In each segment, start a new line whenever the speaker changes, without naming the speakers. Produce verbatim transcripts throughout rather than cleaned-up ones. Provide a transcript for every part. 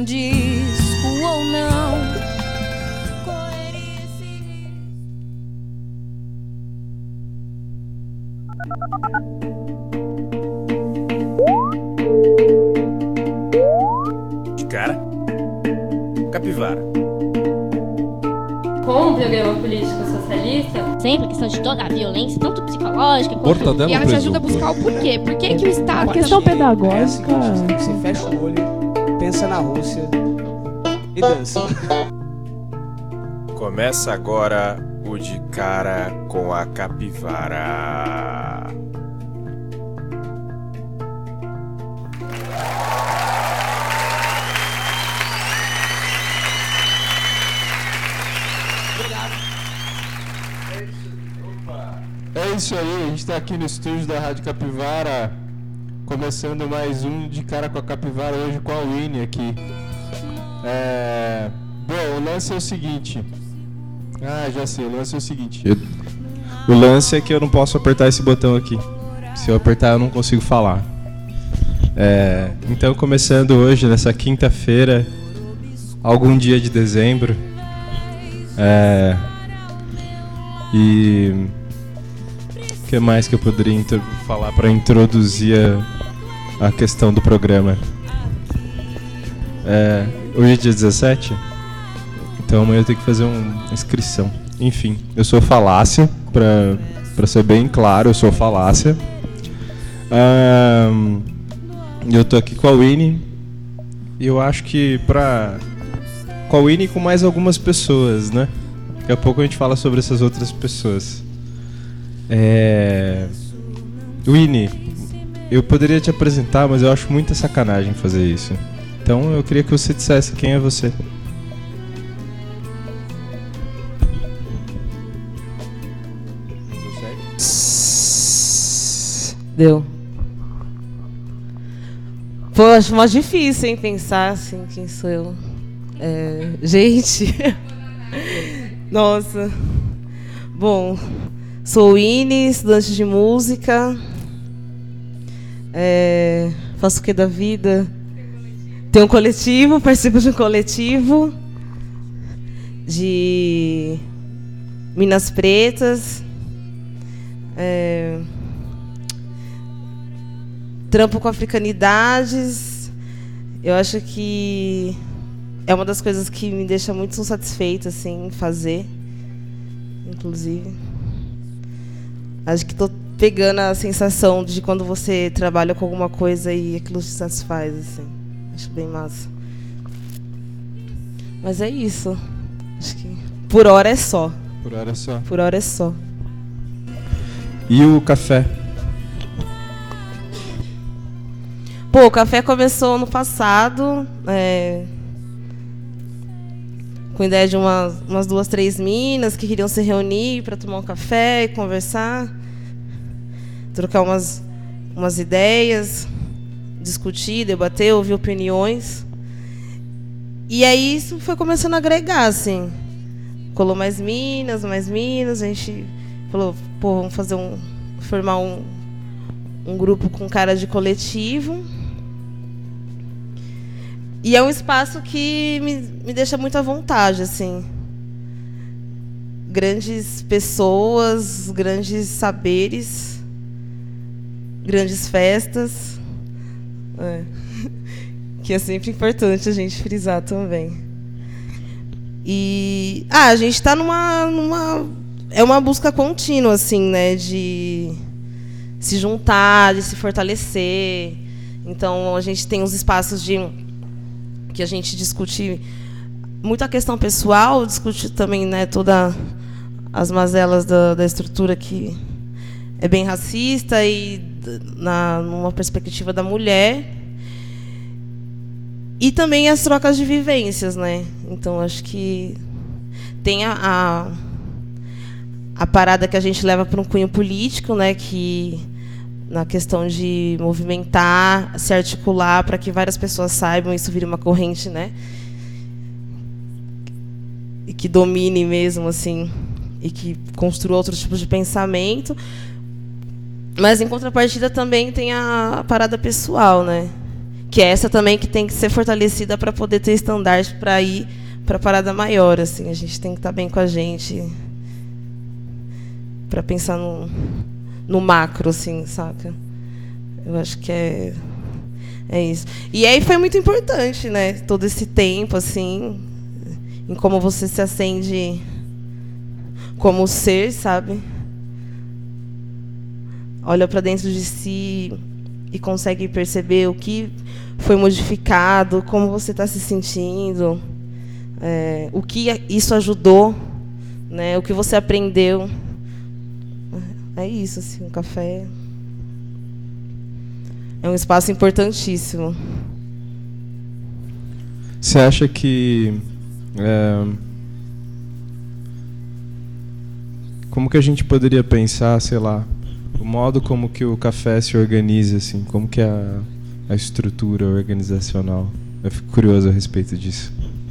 disco ou não. Correria esse
De cara, capivara.
Com o programa político socialista,
sempre a questão de toda a violência, tanto psicológica quanto...
Mortadela
E ela te
presunto.
ajuda a buscar o porquê. Por que, que o Estado...
A questão pedagógica...
É assim, gente, você fecha o olho, pensa na Rússia e dança.
Começa agora o De Cara com a Capivara.
É isso aí, a gente está aqui no estúdio da Rádio Capivara, começando mais um De Cara com a Capivara, hoje com a Winnie aqui. É... Bom, o lance é o seguinte... Ah, já sei, o lance é o seguinte...
Eu... O lance é que eu não posso apertar esse botão aqui. Se eu apertar, eu não consigo falar. É... Então, começando hoje, nessa quinta-feira, algum dia de dezembro... É... E... O que mais que eu poderia intro- falar para introduzir a, a questão do programa? É, hoje é dia dezessete, então amanhã eu tenho que fazer uma inscrição. Enfim, eu sou Falácia, para para ser bem claro, eu sou Falácia. Um, eu tô aqui com a Winnie e eu acho que pra... com a Winnie e com mais algumas pessoas, né? Daqui a pouco a gente fala sobre essas outras pessoas. É... Winnie, eu poderia te apresentar, mas eu acho muita sacanagem fazer isso. Então eu queria que você dissesse quem é você. Deu certo?
Deu. Pô, acho mais difícil, hein, pensar assim, quem sou eu. É... Gente... Nossa. Bom... Sou Winnie, estudante de música. É, faço o que da vida? Tenho um coletivo, participo de um coletivo de Minas Pretas. É, trampo com africanidades. Eu acho que é uma das coisas que me deixa muito satisfeita, assim, fazer, inclusive. Acho que estou pegando a sensação de quando você trabalha com alguma coisa e aquilo te satisfaz, assim. Acho bem massa. Mas é isso. Acho que por hora é só.
Por hora é só.
Por hora é só.
E o café?
Pô, o café começou no passado, é, com a ideia de umas, umas duas, três minas que queriam se reunir para tomar um café e conversar, trocar umas, umas ideias, discutir, debater, ouvir opiniões. E aí isso foi começando a agregar, assim. Colou mais minas, mais minas, a gente falou, pô, vamos fazer um, formar um, um grupo com cara de coletivo. E é um espaço que me, me deixa muito à vontade, assim. Grandes pessoas, grandes saberes, grandes festas. É. Que é sempre importante a gente frisar também. E ah, a gente está numa, numa... É uma busca contínua, assim, né? De se juntar, de se fortalecer. Então, a gente tem os espaços de... que a gente discute muito a questão pessoal, discute também, né, todas as mazelas da, da estrutura que é bem racista e na, numa perspectiva da mulher. E também as trocas de vivências, né? Então, acho que tem a, a, a parada que a gente leva para um cunho político, né, que... na questão de movimentar, se articular para que várias pessoas saibam, isso vira uma corrente, né? E que domine mesmo, assim, e que construa outros tipos de pensamento. Mas, em contrapartida, também tem a parada pessoal, né? que é essa também que tem que ser fortalecida para poder ter estandarte para ir para a parada maior, assim. A gente tem que estar bem com a gente para pensar no, no macro, assim, saca? Eu acho que é é isso. E aí foi muito importante, né? Todo esse tempo, assim, em como você se acende como ser, sabe? Olha para dentro de si e consegue perceber o que foi modificado, como você está se sentindo, é, o que isso ajudou, né? O que você aprendeu. É isso, assim, o café é um espaço importantíssimo.
Você acha que é, como que a gente poderia pensar, sei lá, o modo como que o café se organiza, assim, como que é a, a estrutura organizacional? Eu fico curioso a respeito disso.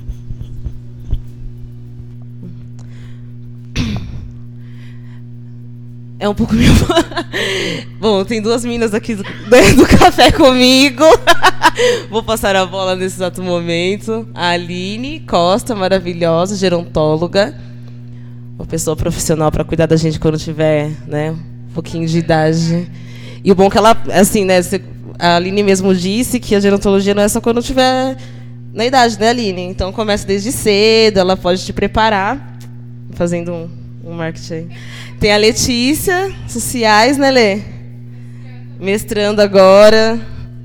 É um pouco meio... Bom, tem duas meninas aqui do, do café comigo. Vou passar a bola nesse exato momento. A Aline Costa, maravilhosa, gerontóloga. Uma pessoa profissional para cuidar da gente quando tiver, né, um pouquinho de idade. E o bom é que ela, assim, né, a Aline mesmo disse que a gerontologia não é só quando tiver na idade, né, Aline? Então começa desde cedo, ela pode te preparar, fazendo um, um marketing. Tem a Letícia, sociais, né, Lê? Mestrando agora.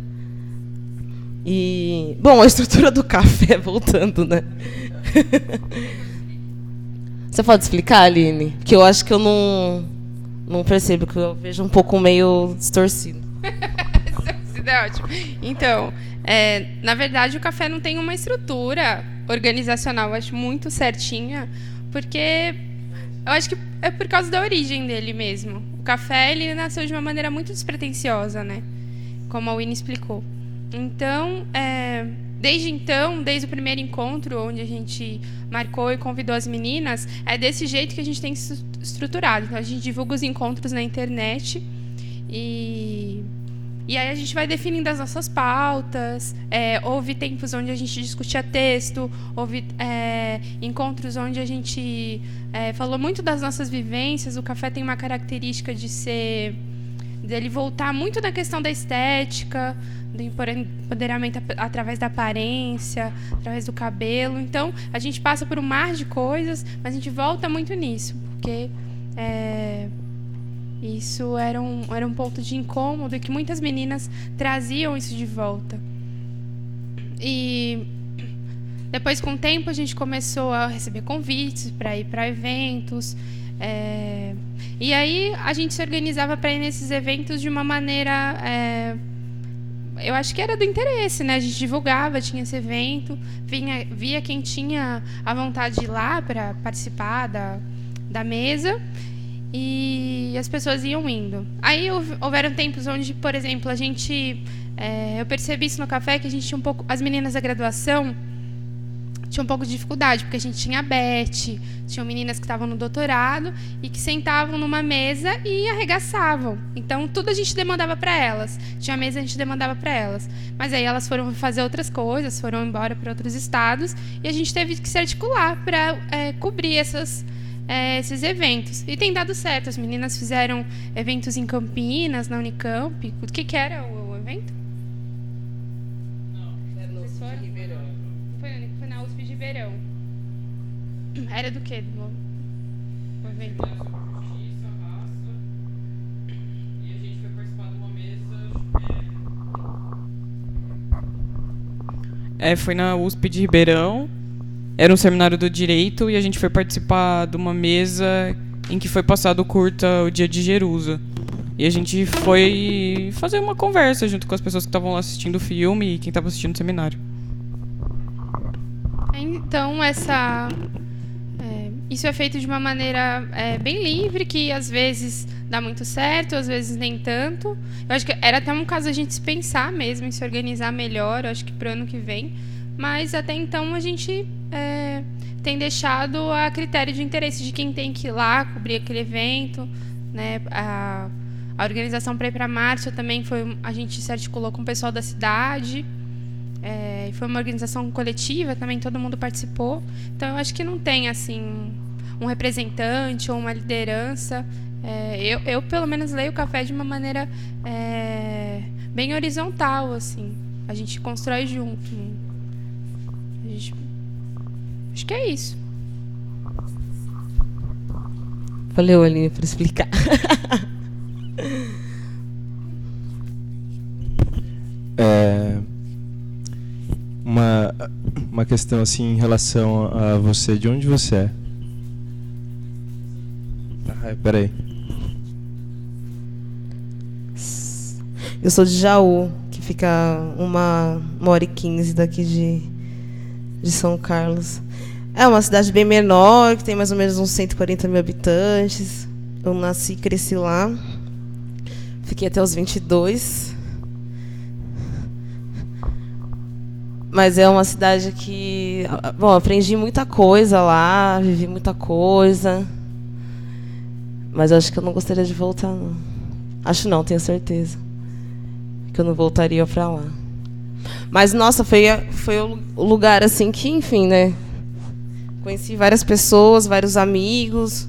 E, bom, a estrutura do café, voltando, né? Você pode explicar, Aline? Que eu acho que eu não, não percebo, que eu vejo um pouco meio distorcido.
Isso é ótimo. Então, é, na verdade, o café não tem uma estrutura organizacional, eu acho muito certinha, porque eu acho que é por causa da origem dele mesmo. O café, ele nasceu de uma maneira muito despretensiosa, né? Como a Winnie explicou. Então, é, desde então, desde o primeiro encontro, onde a gente marcou e convidou as meninas, é desse jeito que a gente tem estruturado. Então, a gente divulga os encontros na internet e... E aí a gente vai definindo as nossas pautas, é, houve tempos onde a gente discutia texto, houve é, encontros onde a gente é, falou muito das nossas vivências. O café tem uma característica de ser, dele voltar muito na questão da estética, do empoderamento através da aparência, através do cabelo. Então, a gente passa por um mar de coisas, mas a gente volta muito nisso, porque... É, Isso era um, era um ponto de incômodo e que muitas meninas traziam isso de volta. E depois, com o tempo, a gente começou a receber convites para ir para eventos. É, e aí a gente se organizava para ir nesses eventos de uma maneira... É, eu acho que era do interesse, né? A gente divulgava, tinha esse evento, vinha, via quem tinha a vontade de ir lá para participar da, da mesa... E as pessoas iam indo. Aí houveram tempos onde, por exemplo, a gente... É, eu percebi isso no café, que a gente tinha um pouco... As meninas da graduação tinham um pouco de dificuldade, porque a gente tinha a Beth, tinham meninas que estavam no doutorado e que sentavam numa mesa e arregaçavam. Então, tudo a gente demandava para elas. Tinha mesa, a gente demandava para elas. Mas aí elas foram fazer outras coisas, foram embora para outros estados e a gente teve que se articular para é, cobrir essas... É, esses eventos. E tem dado certo. As meninas fizeram eventos em Campinas, na Unicamp. O que, que era o, o evento? Não, era no U S P de Ribeirão. Foi, foi na U S P de Ribeirão. Era do quê? Do, o evento?
Justiça, raça. E a gente foi participar de uma mesa. É, foi na U S P de Ribeirão. Era um seminário do direito e a gente foi participar de uma mesa em que foi passado o curta O Dia de Jerusa. E a gente foi fazer uma conversa junto com as pessoas que estavam lá assistindo o filme e quem estava assistindo o seminário.
Então, essa, é, isso é feito de uma maneira é, bem livre, que às vezes dá muito certo, às vezes nem tanto. Eu acho que era até um caso a gente se pensar mesmo, em se organizar melhor, eu acho que para o ano que vem. Mas até então a gente é, tem deixado a critério de interesse de quem tem que ir lá cobrir aquele evento, né? A, a organização para ir para a Márcia também foi, a gente se articulou com o pessoal da cidade É, foi uma organização coletiva, também todo mundo participou. Então, eu acho que não tem, assim, um representante ou uma liderança. É, eu, eu, pelo menos, leio o café de uma maneira é, bem horizontal, assim. A gente constrói junto. A gente... Acho que é isso.
Valeu, Aline, por explicar.
É, uma, uma questão assim em relação a você, de onde você é? Ah, peraí.
Eu sou de Jaú, que fica uma, uma hora e quinze daqui de, de São Carlos. É uma cidade bem menor, que tem mais ou menos uns cento e quarenta mil habitantes. Eu nasci e cresci lá. Fiquei até os vinte e dois. Mas é uma cidade que... Bom, aprendi muita coisa lá, vivi muita coisa. Mas acho que eu não gostaria de voltar, não. Acho não, tenho certeza. Que eu não voltaria pra lá. Mas, nossa, foi, foi o lugar, assim, que, enfim, né? Conheci várias pessoas, vários amigos.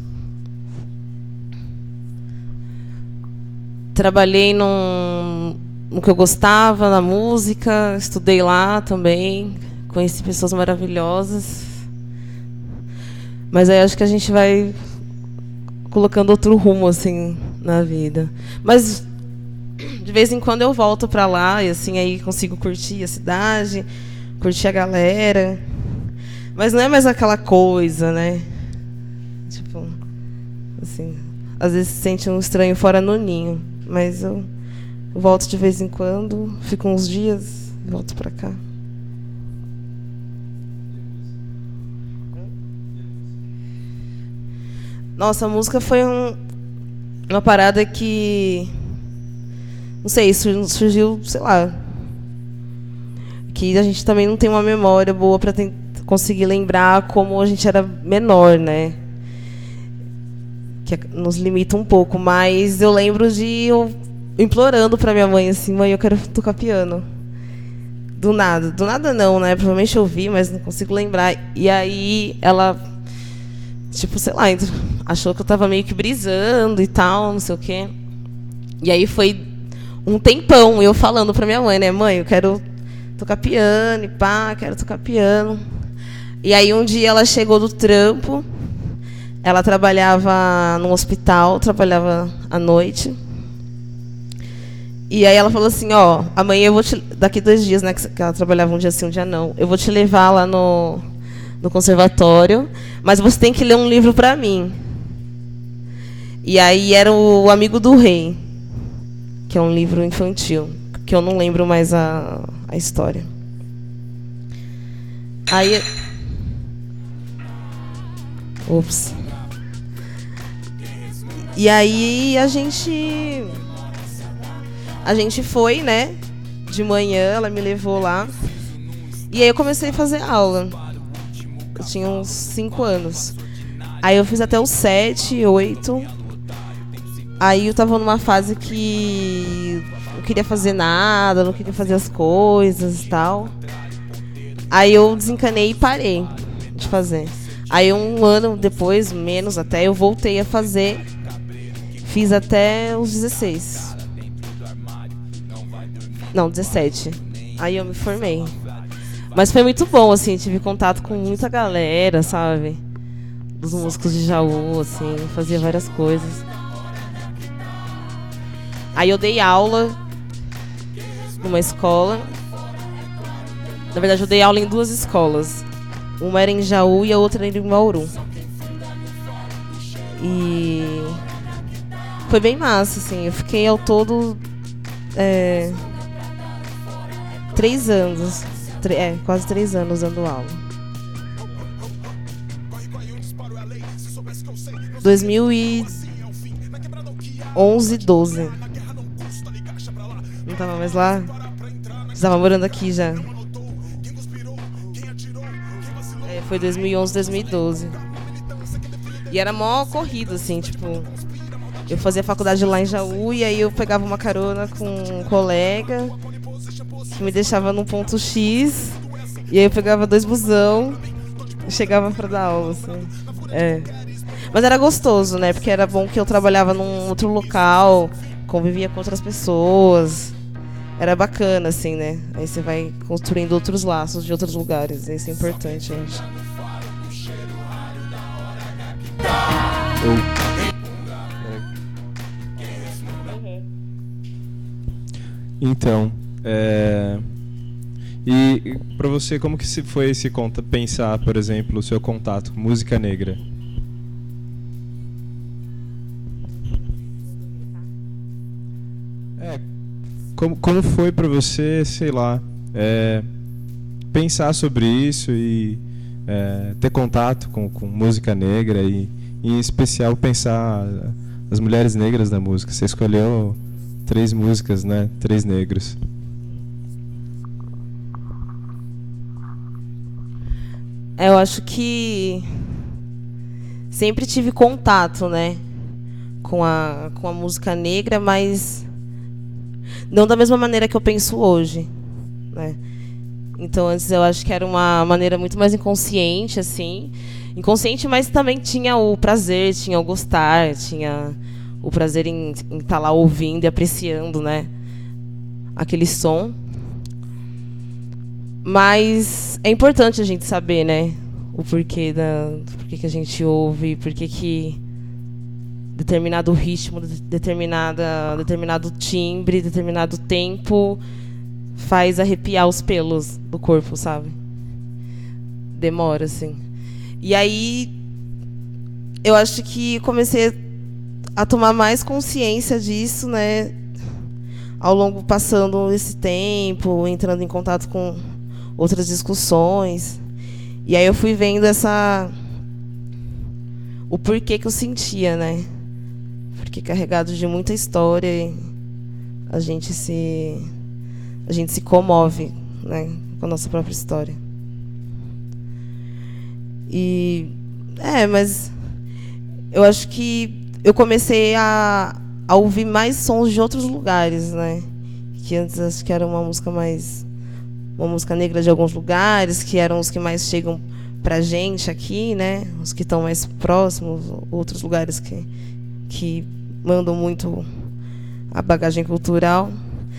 Trabalhei num, no que eu gostava, na música. Estudei lá também. Conheci pessoas maravilhosas. Mas aí acho que a gente vai colocando outro rumo, assim, na vida. Mas de vez em quando eu volto pra lá e assim aí consigo curtir a cidade, curtir a galera. Mas não é mais aquela coisa, né? Tipo, assim, às vezes se sente um estranho fora no ninho. Mas eu, eu volto de vez em quando, fico uns dias e volto pra cá. Nossa, a música foi um, uma parada que... Não sei, surgiu, sei lá... Que a gente também não tem uma memória boa para conseguir lembrar como a gente era menor, né? Que nos limita um pouco. Mas eu lembro de eu implorando para minha mãe, assim, mãe, eu quero tocar piano. Do nada. Do nada não, né? Provavelmente eu vi, mas não consigo lembrar. E aí ela, tipo, sei lá, achou que eu tava meio que brisando e tal, não sei o quê. E aí foi um tempão eu falando pra minha mãe, né? Mãe, eu quero tocar piano e pá, quero tocar piano. E aí um dia ela chegou do trampo, ela trabalhava num hospital, trabalhava à noite. E aí ela falou assim, ó, amanhã eu vou te... Daqui dois dias, né, que ela trabalhava um dia sim, um dia não. Eu vou te levar lá no, no conservatório, mas você tem que ler um livro pra mim. E aí era o Amigo do Rei, que é um livro infantil, que eu não lembro mais a, a história. Aí... Ops. E aí a gente... A gente foi, né? De manhã, ela me levou lá. E aí eu comecei a fazer aula. Eu tinha uns cinco anos. Aí eu fiz até os sete, oito. Aí eu tava numa fase que não queria fazer nada, não queria fazer as coisas e tal. Aí eu desencanei e parei de fazer. Aí um ano depois, menos até, eu voltei a fazer. Fiz até os dezesseis. Não, dezessete. Aí eu me formei. Mas foi muito bom, assim, tive contato com muita galera, sabe? Dos músicos de Jaú, assim, fazia várias coisas. Aí eu dei aula numa escola. Na verdade, eu dei aula em duas escolas. Uma era em Jaú e a outra era em Bauru. E foi bem massa, assim. Eu fiquei ao todo é, três anos. É, quase três anos dando aula. dois mil e onze, doze. Não tava mais lá? Estava morando aqui já. É, foi dois mil e onze, dois mil e doze. E era mó corrido, assim, tipo... Eu fazia faculdade lá em Jaú e aí eu pegava uma carona com um colega que me deixava num ponto X E aí eu pegava dois busão e chegava pra dar aula, assim. É. Mas era gostoso, né? Porque era bom que eu trabalhava num outro local, convivia com outras pessoas. Era bacana, assim, né? Aí você vai construindo outros laços de outros lugares. Isso é importante, gente.
Então, é... e pra você, como que se foi esse conta pensar, por exemplo, o seu contato com música negra? É, como, como foi pra você, sei lá, é, pensar sobre isso e é, ter contato com, com música negra e, em especial, pensar as mulheres negras na música? Você escolheu três músicas, né? Três negros.
Eu acho que sempre tive contato, né, com a, com a música negra, mas não da mesma maneira que eu penso hoje, né? Então antes eu acho que era uma maneira muito mais inconsciente, assim, inconsciente, mas também tinha o prazer, tinha o gostar, tinha o prazer em estar lá ouvindo e apreciando, né, aquele som. Mas é importante a gente saber, né, o porquê da, porquê que a gente ouve, porquê que determinado ritmo, determinada, determinado timbre, determinado tempo faz arrepiar os pelos do corpo, sabe? Demora, assim. E aí eu acho que comecei a tomar mais consciência disso, né, ao longo passando esse tempo, entrando em contato com outras discussões. E aí eu fui vendo essa o porquê que eu sentia, né? Porque carregado de muita história, a gente se a gente se comove, né, com a nossa própria história. E é, mas eu acho que eu comecei a, a ouvir mais sons de outros lugares, né? Que antes acho que era uma música mais uma música negra de alguns lugares, que eram os que mais chegam pra gente aqui, né? Os que estão mais próximos, outros lugares que, que mandam muito a bagagem cultural.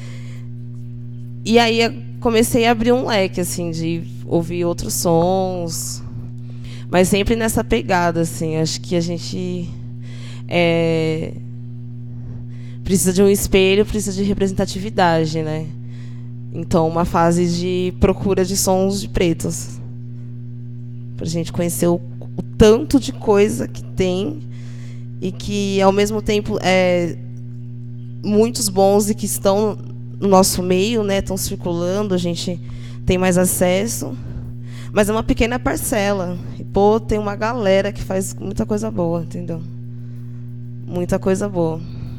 E aí eu comecei a abrir um leque, assim, de ouvir outros sons, mas sempre nessa pegada, assim. Acho que a gente é, precisa de um espelho, precisa de representatividade, né? Então, uma fase de procura de sons de pretos, pra gente conhecer o, o tanto de coisa que tem e que, ao mesmo tempo, é muitos bons e que estão no nosso meio, né? Estão circulando, a gente tem mais acesso, mas é uma pequena parcela. E, pô, tem uma galera que faz muita coisa boa, entendeu? Muita coisa boa.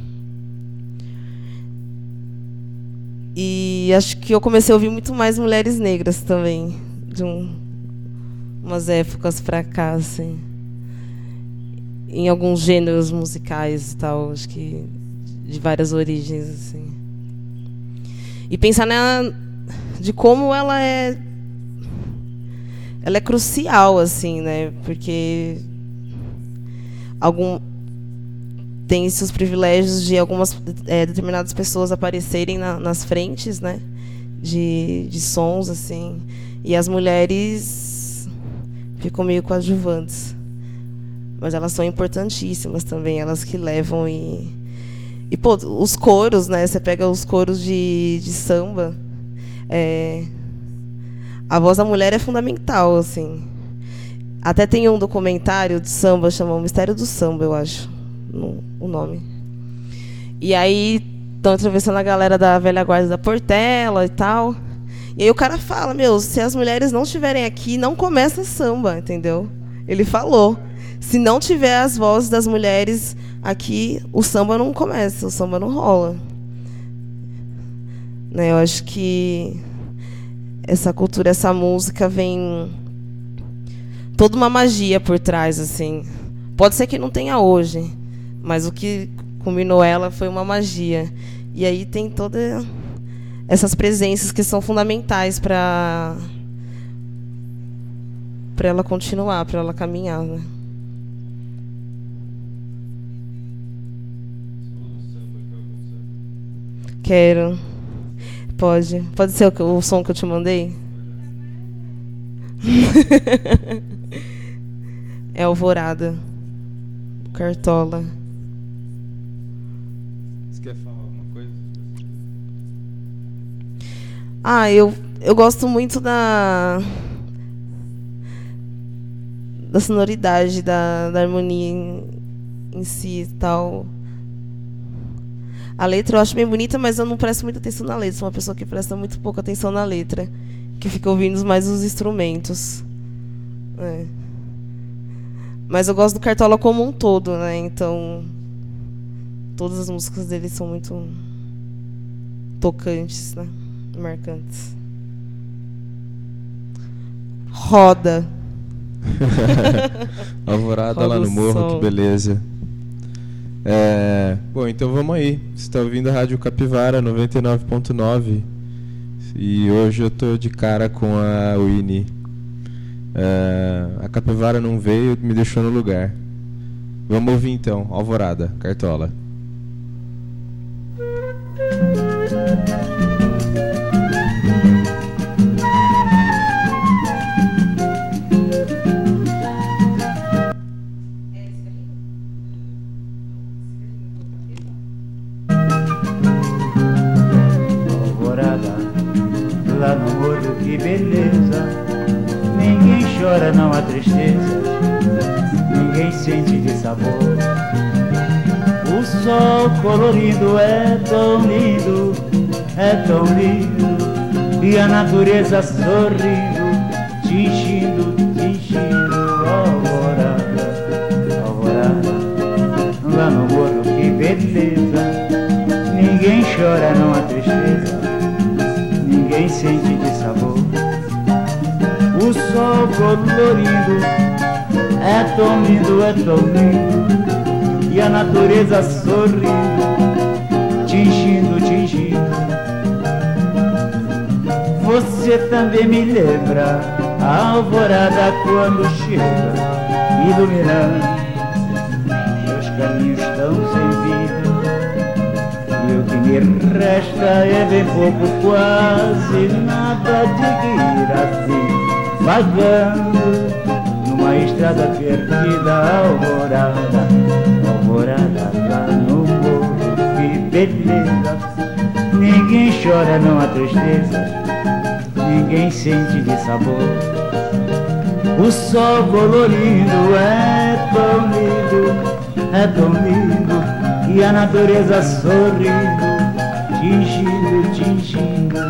E acho que eu comecei a ouvir muito mais mulheres negras também, de um, umas épocas pra cá, assim, em alguns gêneros musicais e tal, acho que de várias origens, assim. E pensar na, de como ela é ela é crucial, assim, né? Porque algum tem seus privilégios de algumas é, determinadas pessoas aparecerem na, nas frentes, né, de, de sons, assim, e as mulheres ficam meio coadjuvantes, mas elas são importantíssimas também, elas que levam e e pô, os coros, né, você pega os coros de, de samba, é, a voz da mulher é fundamental, assim. Até tem um documentário de samba chamado O Mistério do Samba, eu acho No, o nome. E aí estão atravessando a galera da velha guarda da Portela e tal. E aí o cara fala, meu, se as mulheres não estiverem aqui, não começa samba, entendeu? Ele falou, se não tiver as vozes das mulheres aqui, o samba não começa, o samba não rola. Né, eu acho que essa cultura, essa música vem toda uma magia por trás, assim. Pode ser que não tenha hoje, mas o que combinou ela foi uma magia. E aí tem todas essas presenças que são fundamentais para para ela continuar, para ela caminhar, né? Quero. Pode. Pode ser o, o som que eu te mandei? É Alvorada. Cartola.
Você quer falar alguma coisa?
Ah, eu, eu gosto muito da da sonoridade, da, da harmonia em, em si e tal. A letra eu acho bem bonita, mas eu não presto muita atenção na letra. Sou uma pessoa que presta muito pouca atenção na letra, que fica ouvindo mais os instrumentos. É. Mas eu gosto do Cartola como um todo, né? Então, todas as músicas dele são muito tocantes, né? Marcantes. Roda.
Alvorada
Roda
lá no
o
morro,
som.
que beleza. É, bom, então vamos aí. Você está ouvindo a Rádio Capivara noventa e nove ponto nove. E hoje eu tô de cara com a Winnie. É, a Capivara não veio, me deixou no lugar. Vamos ouvir então, Alvorada, Cartola.
Alvorada, lá no morro, que beleza. Ninguém chora, não há tristeza, ninguém sente de sabor. O sol colorido é tão lindo, é tão lindo, e a natureza sorrindo, tingindo, tingindo. Alvorada, alvorada, lá no morro, que beleza. Ninguém chora, não há tristeza, ninguém sente de sabor. O sol colorido é tão lindo, é tão lindo, e a natureza sorrindo, tingindo, tingindo. Você também me lembra a alvorada quando chega, iluminando meus caminhos tão sem vida. E o que me resta é bem pouco, quase nada de ir assim, vagando numa estrada perdida. Alvorada, alvorada lá no morro, que beleza. Ninguém chora, não há tristeza, ninguém sente de sabor. O sol colorido é tão lindo, é tão lindo, e a natureza sorrindo, tingindo, tingindo.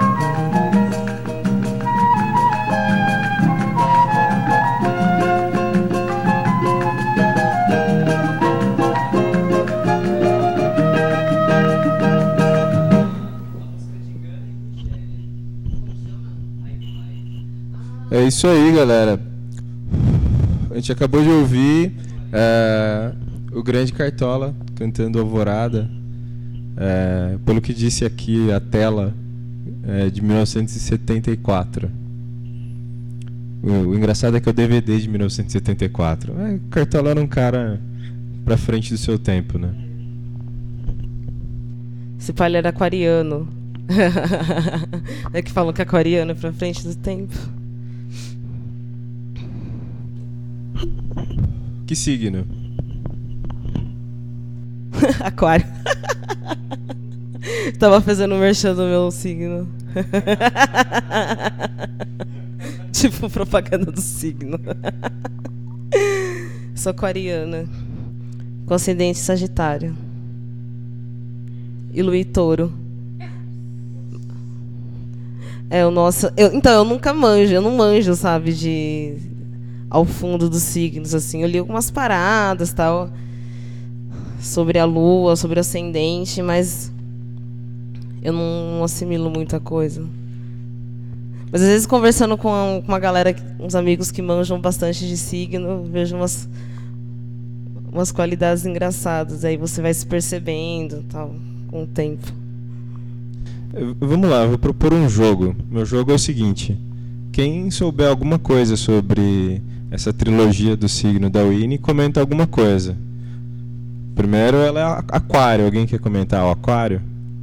É isso aí, galera. A gente acabou de ouvir é, o grande Cartola cantando Alvorada. É, pelo que disse aqui a tela, é de mil novecentos e setenta e quatro. O, o engraçado é que é o D V D de mil novecentos e setenta e quatro. É, Cartola era um cara pra frente do seu tempo, né?
Esse pai ele era aquariano. É que falam que aquariano é pra frente do tempo.
Que signo?
Aquário. Tava fazendo um merchan do meu signo. Tipo propaganda do signo. Sou aquariana, com ascendente Sagitário e Lua em Touro. É o nosso. Eu, então eu nunca manjo, eu não manjo, sabe, de ao fundo dos signos, assim. Eu li algumas paradas, tal, sobre a lua, sobre o ascendente, mas eu não assimilo muita coisa. Mas às vezes conversando com uma galera, uns amigos que manjam bastante de signo, eu vejo umas umas qualidades engraçadas. Aí você vai se percebendo, tal, com o tempo.
Vamos lá, eu vou propor um jogo. Meu jogo é o seguinte: quem souber alguma coisa sobre essa trilogia do signo da Winnie, comenta alguma coisa. Primeiro, ela é aquário. Alguém quer comentar o aquário?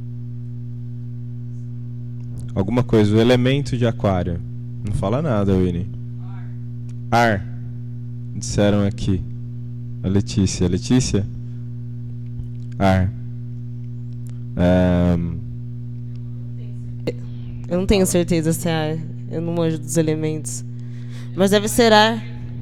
Alguma coisa, o elemento de aquário. Não fala nada, Winnie. Ar. Disseram aqui. A Letícia. Letícia? Ar. Um...
Eu não tenho certeza se é ar. Eu não manjo dos elementos. Mas deve ser ar.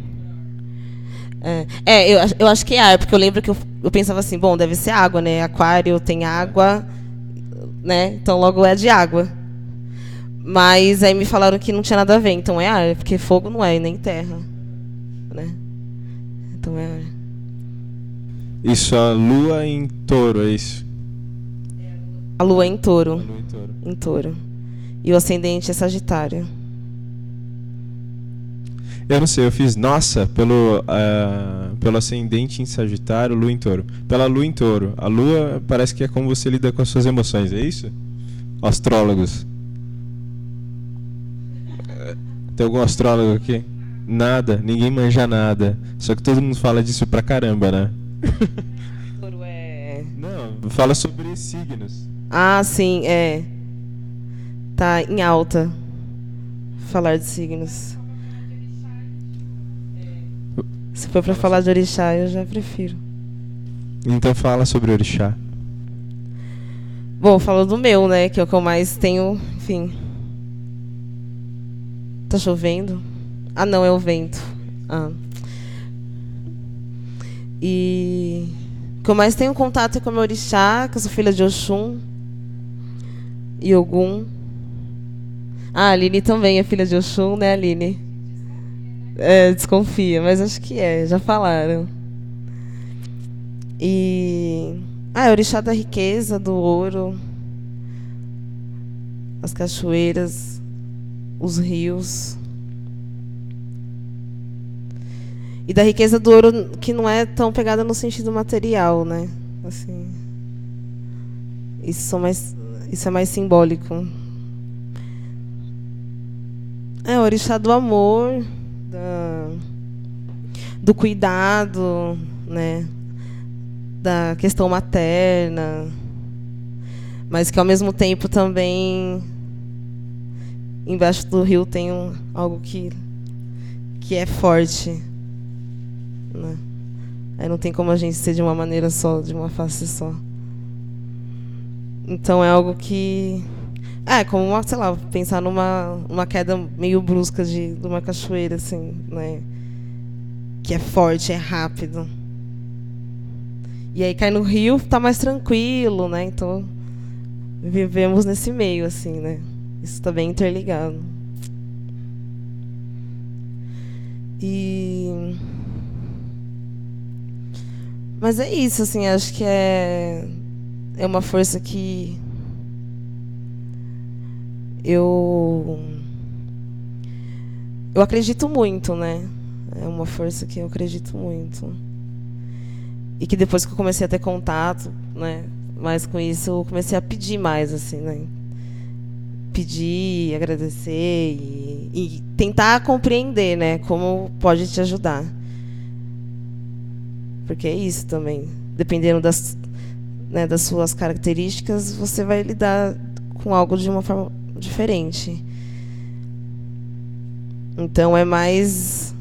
É, é eu, eu acho que é ar, porque eu lembro que eu, eu pensava assim, bom, deve ser água, né? Aquário tem água, né? Então logo é de água. Mas aí me falaram que não tinha nada a ver, então é ar, porque fogo não é, nem terra, né? Então é ar.
Isso, a lua em touro, é isso?
A lua é em touro.
A lua em touro.
Em touro. E o ascendente é Sagitário.
Eu não sei, eu fiz, nossa, pelo, uh, pelo ascendente em Sagitário, lua em touro. Pela lua em touro. A lua parece que é como você lida com as suas emoções, é isso? Astrólogos. Tem algum astrólogo aqui? Nada, ninguém manja nada. Só que todo mundo fala disso pra caramba, né?
Touro é...
Não, fala sobre signos.
Ah, sim, é. Tá em alta falar de signos. Se for pra falar de orixá, eu já prefiro.
Então fala sobre orixá.
Bom, falo do meu, né? Que é o que eu mais tenho, enfim. Tá chovendo? Ah, não, é o vento. Ah. E o que eu mais tenho contato é com o meu orixá, que eu sou filha de Oxum e Ogum. Ah, a Aline também é filha de Oxum, né, Aline? É, desconfia, mas acho que é, já falaram. E... Ah, é o orixá da riqueza, do ouro, as cachoeiras, os rios. E da riqueza do ouro, que não é tão pegada no sentido material, né? Assim, isso, são mais, isso é mais simbólico. É o orixá do amor, da, do cuidado, né? Da questão materna, mas que ao mesmo tempo também embaixo do rio tem um, algo que, que é forte, né? Aí não tem como a gente ser de uma maneira só, de uma face só. Então é algo que... É, como uma, sei lá, pensar numa uma queda meio brusca de, de uma cachoeira, assim, né? Que é forte, é rápido. E aí cai no rio, tá mais tranquilo, né? Então, vivemos nesse meio, assim, né? Isso tá bem interligado. E... Mas é isso, assim, acho que é... É uma força que... Eu... Eu acredito muito, né? É uma força que eu acredito muito. E que depois que eu comecei a ter contato, né, mais com isso, eu comecei a pedir mais, assim, né? Pedir, agradecer e, e tentar compreender, né, como pode te ajudar. Porque é isso também. Dependendo das, né, das suas características, você vai lidar com algo de uma forma diferente. Então é mais...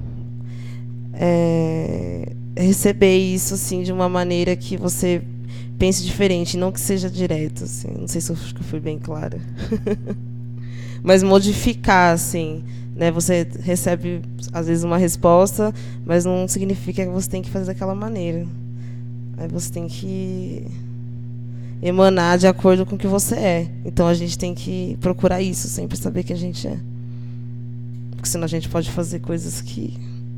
É, receber isso assim de uma maneira que você pense diferente, não que seja direto, assim. Não sei se eu fui bem clara. Mas modificar, assim, né? Você recebe às vezes uma resposta, mas não significa que você tem que fazer daquela maneira. Aí você tem que emanar de acordo com o que você é. Então a gente tem que procurar isso, sempre saber que a gente é. Porque senão a gente pode fazer coisas que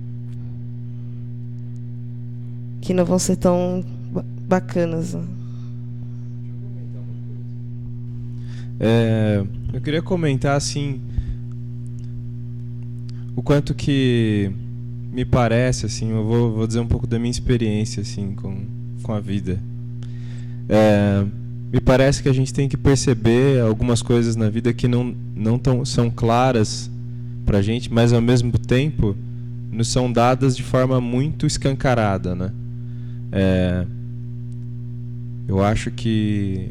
que não vão ser tão bacanas, né?
É, eu queria comentar assim o quanto que me parece, assim, eu vou, vou dizer um pouco da minha experiência assim com, com a vida. É, me parece que a gente tem que perceber algumas coisas na vida que não, não tão, são claras pra gente, mas ao mesmo tempo nos são dadas de forma muito escancarada, né? É, eu acho que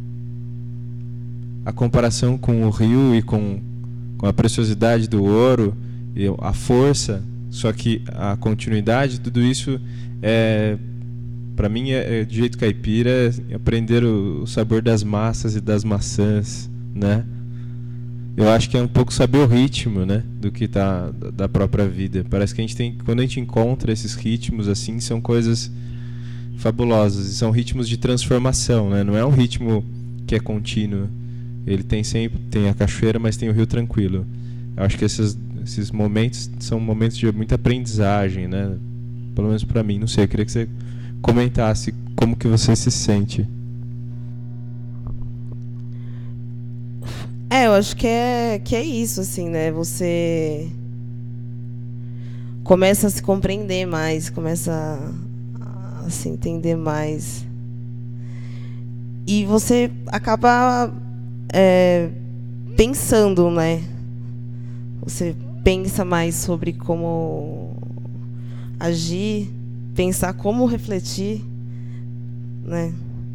a comparação com o rio e com, com a preciosidade do ouro e a força, só que a continuidade, tudo isso é, para mim é, é de jeito caipira, é aprender o, o sabor das massas e das maçãs, né? Eu acho que é um pouco saber o ritmo, né, do que tá da própria vida. Parece que a gente tem, quando a gente encontra esses ritmos assim, são coisas fabulosas, e são ritmos de transformação, né? Não é um ritmo que é contínuo. Ele tem sempre, tem a cachoeira, mas tem o rio tranquilo. Eu acho que esses esses momentos são momentos de muita aprendizagem, né? Pelo menos para mim, não sei, eu queria que você comentasse como que você se sente.
É, eu acho que é, que é isso, assim, né? Você começa a se compreender mais, começa a, a se entender mais. E você acaba é, pensando, né? Você pensa mais sobre como agir, pensar como refletir, né?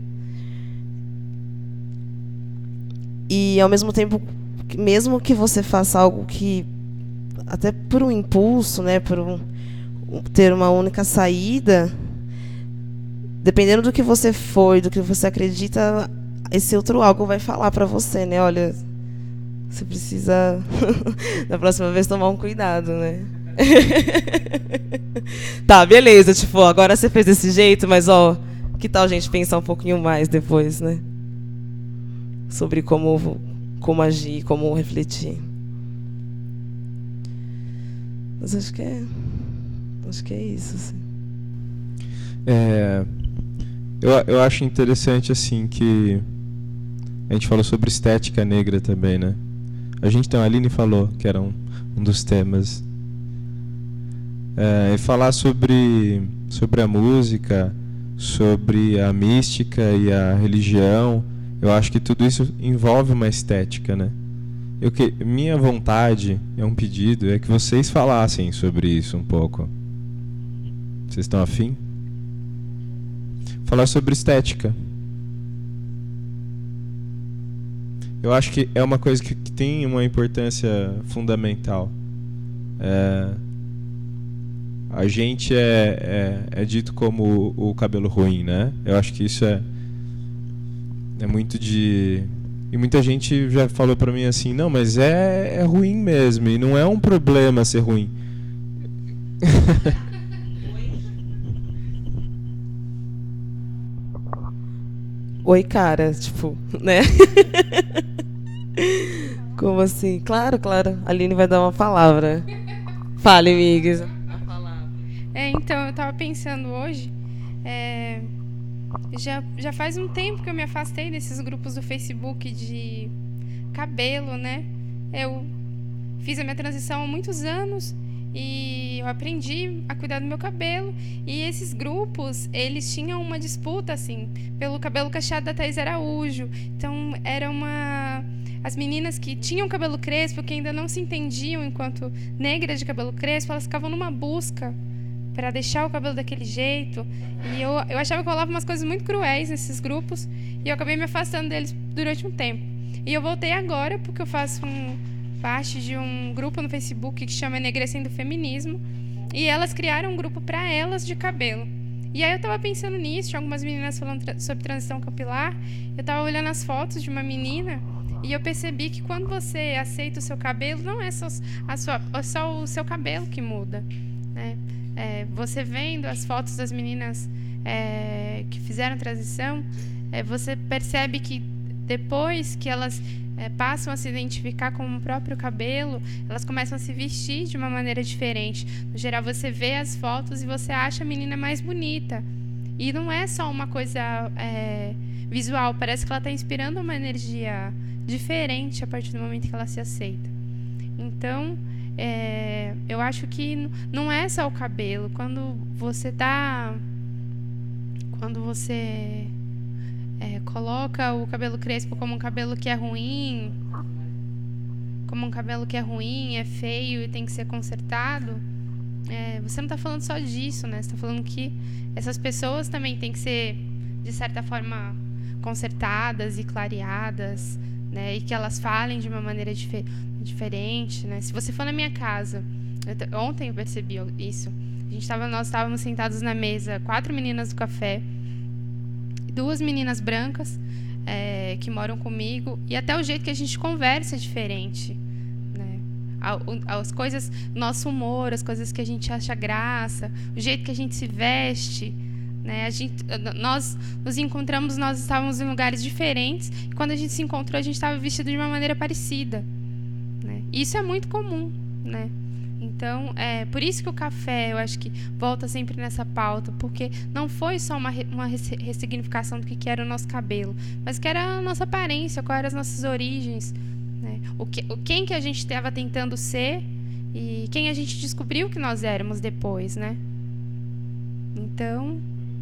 E ao mesmo tempo, mesmo que você faça algo que até por um impulso, né, por um, ter uma única saída, dependendo do que você for, do que você acredita, esse outro algo vai falar para você, né? Olha, você precisa da próxima vez tomar um cuidado, né? Tá, beleza, tipo, agora você fez desse jeito, mas ó, que tal a gente pensar um pouquinho mais depois, né? Sobre como, como agir, como refletir. Mas acho que é, acho que é isso, assim.
É, eu, eu acho interessante, assim, que a gente falou sobre estética negra também, né? A gente tem, a Aline falou que era um, um dos temas. É, e falar sobre, sobre a música, sobre a mística e a religião, eu acho que tudo isso envolve uma estética, né? Eu que, minha vontade, é um pedido, é que vocês falassem sobre isso um pouco. Vocês estão afim? Falar sobre estética. Eu acho que é uma coisa que, que tem uma importância fundamental. É, a gente é, é, é dito como o, o cabelo ruim, né? Eu acho que isso é é muito de... E muita gente já falou pra mim assim, não, mas é, é ruim mesmo, e não é um problema ser ruim.
Oi, cara, tipo, né? Como assim? Claro, claro. A Aline vai dar uma palavra. Fale, amigas.
É, então, eu tava pensando hoje, é, já, já faz um tempo que eu me afastei desses grupos do Facebook de cabelo, né? Eu fiz a minha transição há muitos anos e eu aprendi a cuidar do meu cabelo. E esses grupos, eles tinham uma disputa, assim, pelo cabelo cacheado da Thaís Araújo. Então, era uma... As meninas que tinham cabelo crespo, que ainda não se entendiam enquanto negras de cabelo crespo, elas ficavam numa busca para deixar o cabelo daquele jeito. E eu, eu achava que rolava umas coisas muito cruéis nesses grupos, e eu acabei me afastando deles durante um tempo. E eu voltei agora, porque eu faço um, parte de um grupo no Facebook que chama Enegrecendo o Feminismo, e elas criaram um grupo para elas de cabelo. E aí eu estava pensando nisso, tinha algumas meninas falando tra- sobre transição capilar, eu estava olhando as fotos de uma menina, e eu percebi que quando você aceita o seu cabelo, não é só, a sua, é só o seu cabelo que muda, né? É, você vendo as fotos das meninas é, que fizeram transição, é, você percebe que depois que elas é, passam a se identificar com o próprio cabelo, elas começam a se vestir de uma maneira diferente. No geral, você vê as fotos e você acha a menina mais bonita. E não é só uma coisa é, visual, parece que ela está inspirando uma energia diferente a partir do momento que ela se aceita. Então, É, eu acho que não é só o cabelo. Quando você tá, quando você é, coloca o cabelo crespo como um cabelo que é ruim, como um cabelo que é ruim, é feio e tem que ser consertado, é, você não está falando só disso, né? Você está falando que essas pessoas também têm que ser, de certa forma, consertadas e clareadas, né? E que elas falem de uma maneira difer- diferente, né? Se você for na minha casa, eu t- ontem eu percebi isso. A gente tava, nós estávamos sentados na mesa, quatro meninas do café, duas meninas brancas é, que moram comigo, e até o jeito que a gente conversa é diferente, né? As coisas, nosso humor, as coisas que a gente acha graça, o jeito que a gente se veste, né? A gente, nós nos encontramos, nós estávamos em lugares diferentes, e quando a gente se encontrou, a gente estava vestido de uma maneira parecida, né? Isso é muito comum, né? Então, é por isso que o café, eu acho que volta sempre nessa pauta, porque não foi só uma, uma ressignificação do que era o nosso cabelo, mas que era a nossa aparência, quais eram as nossas origens, né? O que, o, quem que a gente estava tentando ser e quem a gente descobriu que nós éramos depois, né? Então,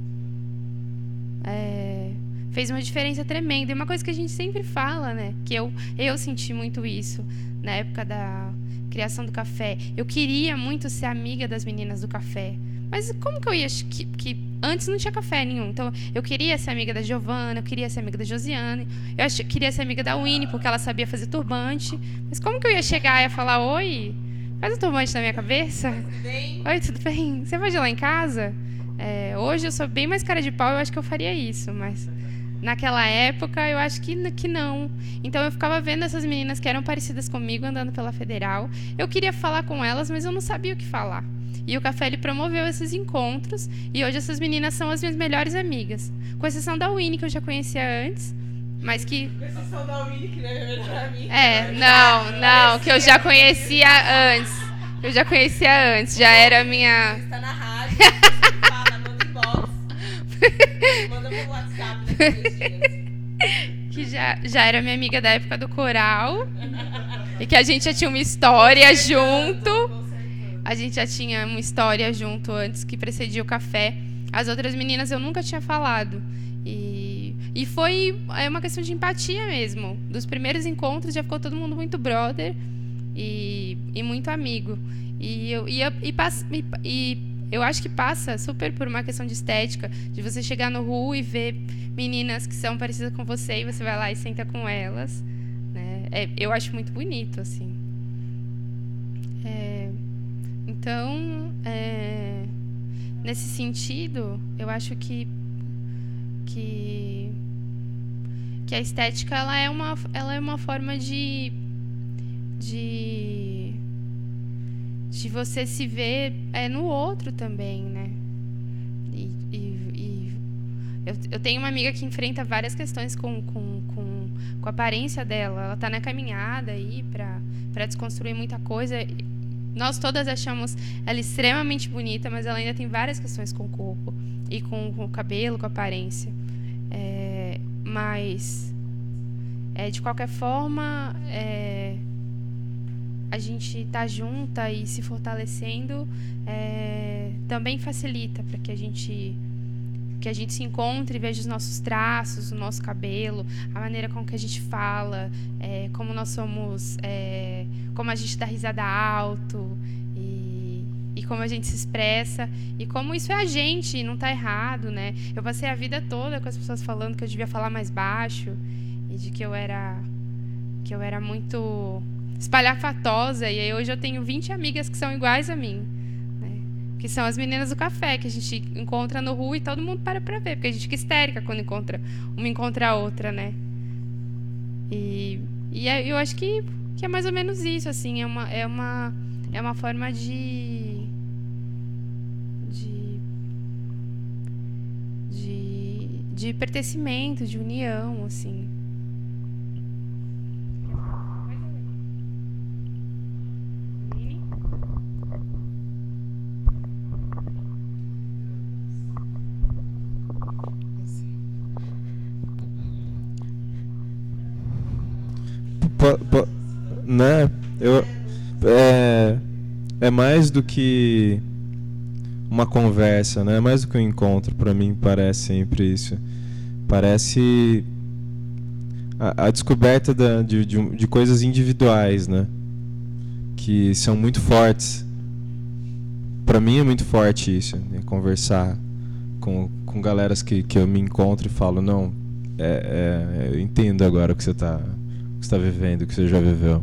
é, fez uma diferença tremenda. E uma coisa que a gente sempre fala, né? Que eu, eu senti muito isso na época da criação do café. Eu queria muito ser amiga das meninas do café. Mas como que eu ia... Que, que antes não tinha café nenhum. Então, eu queria ser amiga da Giovana, eu queria ser amiga da Josiane, eu ach, queria ser amiga da Winnie, porque ela sabia fazer turbante. Mas como que eu ia chegar e ia falar, oi, faz um turbante na minha cabeça? Tudo bem? Oi, tudo bem? Você vai de lá em casa? É, hoje eu sou bem mais cara de pau, eu acho que eu faria isso, mas... Naquela época, eu acho que, que não. Então, eu ficava vendo essas meninas que eram parecidas comigo, andando pela Federal. Eu queria falar com elas, mas eu não sabia o que falar. E o café, ele promoveu esses encontros. E hoje, essas meninas são as minhas melhores amigas. Com exceção da Winnie, que eu já conhecia antes. Mas que...
Com exceção da Winnie, que não é minha melhor amiga.
É, não, não. Que eu já conhecia antes. Eu já conhecia antes. Já era minha...
Você está na rádio, você fala, manda inbox. Manda pro WhatsApp.
Que já, já era minha amiga da época do coral. E que a gente já tinha uma história junto. A gente já tinha uma história junto antes que precedia o café. As outras meninas eu nunca tinha falado. E, e foi é uma questão de empatia mesmo. Dos primeiros encontros já ficou todo mundo muito brother e, e muito amigo. E eu, e, e, e, e eu acho que passa super por uma questão de estética, de você chegar no rua e ver meninas que são parecidas com você e você vai lá e senta com elas, né? É, eu acho muito bonito, assim. É, então, é, nesse sentido, eu acho que, que, que a estética ela é, uma, ela é uma forma de... de de você se ver é, no outro também, né? E, e, e eu, eu tenho uma amiga que enfrenta várias questões com, com, com, com a aparência dela. Ela está na caminhada aí para para desconstruir muita coisa. Nós todas achamos ela extremamente bonita, mas ela ainda tem várias questões com o corpo e com, com o cabelo, com a aparência. É, mas, é, de qualquer forma... É, a gente estar tá junta e se fortalecendo é, também facilita para que a gente que a gente se encontre e veja os nossos traços, o nosso cabelo, a maneira com que a gente fala, é, como nós somos, é, como a gente dá risada alto e, e como a gente se expressa e como isso é a gente e não está errado, né? Eu passei a vida toda com as pessoas falando que eu devia falar mais baixo e de que eu era que eu era muito espalhafatosa, e aí hoje eu tenho vinte amigas que são iguais a mim, né? Que são as meninas do café, que a gente encontra no rua e todo mundo para pra ver, porque a gente fica histérica quando encontra uma encontra a outra, né? E, e eu acho que, que é mais ou menos isso, assim, é uma, é uma, é uma forma de, de, de, de pertencimento, de união, assim.
Po, po, né? Eu, é, é mais do que uma conversa, né? É mais do que um encontro, para mim parece sempre isso. Parece a, a descoberta da, de, de, de coisas individuais, né? que são muito fortes. Pra mim é muito forte isso, né? Conversar com, com galeras que, que eu me encontro e falo, não, é, é, eu entendo agora o que você tá, o que você tá vivendo, o que você já viveu.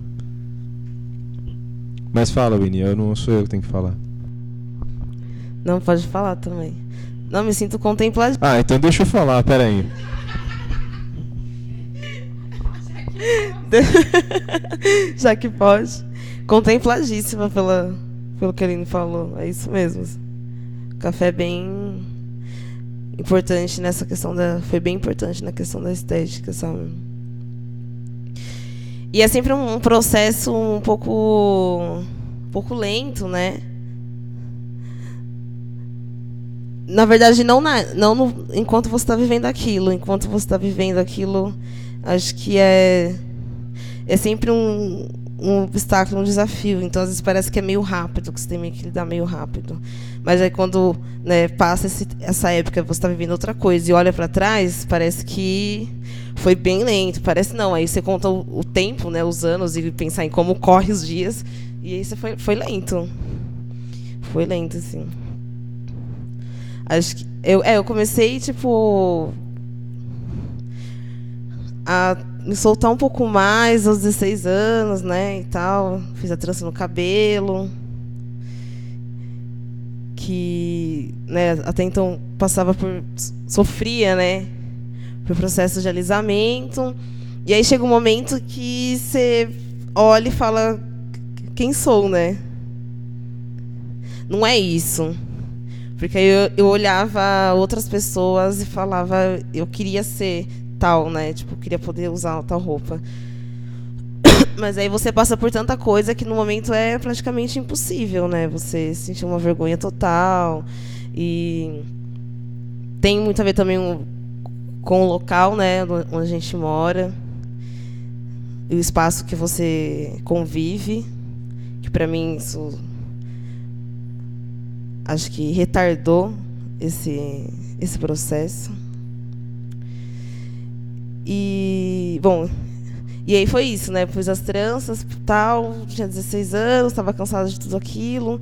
Mas fala, Winnie, eu não sou eu que tenho que falar.
Não, pode falar também. Não, me sinto contemplativa.
Ah, então deixa eu falar, peraí.
Já que pode. Contempladíssima pela, pelo que ele me falou. É isso mesmo. O café é bem importante nessa questão da... Foi bem importante na questão da estética, sabe? E é sempre um processo um pouco... Um pouco lento, né? Na verdade, não, na, não no, enquanto você está vivendo aquilo. Enquanto você está vivendo aquilo, acho que é, é sempre um, um obstáculo, um desafio. Então, às vezes, parece que é meio rápido, que você tem que lidar meio rápido. Mas aí, quando, né, passa esse, essa época, você está vivendo outra coisa e olha para trás, parece que foi bem lento. Parece não. Aí você conta o, o tempo, né, os anos, e pensar em como corre os dias. E aí você foi, foi lento. Foi lento, assim. Acho que eu, é, eu comecei, tipo, a me soltar um pouco mais aos dezesseis anos, né, e tal. Fiz a trança no cabelo, que, né, até então passava por, sofria, né, por processo de alisamento. E aí chega um momento que você olha e fala, quem sou, né? Não é isso. Porque aí eu, eu olhava outras pessoas e falava, eu queria ser tal, né? Tipo, eu queria poder usar tal roupa. Mas aí você passa por tanta coisa que no momento é praticamente impossível, né? Você sentir uma vergonha total. E tem muito a ver também com o local, né? Onde a gente mora. E o espaço que você convive. Que pra mim isso... Acho que retardou esse, esse processo. E, bom, e aí foi isso, né? Pus as tranças e tal, tinha dezesseis anos, estava cansada de tudo aquilo.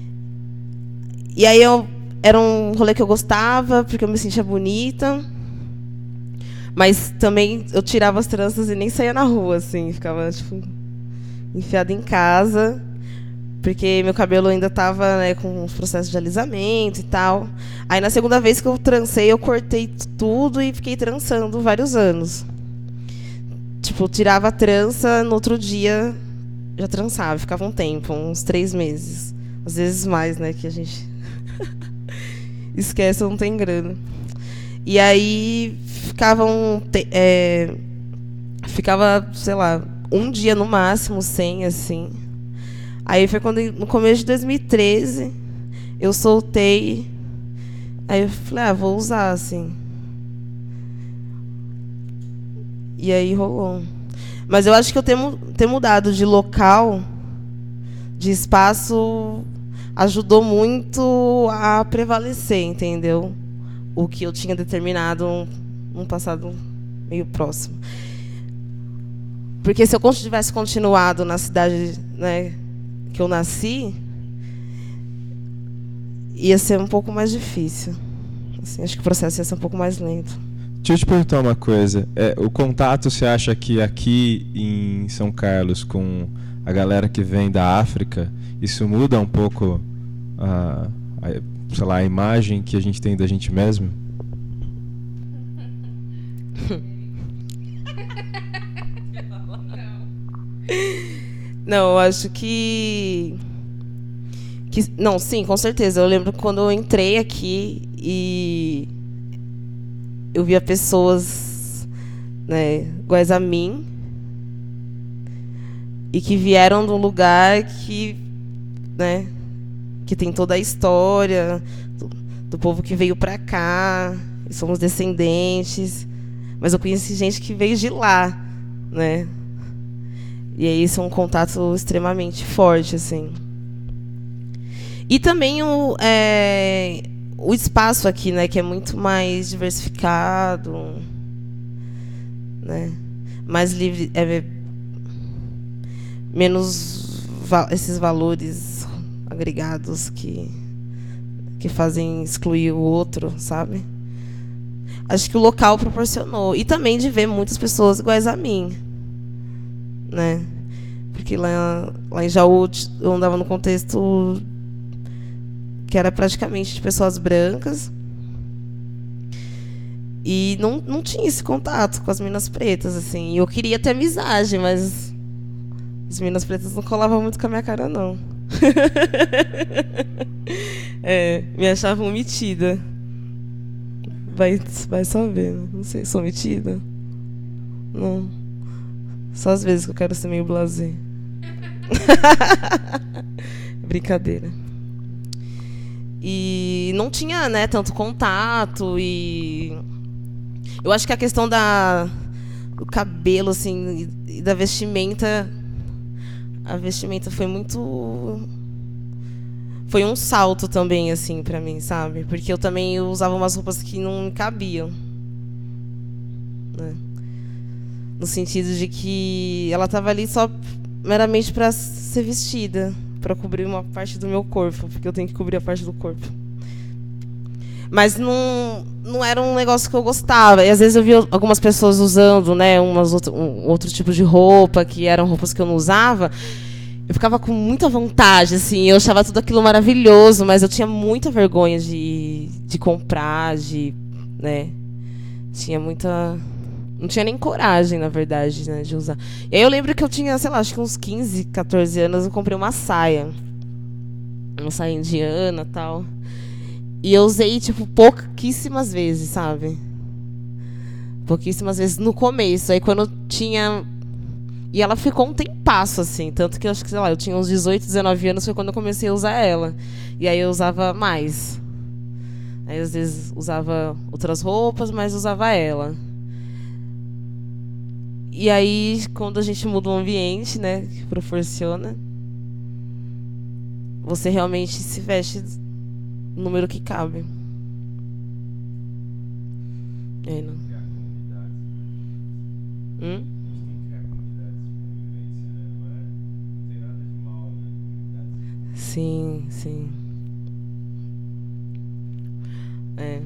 E aí eu, era um rolê que eu gostava, porque eu me sentia bonita. Mas também eu tirava as tranças e nem saía na rua, assim. Ficava, tipo, enfiada em casa. Porque meu cabelo ainda estava, né, com os processos de alisamento e tal. Aí, na segunda vez que eu trancei, eu cortei tudo e fiquei trançando vários anos. Tipo, tirava a trança, no outro dia já trançava. Ficava um tempo, uns três meses. Às vezes mais, né, que a gente esquece, não tem grana. E aí, ficava um... É, ficava, sei lá, um dia no máximo sem, assim... Aí foi quando, no começo de dois mil e treze, eu soltei. Aí eu falei, ah, vou usar, assim. E aí rolou. Mas eu acho que eu ter, ter mudado de local, de espaço, ajudou muito a prevalecer, entendeu? O que eu tinha determinado num passado meio próximo. Porque se eu tivesse continuado na cidade, né, que eu nasci, ia ser um pouco mais difícil. Assim, acho que o processo ia ser um pouco mais lento.
Deixa eu te perguntar uma coisa. É, o contato, você acha que aqui em São Carlos, com a galera que vem da África, isso muda um pouco a, a, sei lá, a imagem que a gente tem da gente mesmo?
Não, eu acho que... que... Não, sim, com certeza. Eu lembro quando eu entrei aqui e eu via pessoas, né, iguais a mim e que vieram de um lugar que, né, que tem toda a história do, do povo que veio pra cá, e somos descendentes. Mas eu conheci gente que veio de lá, né? E aí isso é um contato extremamente forte, assim. E também o, é, o espaço aqui, né, que é muito mais diversificado, né, mais livre, é, menos va esses valores agregados que, que fazem excluir o outro, sabe? Acho que o local proporcionou. E também de ver muitas pessoas iguais a mim, né? Porque lá, lá em Jaú eu andava no contexto que era praticamente de pessoas brancas. E não, não tinha esse contato com as meninas pretas, assim. E eu queria ter amizade, mas as meninas pretas não colavam muito com a minha cara, não. É, me achavam metida. Vai, vai só ver, né? Não sei, sou metida? Não. Só às vezes que eu quero ser meio blasé. Brincadeira. E não tinha, né, tanto contato. E eu acho que a questão da do cabelo, assim, e da vestimenta, a vestimenta foi muito, foi um salto também, assim, pra mim, sabe? Porque eu também usava umas roupas que não me cabiam, né? No sentido de que ela tava ali só meramente pra ser vestida, pra cobrir uma parte do meu corpo, porque eu tenho que cobrir a parte do corpo. Mas não, não era um negócio que eu gostava. E às vezes eu via algumas pessoas usando, né, umas outro, um, outro tipo de roupa, que eram roupas que eu não usava. Eu ficava com muita vontade, assim, eu achava tudo aquilo maravilhoso, mas eu tinha muita vergonha de, de comprar, de, né, tinha muita... Não tinha nem coragem, na verdade, né, de usar. E aí eu lembro que eu tinha, sei lá, acho que uns quinze, quatorze anos, eu comprei uma saia. Uma saia indiana e tal. E eu usei, tipo, pouquíssimas vezes, sabe? Pouquíssimas vezes no começo. Aí quando eu tinha... E ela ficou um tempasso, assim. Tanto que eu acho que, sei lá, eu tinha uns dezoito, dezenove anos, foi quando eu comecei a usar ela. E aí eu usava mais. Aí às vezes usava outras roupas, mas usava ela. E aí, quando a gente muda o ambiente, né, que proporciona, você realmente se veste no número que cabe. É, não. Hum? Sim, sim. É.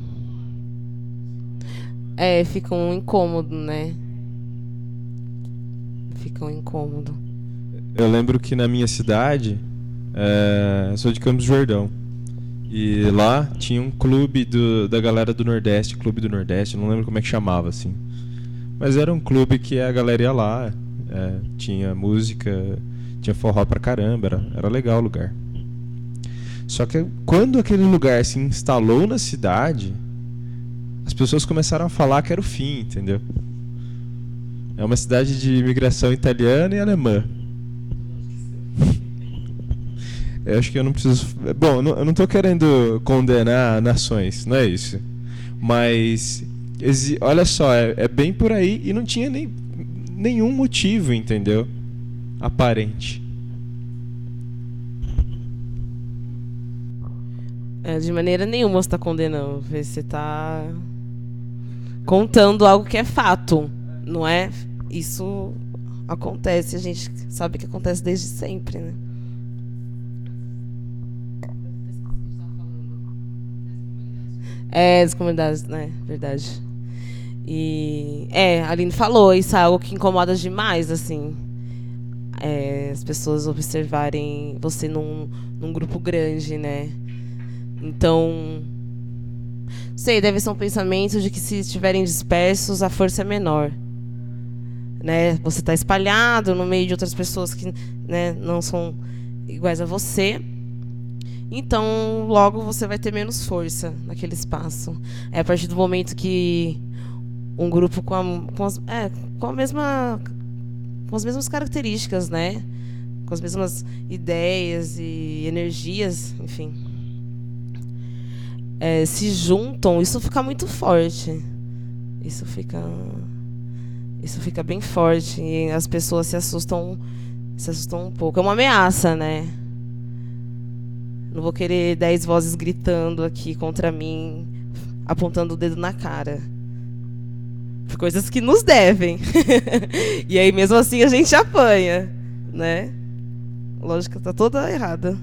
É, fica um incômodo, né? Fica um incômodo.
Eu lembro que na minha cidade, é, eu sou de Campos do Jordão, e lá tinha um clube do, da galera do Nordeste, Clube do Nordeste, não lembro como é que chamava, assim. Mas era um clube que a galera ia lá, é, tinha música, tinha forró pra caramba, era, era legal o lugar. Só que quando aquele lugar se instalou na cidade, as pessoas começaram a falar que era o fim, entendeu? É uma cidade de imigração italiana e alemã. Eu acho que eu não preciso... Bom, eu não estou querendo condenar nações, não é isso. Mas, olha só, é, é bem por aí e não tinha nem, nenhum motivo, entendeu? Aparente.
É, de maneira nenhuma você está condenando. Você está contando algo que é fato, não é? Isso acontece, a gente sabe que acontece desde sempre, né? É, das comunidades, né? Verdade. E é, a Aline falou, isso é algo que incomoda demais, assim. É, as pessoas observarem você num, num grupo grande, né? Então, sei, deve ser um pensamento de que se estiverem dispersos, a força é menor. Né? Você está espalhado no meio de outras pessoas que, né, não são iguais a você. Então, logo você vai ter menos força naquele espaço. É a partir do momento que um grupo com, a, com, as, é, com, a mesma, com as mesmas características, né? Com as mesmas ideias e energias, enfim, é, se juntam, isso fica muito forte. Isso fica, isso fica bem forte e as pessoas se assustam, se assustam um pouco. É uma ameaça, né? Não vou querer dez vozes gritando aqui contra mim, apontando o dedo na cara. Por coisas que nos devem. E aí, mesmo assim, a gente apanha, né? lógica tá toda errada.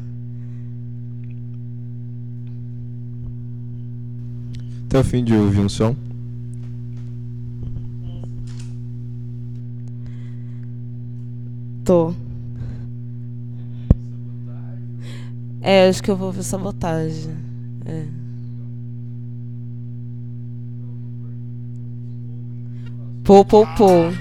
Tá a fim de ouvir um som?
Tô. É, acho que eu vou ver Sabotagem. É. Pô, pô, pô.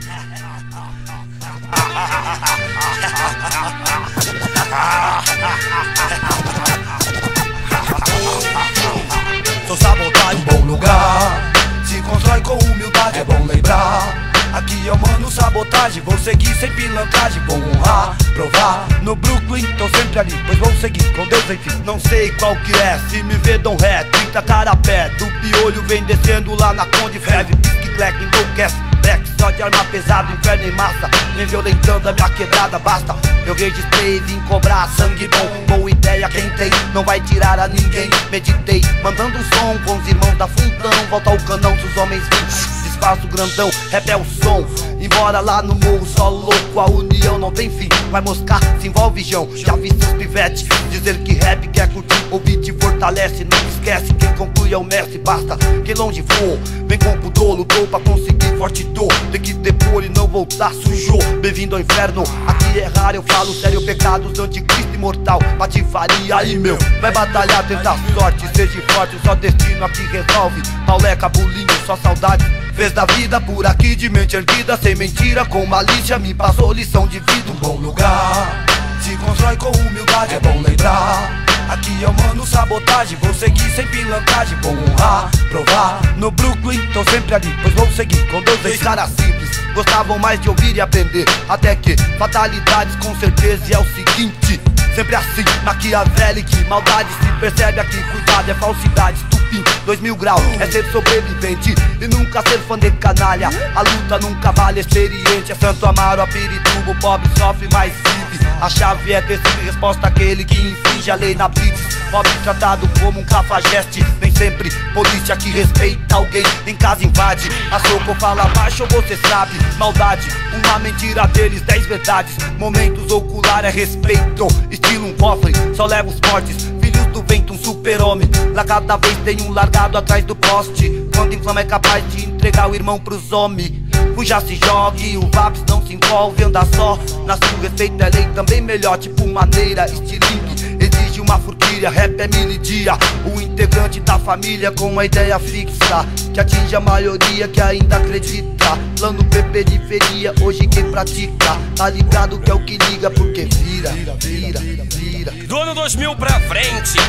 Sou Sabotagem, bom lugar. Se constrói com humildade, é bom lembrar. Aqui é o mano Sabotagem, vou seguir sem pilantragem. Vou honrar, provar, no Brooklyn tô sempre ali. Pois vou seguir, com Deus enfim. Não sei qual que é, se me vê dão ré. Trinta cara a pé, do piolho vem descendo lá na Conde Feve. Pisque, clack, enlouquece, black, só de arma pesada. Inferno em massa, vem violentando a minha quebrada. Basta, eu registrei, vim cobrar sangue bom. Boa ideia quem tem, não vai tirar a ninguém. Meditei, mandando um som com os irmãos da Fundão. Volta ao canão dos homens vinte. Desfaço grandão, rap é o som. Embora lá no morro só louco, a união não tem fim. Vai moscar, se envolve Jão. Já vi seus pivete dizer que rap quer curtir. O beat fortalece, não esquece. Quem conclui é o mestre, basta quem longe for. Vem com pudor, lutou pra conseguir forte dor. Tem que depor e não voltar, sujou. Bem-vindo ao inferno, aqui é raro. Eu falo sério, pecados do anticristo imortal. Patifaria aí meu, vai batalhar, tentar sorte. Seja forte, só destino aqui resolve. Pauleca, bulinho, só saudade. Fez da vida por aqui de mente erguida. Sem mentira, com malícia, me passou lição de vida. Um bom lugar, se constrói com humildade, é bom lembrar. Aqui é o mano Sabotagem, vou seguir sem pilantragem. Vou honrar, provar, no Brooklyn tô sempre ali. Pois vou seguir com Deus, dois caras simples. Gostavam mais de ouvir e aprender. Até que, fatalidades com certeza. E é o seguinte, sempre assim, maquiavélico, maldade se percebe aqui. Cuidado, é falsidade, estupim, dois mil graus. É ser sobrevivente e nunca ser fã de canalha. A luta nunca vale experiente. É Santo Amaro, a Pirituba, o pobre sofre, mas vive. A chave é ter sempre resposta àquele que infringe a lei na blitz. Pobre tratado como um cafajeste. Nem sempre polícia que respeita alguém em casa invade. A soco fala baixo ou você sabe. Maldade, uma mentira deles, dez verdades. Momentos ocular é respeito. Estilo um cofre, só leva os fortes. Filhos do vento, um super-homem. Lá cada vez tem um largado atrás do poste. Quando inflama é capaz de entregar o irmão pros homens. Fuja, se jogue, o Vaps não se envolve. Anda só, na sua respeito é lei também melhor. Tipo maneira, estilingue, exige uma furquilha. Rap é mil e dia, o integrante da família com uma ideia fixa que atinge a maioria que ainda acredita. Plano P periferia, hoje quem pratica tá ligado que é o que liga porque vira, vira, vira.
Do ano dois mil pra frente,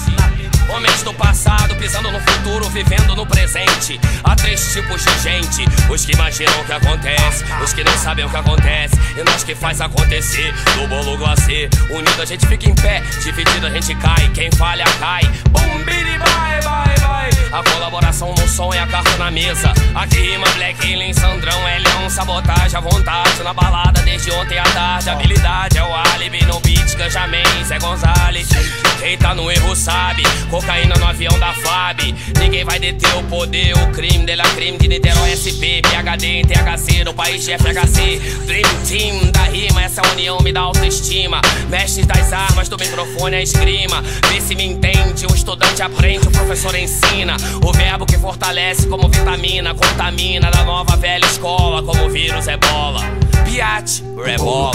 homens do passado pisando no futuro, vivendo no presente. Há três tipos de gente: os que imaginam o que acontece, os que não sabem o que acontece, e nós que faz acontecer. Do bolo glacê, unido a gente fica em pé, dividido a gente cai. Quem falha cai, bum, biri, vai, vai, vai. A colaboração no som é a carta na mesa. Aqui rima Black Alien, Sandrão, Elião, Sabotagem à vontade. Na balada desde ontem à tarde. Habilidade é o álibi, no beat Ganjamin, Zé Gonzalez. Quem tá no erro sabe, cocaína no avião da F A B. Ninguém vai deter o poder, o crime dela crime de Niterói S P. P H D em T H C, no país de F H C. Dream Team da rima, essa união me dá autoestima. Mestres das armas, do microfone a esgrima. Vê se me entende, o estudante aprende, o professor ensina. O verbo que fortalece como vitamina, contamina da nova velha escola como vírus ebola. Piate, rebola.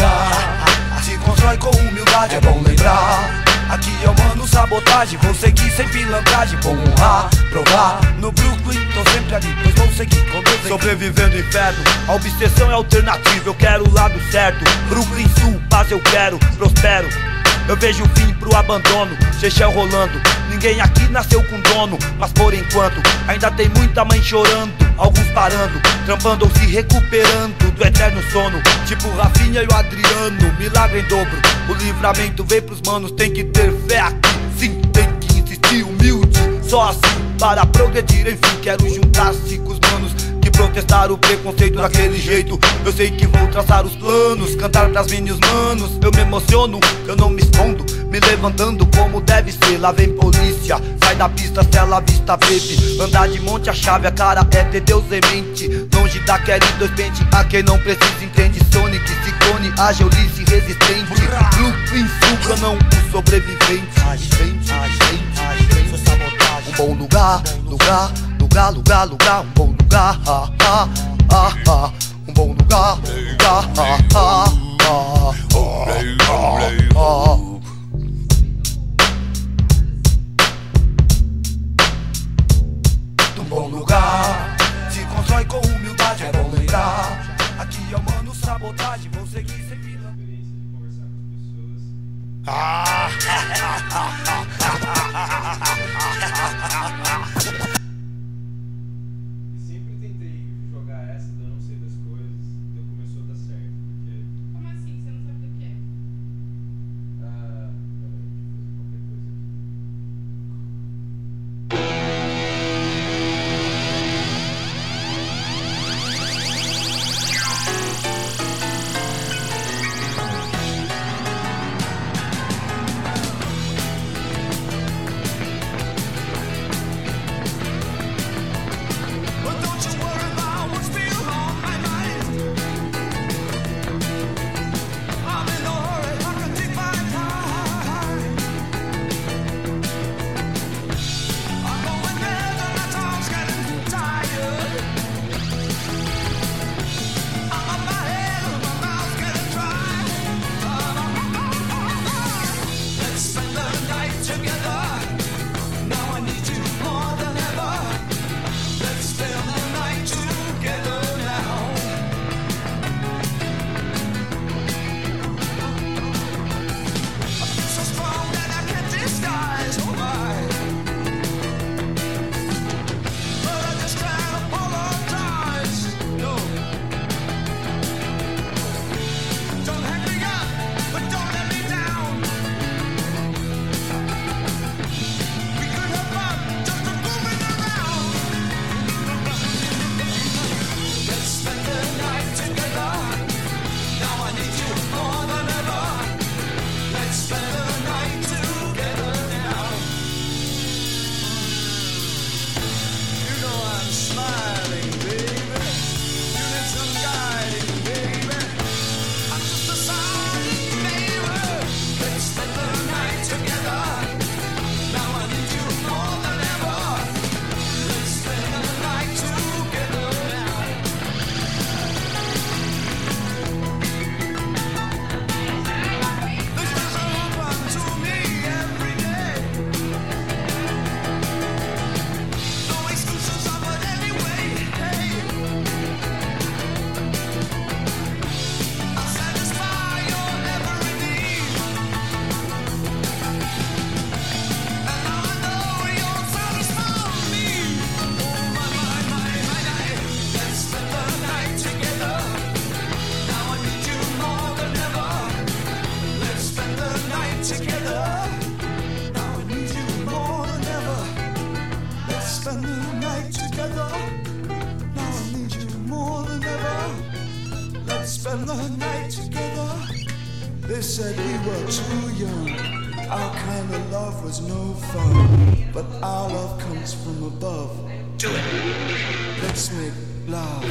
Se constrói com humildade, é bom lembrar. Aqui é o mano Sabotagem, vou seguir sem pilantragem. Vou honrar, provar, no Brooklyn tô sempre ali. Pois vou seguir com Deus. Sobrevivendo o inferno, a obsessão é alternativa. Eu quero o lado certo, Brooklyn Sul, paz eu quero, prospero. Eu vejo o fim pro abandono, Chechel rolando. Ninguém aqui nasceu com dono, mas por enquanto ainda tem muita mãe chorando. Alguns parando, trampando ou se recuperando do eterno sono. Tipo Rafinha e o Adriano, milagre em dobro. O livramento vem pros manos, tem que ter fé aqui. Sim, tem que insistir humilde, só assim para progredir. Enfim, quero juntar-se com os manos que protestaram o preconceito daquele jeito. Eu sei que vou traçar os planos, cantar pras minhas manos. Eu me emociono, eu não me escondo, me levantando como deve ser. Lá vem polícia, sai da pista, se ela vista, baby. Andar de monte a chave, a cara é ter Deus em mente. Longe dá quer em dois pente. A quem não precisa entende. Sonic, Ciclone, ágil, lice, resistente. Brooklyn, suca, não o sobrevivente. Agente, agente, agente, sabotagem. Um bom lugar, lugar, lugar, lugar, lugar. Um bom lugar, ah, ah, ah, ah. Um bom lugar, lugar, ah, ah, ah, ah, ah. Um bom lugar se constrói com humildade, é bom lembrar. Aqui é o mano sabotagem, vou seguir sem pila. Ah,
sempre tentei jogar essa do não sei das coisas, então começou a dar certo. Porque...
Como assim? Você não sabe do que é?
Ah, peraí, deixa eu fazer qualquer coisa
spend the night together. They said we were too young, our kind of love was no fun, but our love comes from above. Do it. Let's make love.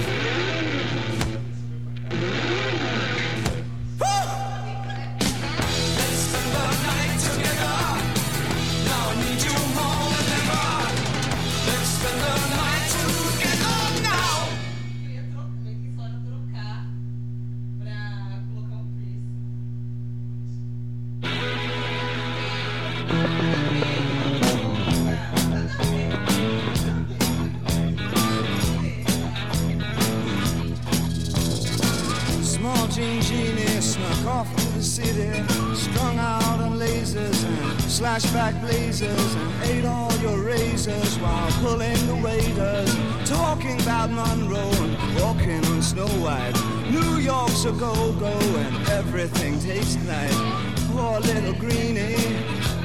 Small Jean Genie snuck off to the city, strung out on lasers and slashback blazers, and ate all your razors while pulling the waiters, talking about Monroe and walking on Snow White. New York's a go-go and everything tastes nice. Poor little greenie.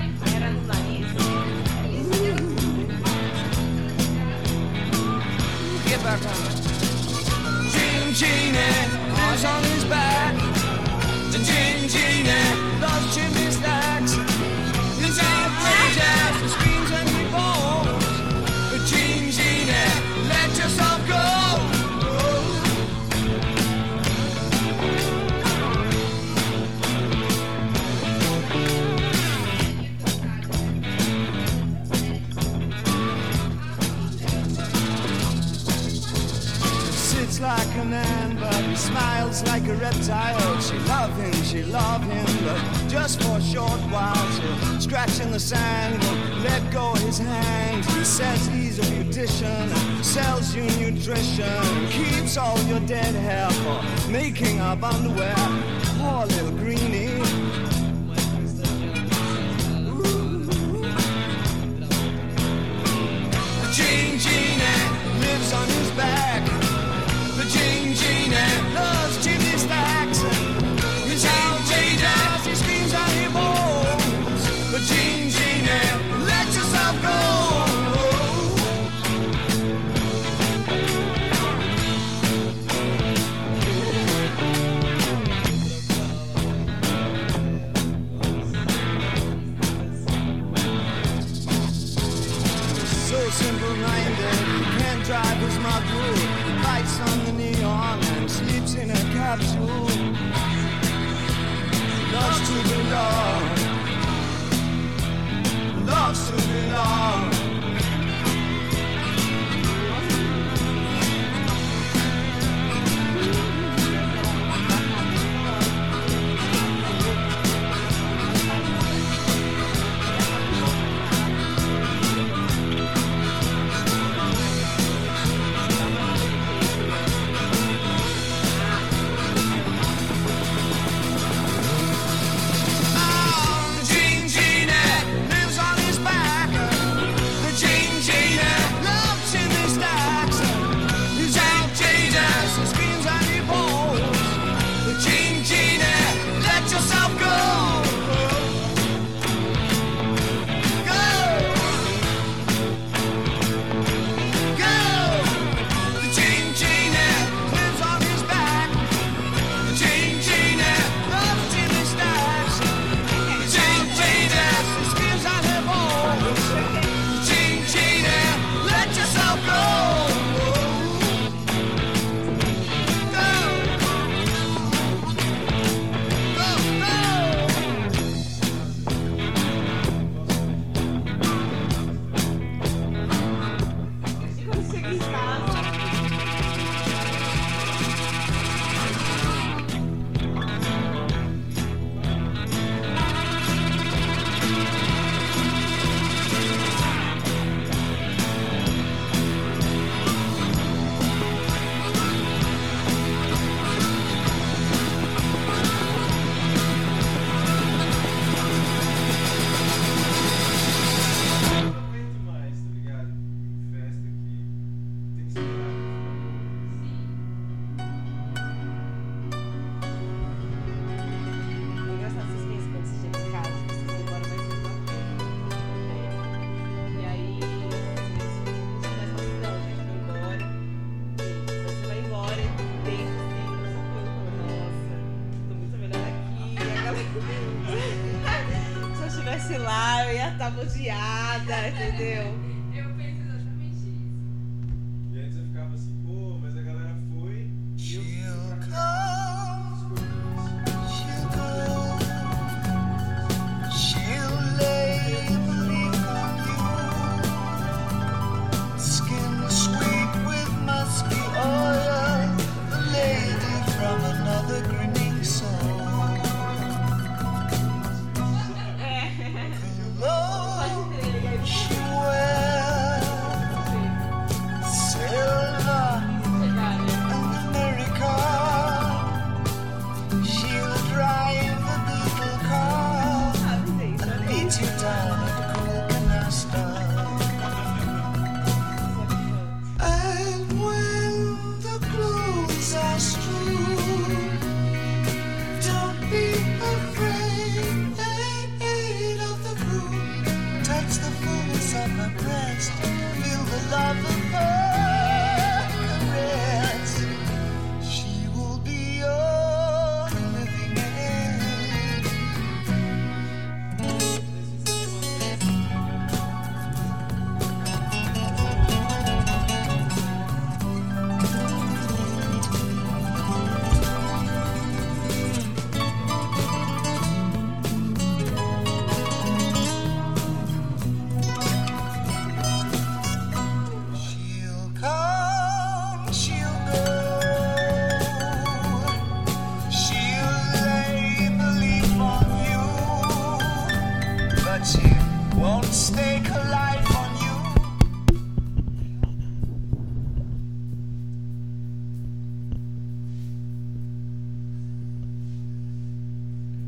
Get back on it. Jean Genie lives on his back. The Jean Genie loves chimney stacks. His outrage after screams and he falls. The Jean Genie, let yourself go. a man, but he smiles like a reptile. She love him, she love him, but just for a short while. She'll scratch in the sand, won't let go of his hand. He says he's a beautician, sells you nutrition, keeps all your dead hair for making up underwear. Poor little greenie. The Jean Genie lives on his back. The Jean Genie loves chimney stacks. He's outrageous, he screams and he moans. The Jean Genie, let yourself go. So simple-minded, he can't drive his Magoo. He bites on the neon and sleeps in a capsule. Loves to belong, loves to belong.
estivesse lá, eu ia estar bodeada, entendeu?
Eu penso exatamente isso.
E aí você ficava assim, pô, mas a galera foi e eu
She wears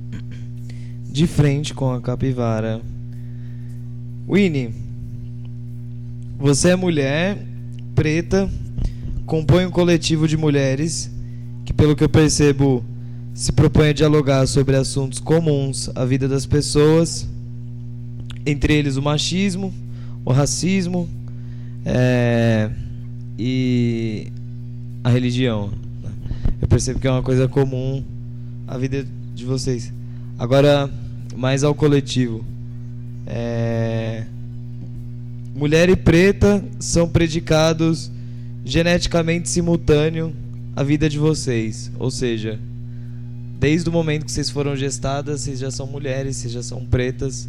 de frente com a capivara. Winnie, você é mulher, preta, compõe um coletivo de mulheres que, pelo que eu percebo, se propõe a dialogar sobre assuntos comuns à vida das pessoas, entre eles o machismo, o racismo é, e a religião. Eu percebo que é uma coisa comum à vida de vocês. Agora, mais ao coletivo. É, mulher e preta são predicados geneticamente simultâneo à vida de vocês. Ou seja, desde o momento que vocês foram gestadas, vocês já são mulheres, vocês já são pretas.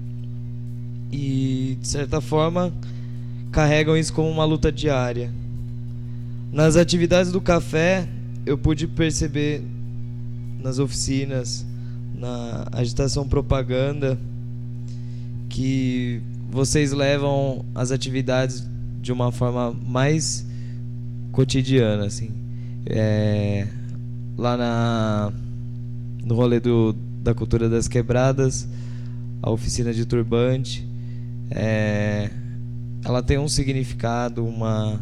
E, de certa forma, carregam isso como uma luta diária. Nas atividades do café, eu pude perceber, nas oficinas, na agitação propaganda, que vocês levam as atividades de uma forma mais cotidiana, assim. É, lá na, no rolê do, da cultura das quebradas, a oficina de turbante, é, ela tem um significado, uma...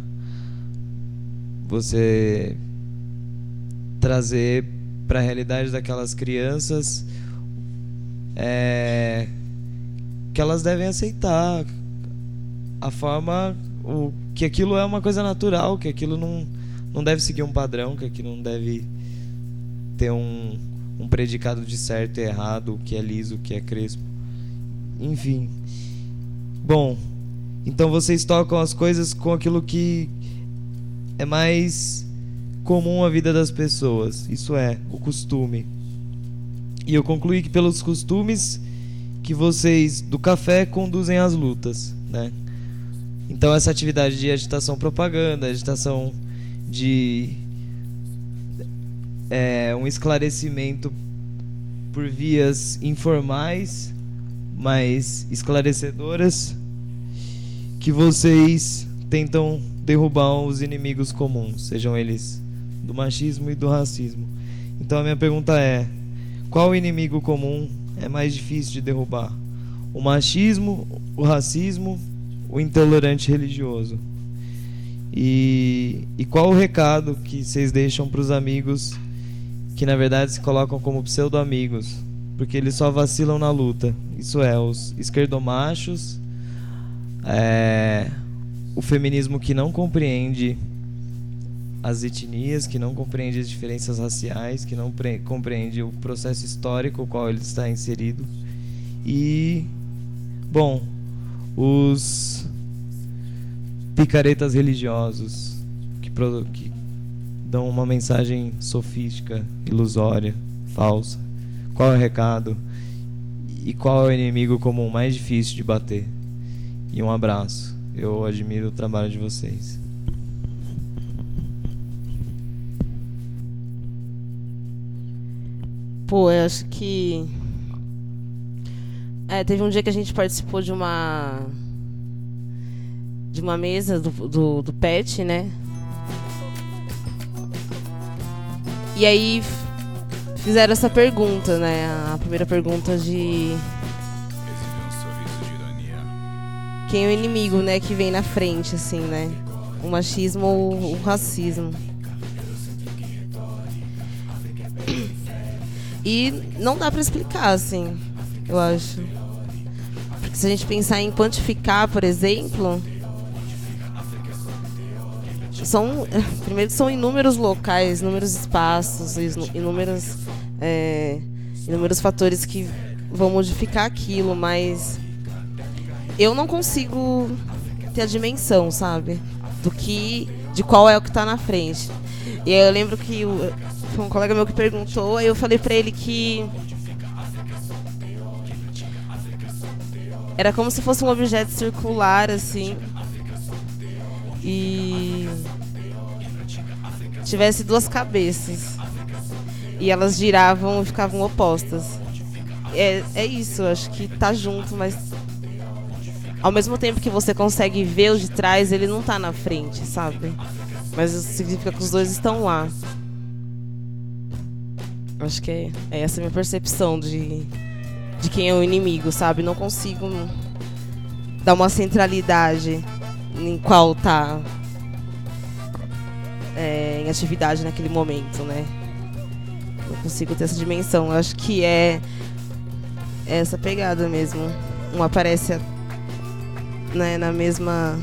você trazer para a realidade daquelas crianças é, que elas devem aceitar a forma, o, que aquilo é uma coisa natural, que aquilo não, não deve seguir um padrão, que aquilo não deve ter um, um predicado de certo e errado, o que é liso, o que é crespo, enfim. Bom, então vocês tocam as coisas com aquilo que é mais comum à vida das pessoas, isso é, o costume. E eu concluí que pelos costumes que vocês do café conduzem às lutas, né? Então essa atividade de agitação propaganda, agitação de é, um esclarecimento por vias informais, mas esclarecedoras, que vocês tentam derrubar os inimigos comuns, sejam eles do machismo e do racismo. Então a minha pergunta é: qual inimigo comum é mais difícil de derrubar? O machismo, o racismo, o intolerante religioso? E, e qual o recado que vocês deixam para os amigos que na verdade se colocam como pseudo-amigos, porque eles só vacilam na luta? Isso é, os esquerdomachos, é, o feminismo que não compreende as etnias, que não compreende as diferenças raciais, que não compreende o processo histórico no qual ele está inserido. E, bom, os picaretas religiosos que, que dão uma mensagem sofística, ilusória, falsa. Qual é o recado? E qual é o inimigo comum mais difícil de bater? E um abraço. Eu admiro o trabalho de vocês.
Pô, eu acho que... É, teve um dia que a gente participou de uma... De uma mesa do, do, do Pet, né? E aí fizeram essa pergunta, né? A primeira pergunta de... Quem é o inimigo, né? Que vem na frente, assim, né? O machismo ou o racismo. E não dá pra explicar, assim, eu acho. Porque se a gente pensar em quantificar, por exemplo, são, primeiro são inúmeros locais, inúmeros espaços, inúmeros, é, inúmeros fatores que vão modificar aquilo, mas eu não consigo ter a dimensão, sabe? Do que, de qual é o que tá na frente. E aí eu lembro que o, foi um colega meu que perguntou, aí eu falei pra ele que era como se fosse um objeto circular, assim, e tivesse duas cabeças e elas giravam e ficavam opostas. É, é isso, eu acho que tá junto, mas ao mesmo tempo que você consegue ver o de trás, ele não tá na frente, sabe? Mas isso significa que os dois estão lá. Acho que é, é essa a minha percepção de, de quem é o inimigo, sabe? Não consigo dar uma centralidade em qual tá é, em atividade naquele momento, né? Não consigo ter essa dimensão. Eu acho que é essa pegada mesmo. Um aparece, né, na mesma...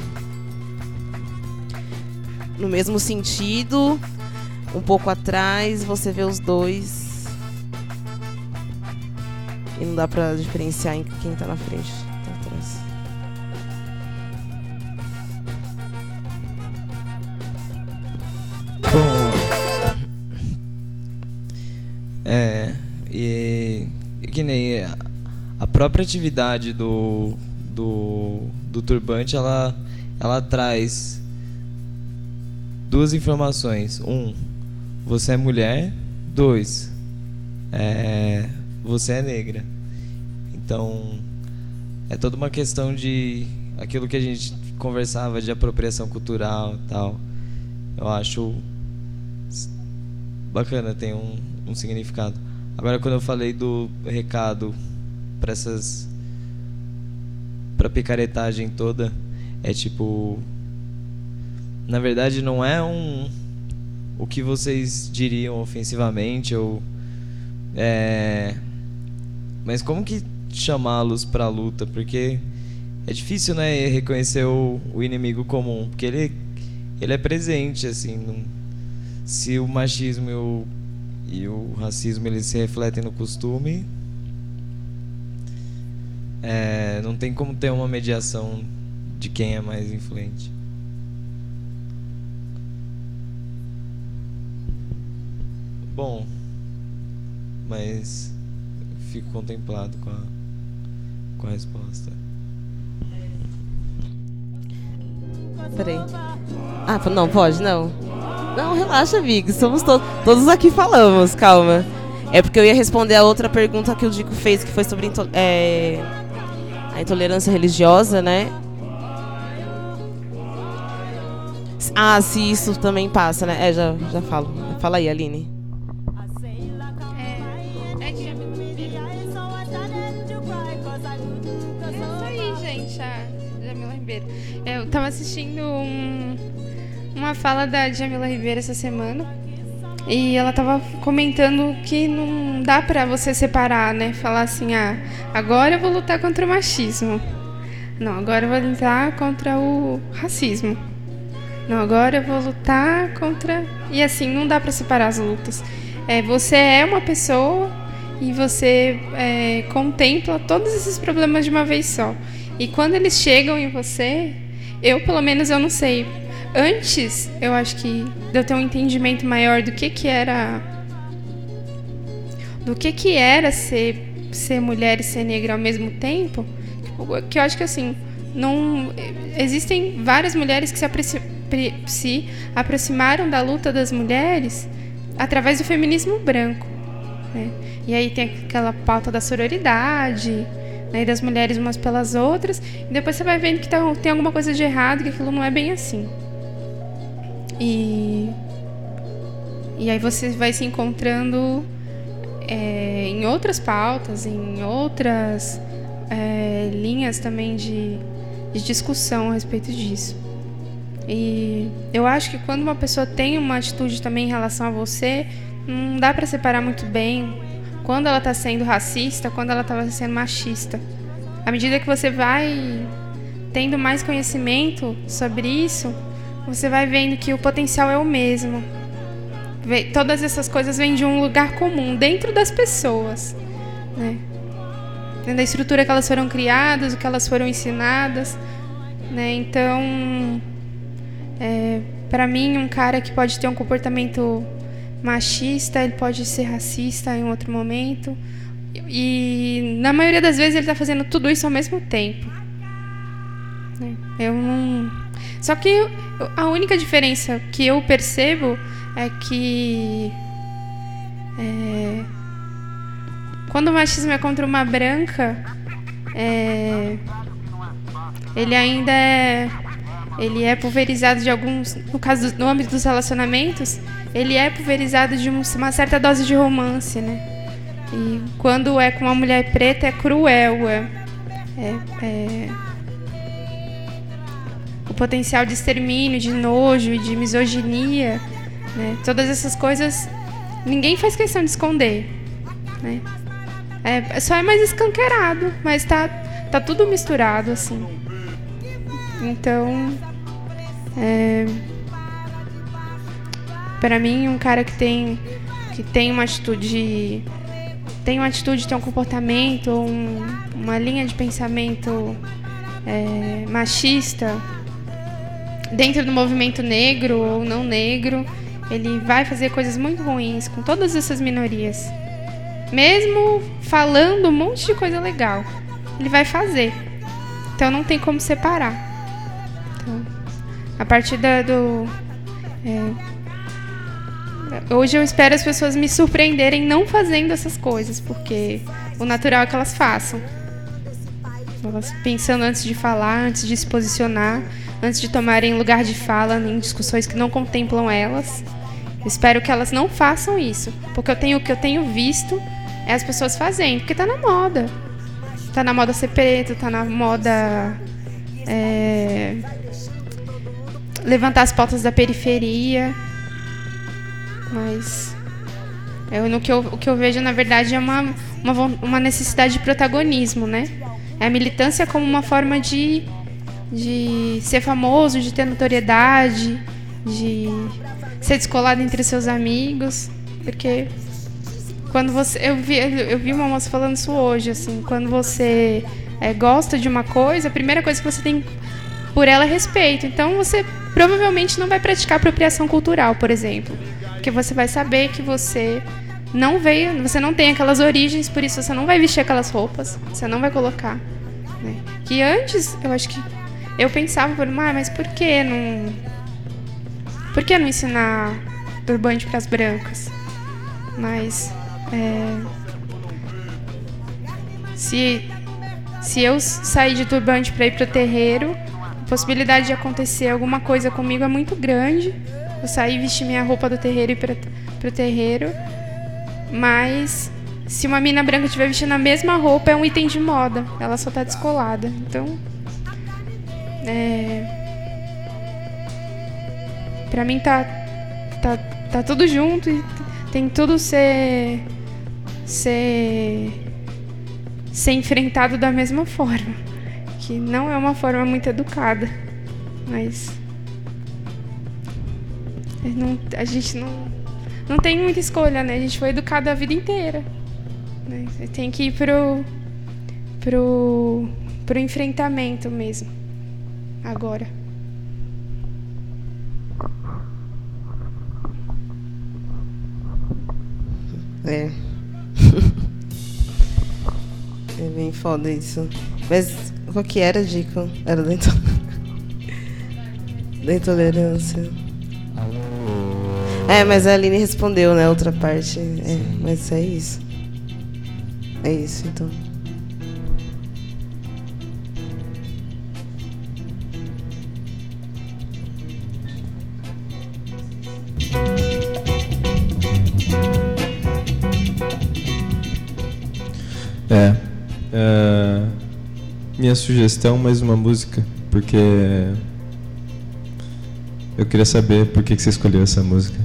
no mesmo sentido, um pouco atrás, você vê os dois e não dá pra diferenciar em quem tá na frente e tá atrás.
Bom, é, e, e que nem a, a própria atividade do, do, do turbante, ela, ela traz duas informações. Um, você é mulher. Dois, é, você é negra. Então, é toda uma questão de aquilo que a gente conversava de apropriação cultural e tal. Eu acho bacana, tem um, um significado. Agora, quando eu falei do recado para essas, pra picaretagem toda, é tipo, na verdade não é um o que vocês diriam ofensivamente ou é, mas como que chamá-los pra luta, porque é difícil, né, reconhecer o, o inimigo comum, porque ele ele é presente, assim, não, se o machismo e o, e o racismo eles se refletem no costume, é, não tem como ter uma mediação de quem é mais influente. Bom, mas fico contemplado com a, com a resposta.
Peraí. Ah, não, pode, não. Não, relaxa, Vig. Somos to todos aqui falamos, calma. É porque eu ia responder a outra pergunta que o Dico fez, que foi sobre é, a intolerância religiosa, né? Ah, se isso também passa, né? É, já, já falo. Fala aí, Aline.
É, é de... é isso aí, gente, a Jamila Ribeiro. Eu tava assistindo um, uma fala da Jamila Ribeiro essa semana e ela tava comentando que não dá pra você separar, né? Falar assim, ah, agora eu vou lutar contra o machismo. Não, agora eu vou lutar contra o racismo. Não, agora eu vou lutar contra... E assim, não dá pra separar as lutas. É, você é uma pessoa e você é, contempla todos esses problemas de uma vez só. E quando eles chegam em você, eu, pelo menos, eu não sei. Antes, eu acho que de eu ter um entendimento maior do que que era... Do que que era ser, ser mulher e ser negra ao mesmo tempo, que eu acho que, assim, não... Existem várias mulheres que se aproximam se aproximaram da luta das mulheres através do feminismo branco, né? E aí tem aquela pauta da sororidade, né, das mulheres umas pelas outras, e depois você vai vendo que tá, tem alguma coisa de errado, que aquilo não é bem assim. E, e aí você vai se encontrando é, em outras pautas, em outras é, linhas também de, de discussão a respeito disso. E eu acho que quando uma pessoa tem uma atitude também em relação a você, não dá pra separar muito bem quando ela tá sendo racista, quando ela tá sendo machista. À medida que você vai tendo mais conhecimento sobre isso, você vai vendo que o potencial é o mesmo. Todas essas coisas vêm de um lugar comum, dentro das pessoas, né? Dentro da estrutura que elas foram criadas, o que elas foram ensinadas, né? Então... É, para mim, um cara que pode ter um comportamento machista, ele pode ser racista em outro momento. E, na maioria das vezes, ele está fazendo tudo isso ao mesmo tempo. Eu não... Só que eu, a única diferença que eu percebo é que... É, quando o machismo é contra uma branca, é, ele ainda é... Ele é pulverizado de alguns... No caso, do, no âmbito dos relacionamentos, ele é pulverizado de uma certa dose de romance, né? E quando é com uma mulher preta é cruel, é, é, é o potencial de extermínio, de nojo e de misoginia, né? Todas essas coisas ninguém faz questão de esconder, né? É, só é mais escancarado, mas tá, tá tudo misturado, assim. Então, é, para mim, um cara que tem, que tem uma atitude, tem uma atitude, tem um comportamento, um, uma linha de pensamento é, machista dentro do movimento negro ou não negro, ele vai fazer coisas muito ruins com todas essas minorias. Mesmo falando um monte de coisa legal, ele vai fazer. Então não tem como separar. Então, a partir da, do... É, hoje eu espero as pessoas me surpreenderem não fazendo essas coisas, porque o natural é que elas façam. Elas pensando antes de falar, antes de se posicionar, antes de tomarem lugar de fala em discussões que não contemplam elas. Eu espero que elas não façam isso, porque eu tenho, o que eu tenho visto é as pessoas fazendo, porque tá na moda. Tá na moda ser preto, tá na moda é, levantar as pautas da periferia. Mas eu, no que eu, o que eu vejo, na verdade, é uma, uma, uma necessidade de protagonismo, né? É a militância como uma forma de, de ser famoso, de ter notoriedade, de ser descolado entre seus amigos, porque quando você, eu vi, eu vi uma moça falando isso hoje, assim, quando você é, gosta de uma coisa, a primeira coisa que você tem por ela é respeito. Então você provavelmente não vai praticar apropriação cultural, por exemplo, porque você vai saber que você não veio, você não tem aquelas origens, por isso você não vai vestir aquelas roupas, você não vai colocar, né? Que antes, eu acho que eu pensava, por, ah, mas por que não, por que não ensinar turbante para as brancas? Mas É, se, se eu sair de turbante para ir para o terreiro, a possibilidade de acontecer alguma coisa comigo é muito grande. Eu sair, vestir minha roupa do terreiro e ir para o terreiro. Mas se uma mina branca estiver vestindo a mesma roupa, é um item de moda. Ela só está descolada. Então, é, para mim tá, tá, tá tudo junto e tem tudo ser... ser ser enfrentado da mesma forma, que não é uma forma muito educada, mas não, a gente não, não tem muita escolha, né? A gente foi educado a vida inteira, né? Tem que ir pro, pro, pro enfrentamento mesmo, agora.
É. É bem foda isso. Mas qual que era a dica? Era da, intol... da intolerância. É, mas a Aline respondeu, né? Outra parte. É, mas é isso. É isso, então.
É. Uh, minha sugestão, mais uma música, porque eu queria saber por que, que você escolheu essa música.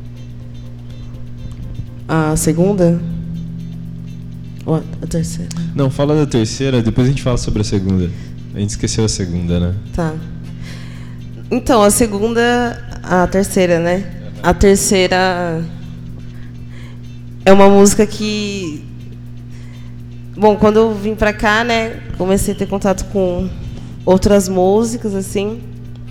A segunda? Ou a terceira?
Não, fala da terceira, depois a gente fala sobre a segunda. A gente esqueceu a segunda, né?
Tá. Então, a segunda... A terceira, né? A terceira é uma música que... Bom, quando eu vim pra cá, né, comecei a ter contato com outras músicas, assim.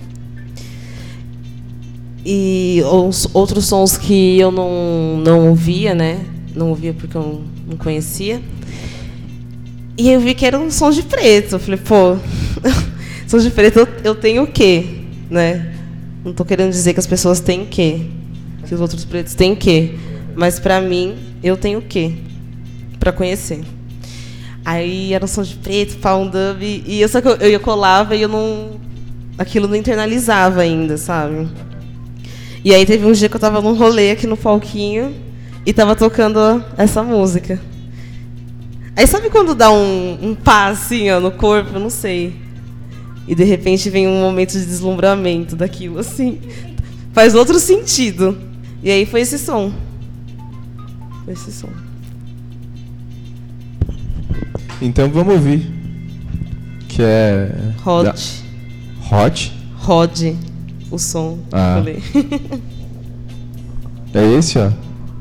E os, outros sons que eu não, não ouvia, né? Não ouvia porque eu não conhecia. E eu vi que eram sons de preto. Eu falei, pô, sons de preto eu, eu tenho o quê, né? Não tô querendo dizer que as pessoas têm o quê, que os outros pretos têm o quê. Mas pra mim, eu tenho o quê pra conhecer. Aí era um som de preto, pound dub, e eu só que eu, eu colava e eu não, aquilo não internalizava ainda, sabe? E aí teve um dia que eu tava num rolê aqui no palquinho e tava tocando essa música. Aí sabe quando dá um, um pá assim, ó, no corpo? Eu não sei. E de repente vem um momento de deslumbramento daquilo, assim. Faz outro sentido. E aí foi esse som. Foi esse som.
Então vamos ouvir. Que é...
Rod.
Da... Rod?
Rod. O som.
Ah.
Falei.
É esse, ó.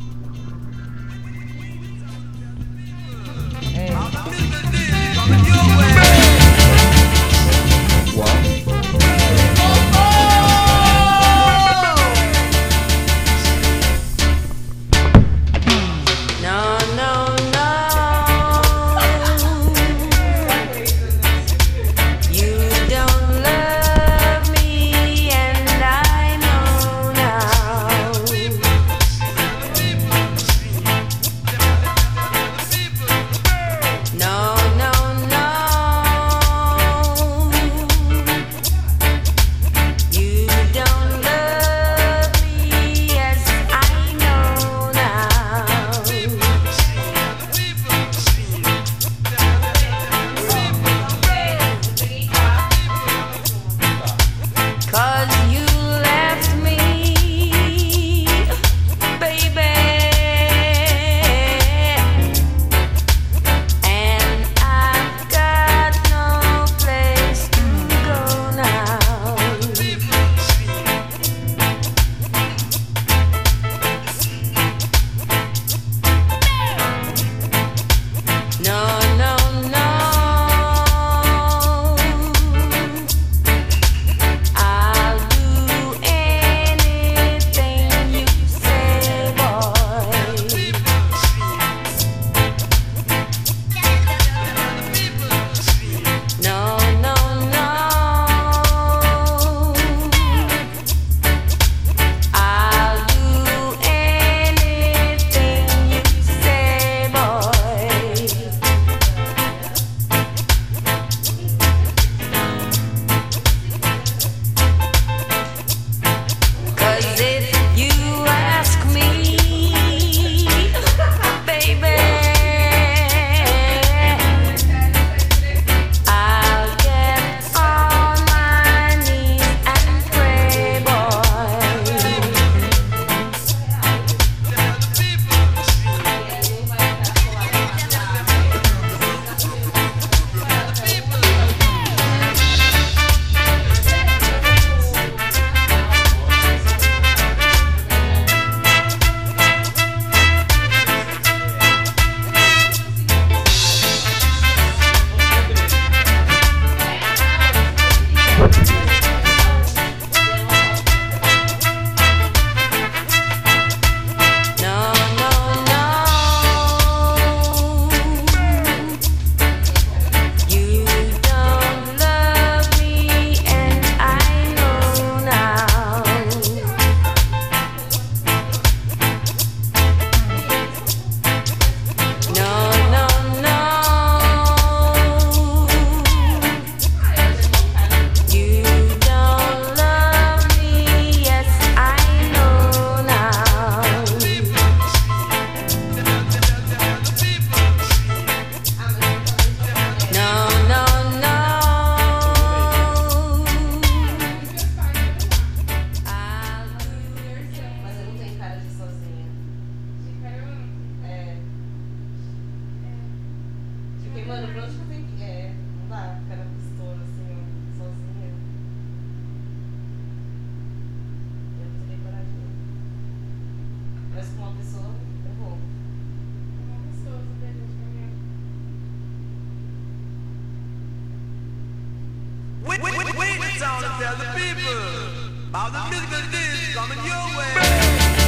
Wait, wait, wait, wait, it's on to tell the people about the musical dish coming your way.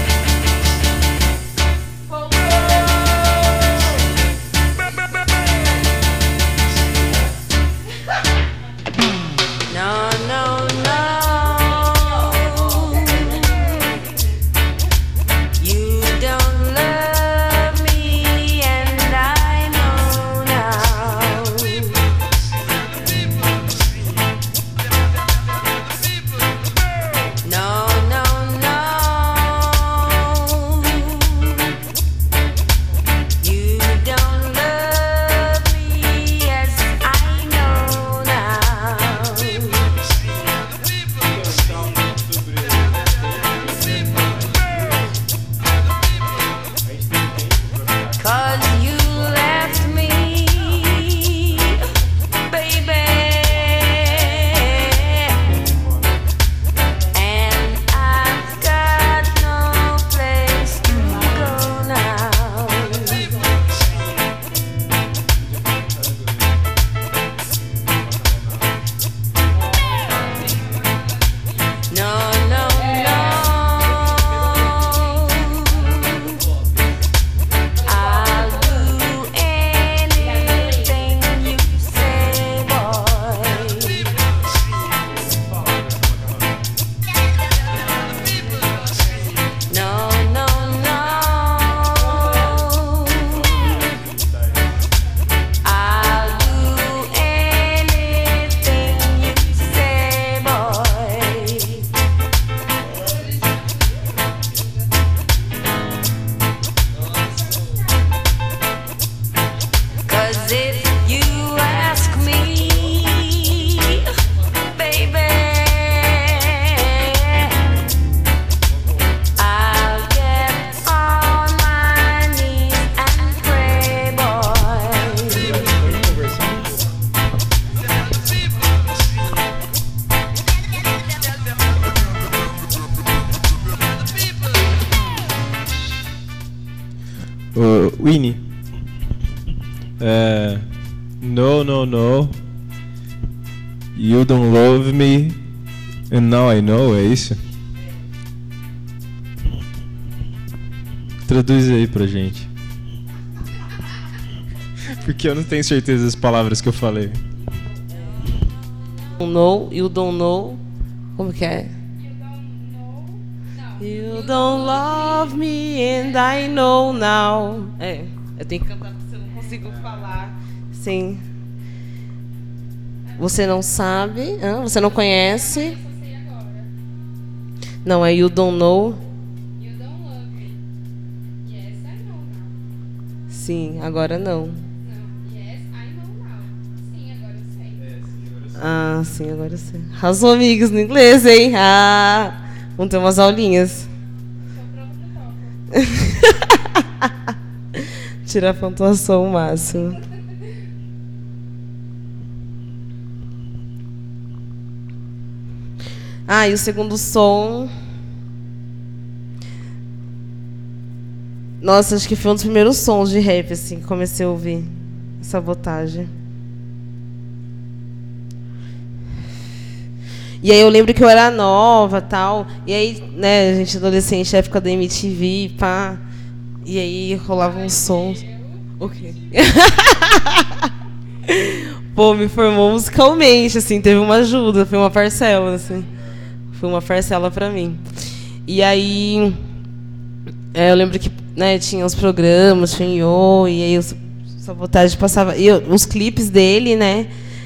No, no, no. You don't love me, and I know now. No, no, no. 'cause you left me, baby, and I've got no place to go now. No, no, no. I'll do anything you say, boy. No, no, no. I'll do anything you say, boy. 'Cause if you ask me, baby, I'll get on my knees and pray, boy.
Ô, Winnie. É. No, no, no. You don't love me. And now I know, é isso? Traduz aí pra gente. Porque eu não tenho certeza das palavras que eu falei.
Don't know, you don't know. Como que é? You don't love me and I know now. É, eu tenho que cantar porque eu não consigo falar. Sim. Você não sabe? Hã? Você não conhece? Não, é you don't know. Sim, agora não. Ah, sim, agora eu sei. Arrasou, amigos, no inglês, hein? Ah, vamos ter umas aulinhas. Tirar a pontuação o máximo. Ah, e o segundo som... Nossa, acho que foi um dos primeiros sons de rap, assim, que comecei a ouvir. Sabotagem. E aí eu lembro que eu era nova, tal. E aí, né, a gente adolescente, época da M T V, pá. E aí rolava uns sons. O quê? Pô, me formou musicalmente, assim, teve uma ajuda, foi uma parcela, assim. Foi uma parcela pra mim. E aí, é, eu lembro que, né, tinha os programas, tinha o e aí o Sabotagem passava... E eu, os clipes dele, né?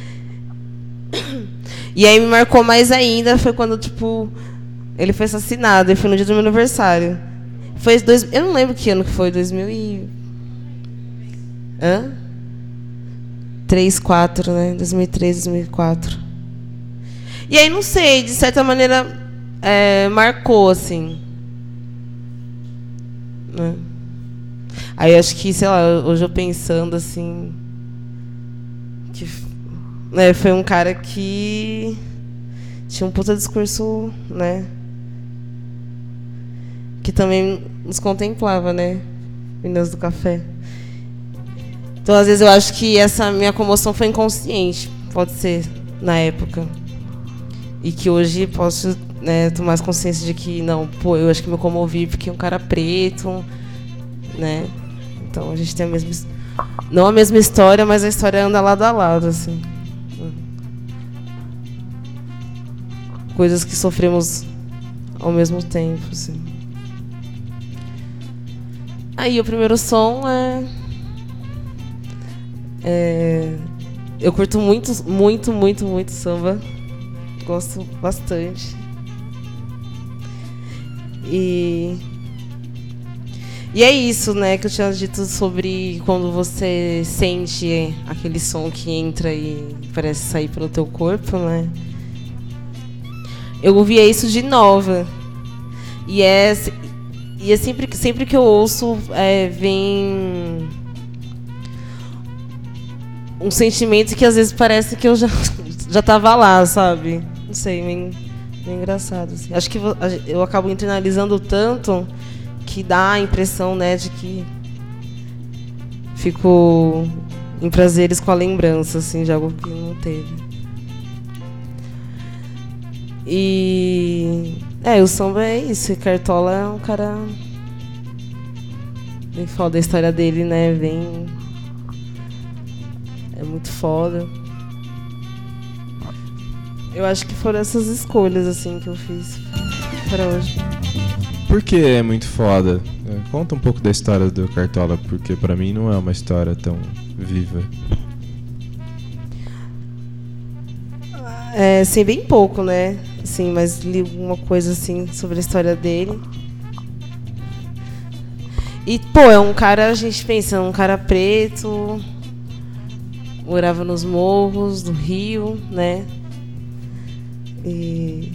E aí me marcou mais ainda, foi quando, tipo, ele foi assassinado, e foi no dia do meu aniversário. Foi dois, eu não lembro que ano que foi, dois mil e... Hã? três, quatro, né? dois mil e três, dois mil e quatro. E aí, não sei, de certa maneira, é, marcou, assim. Né? Aí acho que, sei lá, hoje eu pensando, assim... Que... É, foi um cara que tinha um puta discurso, né? Que também nos contemplava, né? Meninas do Café. Então, às vezes, eu acho que essa minha comoção foi inconsciente, pode ser, na época. E que hoje posso, né, tomar mais consciência de que, não, pô, eu acho que me comovi porque é um cara preto, né? Então, a gente tem a mesma... Não a mesma história, mas a história anda lado a lado, assim. Coisas que sofremos ao mesmo tempo, assim. Aí o primeiro som é, é eu curto muito, muito, muito, muito samba. Gosto bastante. E E é isso, né, que eu tinha dito sobre quando você sente aquele som que entra e parece sair pelo teu corpo, né? Eu ouvia isso de nova. E, é, e é sempre, que- sempre que eu ouço, é, vem um sentimento que às vezes parece que eu já, já tava lá, sabe? Não sei, meio, meio engraçado. Assim. Acho que vo- a gen- eu acabo internalizando tanto que dá a impressão, né, de que fico em prazeres com a lembrança, assim, de algo que não teve. E é, o samba é isso. E Cartola é um cara bem foda. A história dele, né? Bem. É muito foda. Eu acho que foram essas escolhas assim que eu fiz pra hoje.
Por que é muito foda? É, Conta um pouco da história do Cartola, porque pra mim não é uma história tão viva.
É, sei bem pouco, né? Assim, mas li alguma coisa assim sobre a história dele. E, pô, é um cara, a gente pensa, um cara preto, morava nos morros do Rio, né? E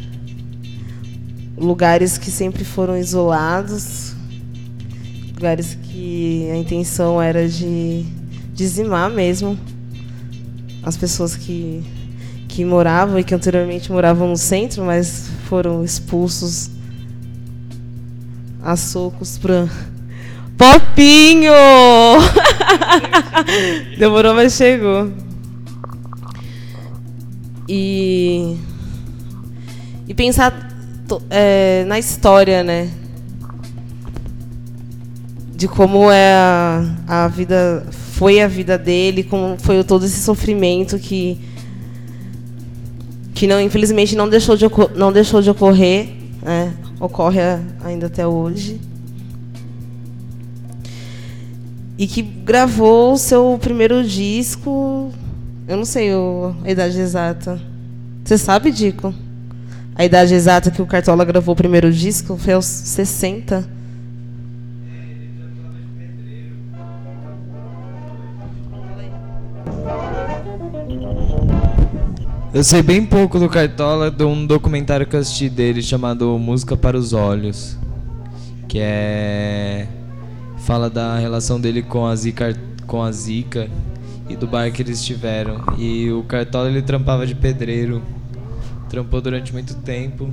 lugares que sempre foram isolados, lugares que a intenção era de dizimar mesmo as pessoas que que moravam e que anteriormente moravam no centro, mas foram expulsos a socos pra... Popinho! Demorou, mas chegou. E... E pensar to- é, na história, né? De como é a, a vida... Foi a vida dele, como foi todo esse sofrimento que... que não, infelizmente não deixou de, ocor- não deixou de ocorrer, né? Ocorre a- ainda até hoje. E que gravou o seu primeiro disco, eu não sei o- a idade exata. Você sabe, Dico? A idade exata que o Cartola gravou o primeiro disco foi aos sessenta.
Eu sei bem pouco do Cartola, de um documentário que eu assisti dele chamado Música para os Olhos, que é fala da relação dele com a Zica, com a Zica e do bar que eles tiveram. E o Cartola, ele trampava de pedreiro, trampou durante muito tempo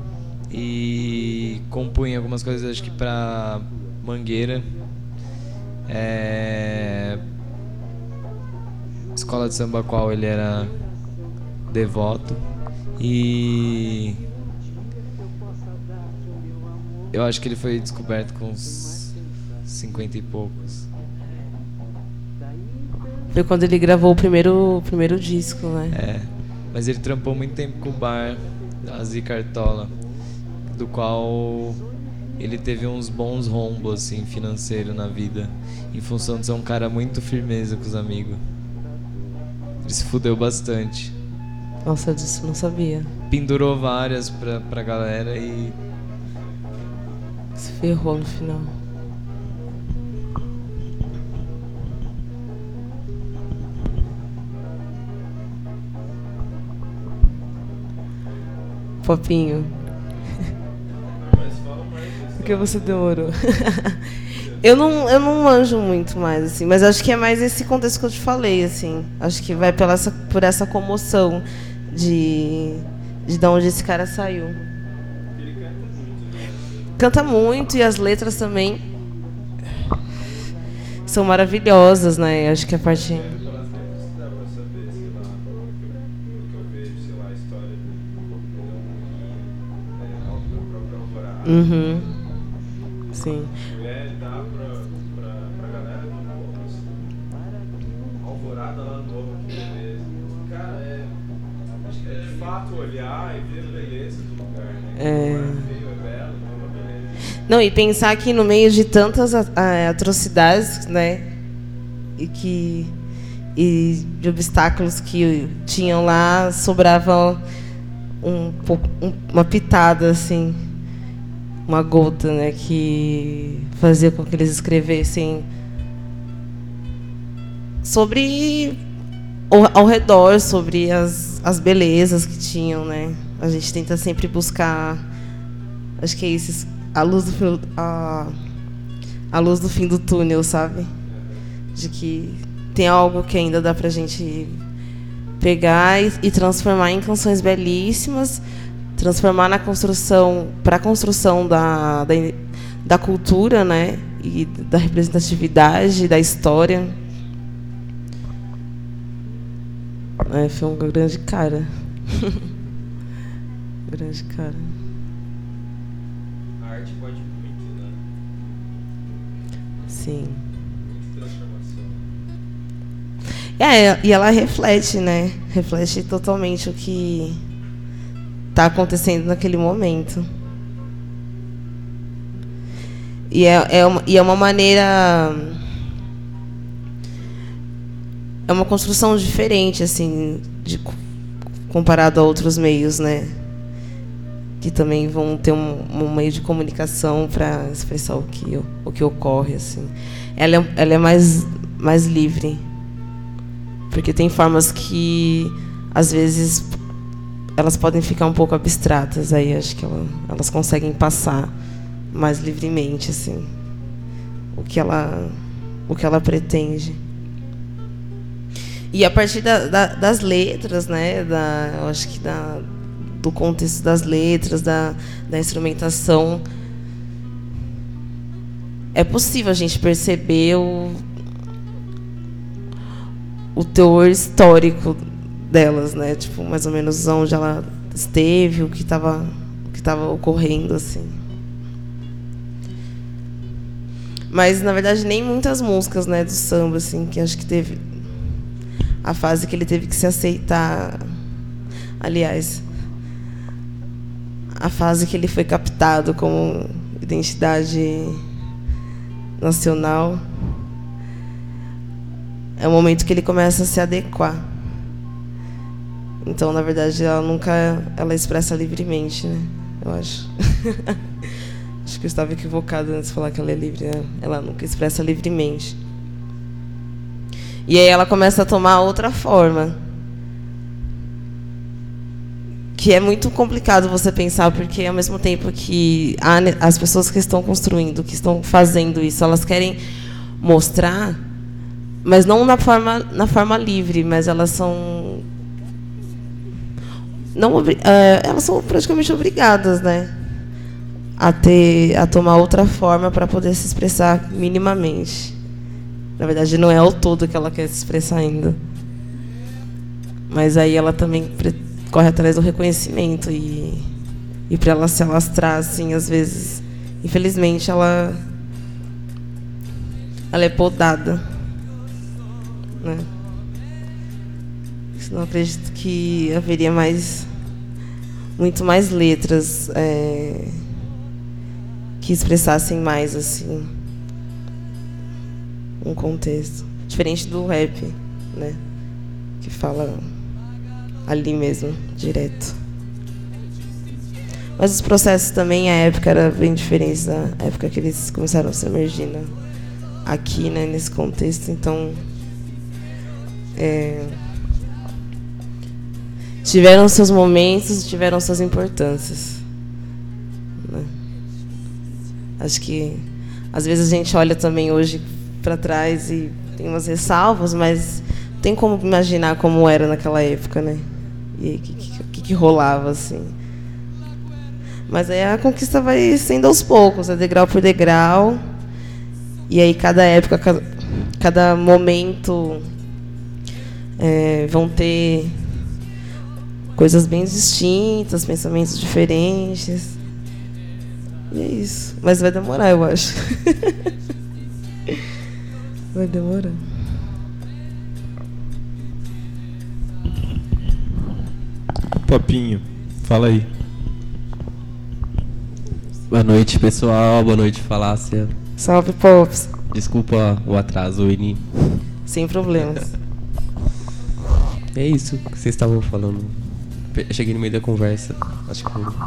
e compunha algumas coisas, acho que pra Mangueira, é... escola de samba a qual ele era devoto. E eu acho que ele foi descoberto com uns cinquenta e poucos.
Foi quando ele gravou o primeiro, o primeiro disco, né?
É, mas ele trampou muito tempo com o bar da Zica Cartola, do qual ele teve uns bons rombos assim, financeiro na vida, em função de ser um cara muito firmeza com os amigos. Ele se fudeu bastante.
Nossa, disso não sabia.
Pendurou várias pra, pra galera e
Se ferrou no final. Popinho. Por que você demorou? eu não, eu não manjo muito mais, assim, mas acho que é mais esse contexto que eu te falei, assim. Acho que vai pela essa, por essa comoção de, de de onde esse cara saiu. Canta muito e as letras também são maravilhosas, né? Acho que a parte... Uhum. Sim.
Mulher dá pra, pra, pra galera do morro, assim. Alvorada lá no morro, que beleza. Cara, é. Acho que é de fato olhar e ver a beleza do lugar, né?
É.
O lugar é feio, é belo, não é uma beleza.
Não, e pensar que no meio de tantas a- a- atrocidades, né? E que. E de obstáculos que tinham lá, sobrava um pouco, um- uma pitada, assim. Uma gota, né, que fazia com que eles escrevessem sobre ao, ao redor, sobre as, as belezas que tinham, né? A gente tenta sempre buscar, acho que é isso, a luz do fim, a, a luz do fim do túnel, sabe? De que tem algo que ainda dá pra gente pegar e, e transformar em canções belíssimas, transformar na construção, para a construção da, da, da cultura, né? E da representatividade, da história. É, foi um grande cara. Grande cara.
A arte pode muito, né?
Sim.
Transformação.
É, e ela reflete, né? Reflete totalmente o que está acontecendo naquele momento. E é, é, uma, e é uma maneira... É uma construção diferente, assim, de, comparado a outros meios, né? Que também vão ter um, um meio de comunicação para expressar o que, o que ocorre, assim. Ela é, ela é mais, mais livre. Porque tem formas que, às vezes, elas podem ficar um pouco abstratas. Aí acho que ela, elas conseguem passar mais livremente, assim, o que ela, o que ela pretende. E a partir da, da, das letras, né, da, eu acho que da, do contexto das letras, da, da instrumentação, é possível a gente perceber o, o teor histórico delas, né, tipo, mais ou menos onde ela esteve, o que estava o que estava ocorrendo, assim. Mas, na verdade, nem muitas músicas, né, do samba, assim, que acho que teve a fase que ele teve que se aceitar. Aliás, a fase que ele foi captado como identidade nacional é o momento que ele começa a se adequar. Então, na verdade, ela nunca ela expressa livremente, né? Eu acho. Acho que eu estava equivocada antes de falar que ela é livre, né? Ela nunca expressa livremente. E aí ela começa a tomar outra forma. Que é muito complicado você pensar, porque ao mesmo tempo que há, as pessoas que estão construindo, que estão fazendo isso, elas querem mostrar, mas não na forma, na forma livre, mas elas são... Não, uh, elas são praticamente obrigadas, né? A, ter, a tomar outra forma para poder se expressar minimamente. Na verdade, não é o todo que ela quer se expressar ainda. Mas aí ela também corre atrás do reconhecimento. E, e para ela se alastrar, assim, às vezes, infelizmente, ela, ela é podada. Né? Senão, acredito que haveria mais, muito mais letras é, que expressassem mais, assim, um contexto diferente do rap, né, que fala ali mesmo, direto. Mas os processos também, a época era bem diferente da época que eles começaram a se emergir, né, aqui, né, nesse contexto. Então, é, tiveram seus momentos, tiveram suas importâncias, né? Acho que às vezes a gente olha também hoje para trás e tem umas ressalvas, mas tem como imaginar como era naquela época, né? E o que, que, que rolava, assim. Mas aí a conquista vai sendo aos poucos, é degrau por degrau. E aí cada época, cada, cada momento é, vão ter coisas bem distintas, pensamentos diferentes. E é isso. Mas vai demorar, eu acho. Vai demorar.
Popinho, fala aí.
Boa noite, pessoal. Boa noite, Falácia.
Salve, Pops.
Desculpa o atraso, Winnie.
Sem problemas.
É isso que vocês estavam falando. Eu cheguei no meio da conversa. Acho que...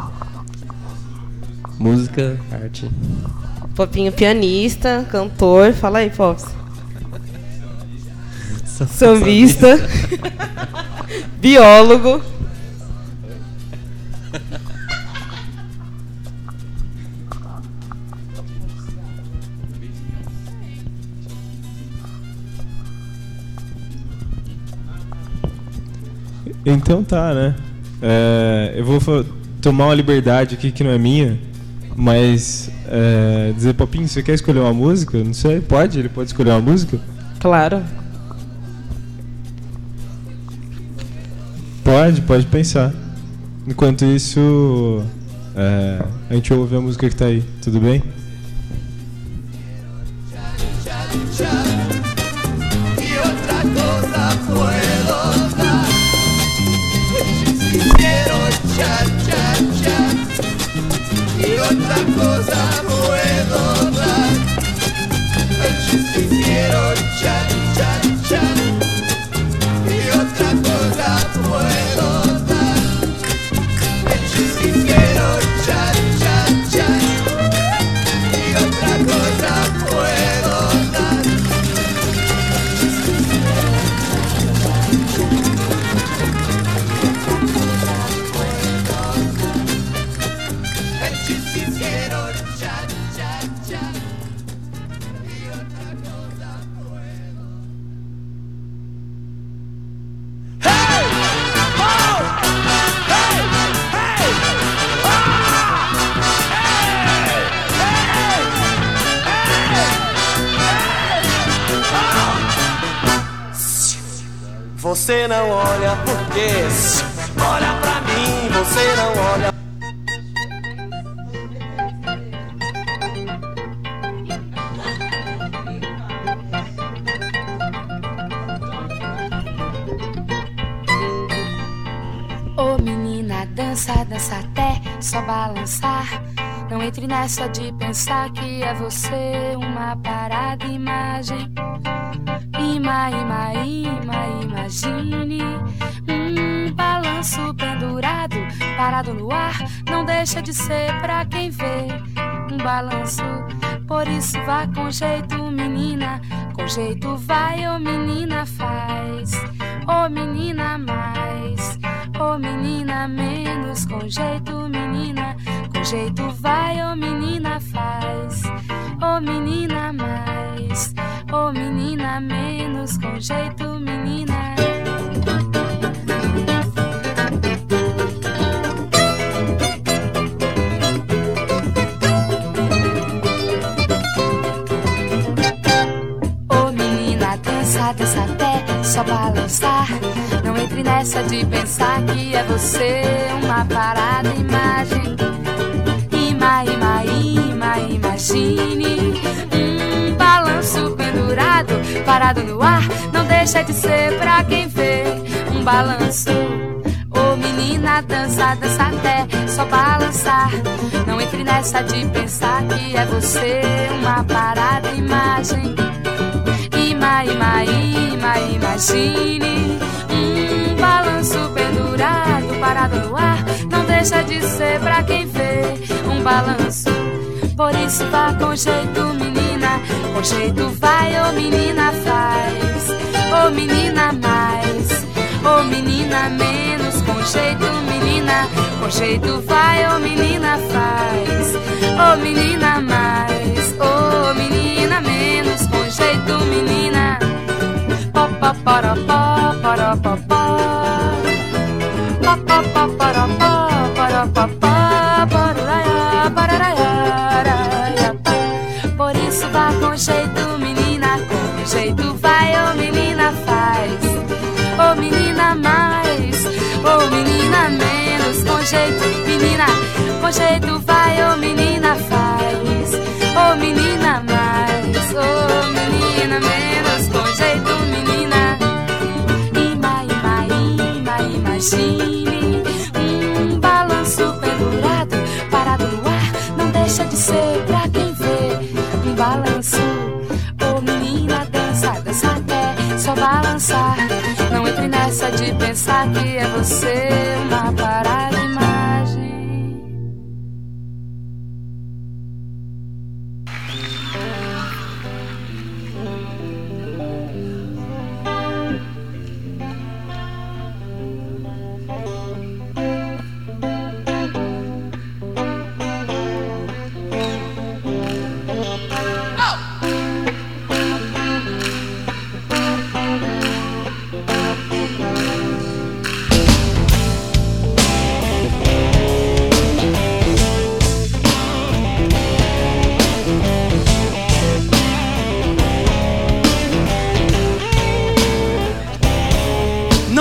Música, arte.
Popinho pianista, cantor. Fala aí, Pops. Sambista. Biólogo.
Então tá, né? É, eu vou fa- tomar uma liberdade aqui que não é minha, mas é, dizer, Popinho, você quer escolher uma música? Não sei, pode? Ele pode escolher uma música?
Claro.
Pode, pode pensar. Enquanto isso, é, a gente ouve a música que tá aí, tudo bem?
Y otra cosa puedo dar. Quiero cha cha cha. Y otra cosa puedo dar. Quiero cha cha cha. Y otra cosa puedo dar. Quiero cha cha cha. Y otra cosa puedo dar. Quiero cha cha cha. Y otra cosa puedo. Hey! Oh! Hey! Hey! Ah! Hey! Hey! Hey! Ah! Você não olha porque olha pra mim, você não olha.
Ô menina, dança, dança até só balançar. Não entre nessa de pensar que é você uma parada imagem. Ima, ima, ima, imagine um balanço pendurado, parado no ar. Não deixa de ser pra quem vê um balanço. Por isso vá com jeito, menina. Com jeito vai, ô menina, faz. Ô menina, mais. Ô menina, menos. Com jeito, menina. Com jeito vai, ô menina, faz. Ô menina, mais. Ô menina, menos. Com jeito, menina. Ô menina, dança, dança até só balançar. Não entre nessa de pensar que é você uma parada imagem. Ima, ima, ima, imagine um balanço pendurado, parado no ar. Não deixa de ser pra quem vê um balanço. Ô menina, dança, dança até só balançar. Não entre nessa de pensar que é você uma parada imagem. Ima, ima, ima, imagine um balanço pendurado, parado no ar. Não deixa de ser pra quem vê um balanço. Por isso vá com jeito, menina. Com jeito vai, ô menina, faz. Ô menina, mais. Ô menina, menos. Com jeito, menina. Com jeito vai, ô menina, faz. Ô menina, mais. Ô menina, menos. Com jeito, menina. Pó, pó, poró, pó, poró, pó, pó. Pó, pó, pó, poró, pó, poró, pó, pó. Pororaiá, pororaiá, raiá, pó. Por isso vá com jeito, menina. Com jeito vai, ô menina, faz. Ô menina, mais. Ô menina, menos. Com jeito, menina. Com jeito vai, ô menina, faz. Ô menina, mais. Ô menina, menos. Com jeito, menina. Ima, ima, ima, imagine um balanço pendurado, parado no ar. Não deixa de ser pra quem vê um balanço. Ô menina, dança, dança até só balançar. Não entre nessa de pensar que é você uma parada imagem.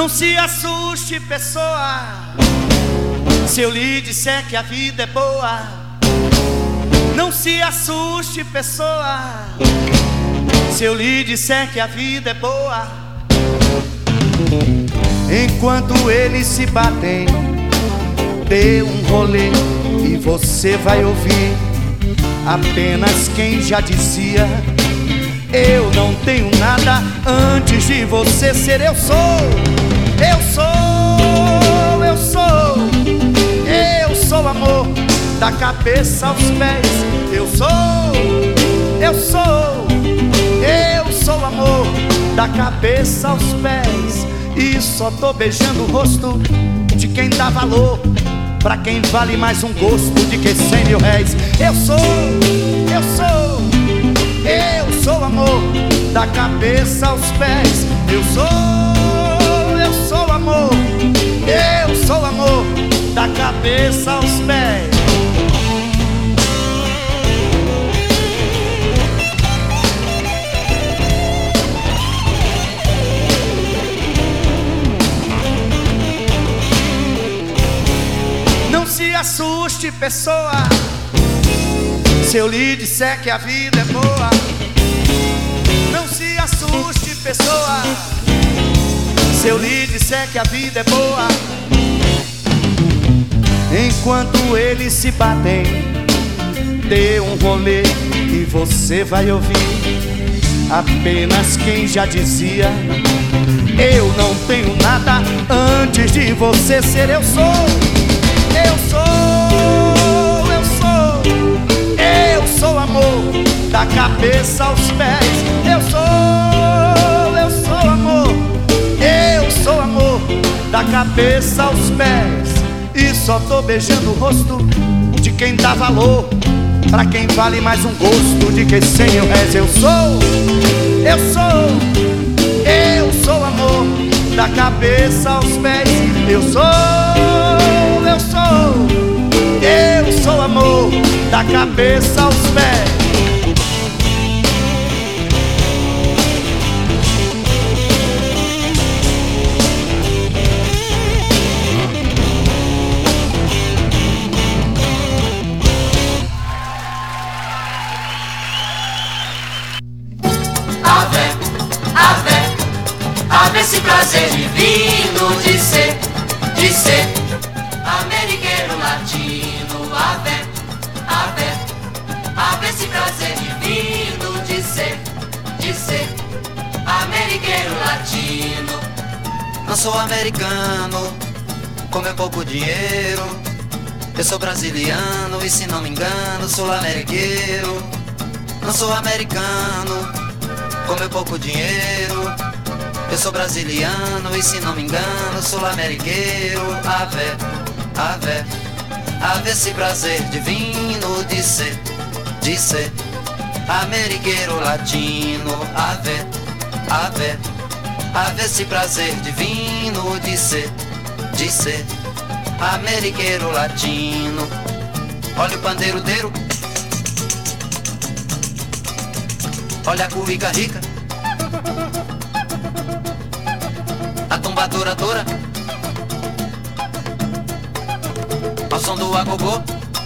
Não se assuste, pessoa, se eu lhe disser que a vida é boa. Não se assuste, pessoa, se eu lhe disser que a vida é boa. Enquanto eles se batem, dê um rolê e você vai ouvir apenas quem já dizia: eu não tenho nada antes de você ser. Eu sou, eu sou, eu sou, eu sou amor, da cabeça aos pés. Eu sou, eu sou, eu sou amor, da cabeça aos pés. E só tô beijando o rosto de quem dá valor, pra quem vale mais um gosto de que cem mil réis. Eu sou, eu sou, eu sou amor, da cabeça aos pés. Eu sou, eu sou amor, eu sou amor, da cabeça aos pés. Não se assuste, pessoa, se eu lhe disser que a vida é boa. Não se assuste, pessoa, se eu lhe disser que a vida é boa. Enquanto eles se batem, dê um rolê e você vai ouvir apenas quem já dizia: eu não tenho nada antes de você ser. Eu sou, eu sou, eu sou, eu sou amor, da cabeça aos pés. Eu sou, eu sou amor, eu sou amor, da cabeça aos pés. E só tô beijando o rosto de quem dá valor, pra quem vale mais um gosto de que cem mil réis. Eu sou, eu sou, eu sou amor, da cabeça aos pés. Eu sou, eu sou, eu sou amor, da cabeça aos pés.
Ave esse prazer divino de ser, de ser americano latino. Ave, ave, ave esse prazer divino de ser, de ser americano latino.
Não sou americano, com meu pouco dinheiro. Eu sou brasiliano e, se não me engano, sou ameriqueiro. Não sou americano, com meu pouco dinheiro. Eu sou brasiliano e, se não me engano, sul-ameriqueiro. Ave, ave, ave esse prazer divino de ser, de ser ameriqueiro latino. Ave, ave, ave esse prazer divino de ser, de ser ameriqueiro latino. Olha o pandeiro-deiro, olha a cuíca rica, a tombadora-dora, ao som do agogô.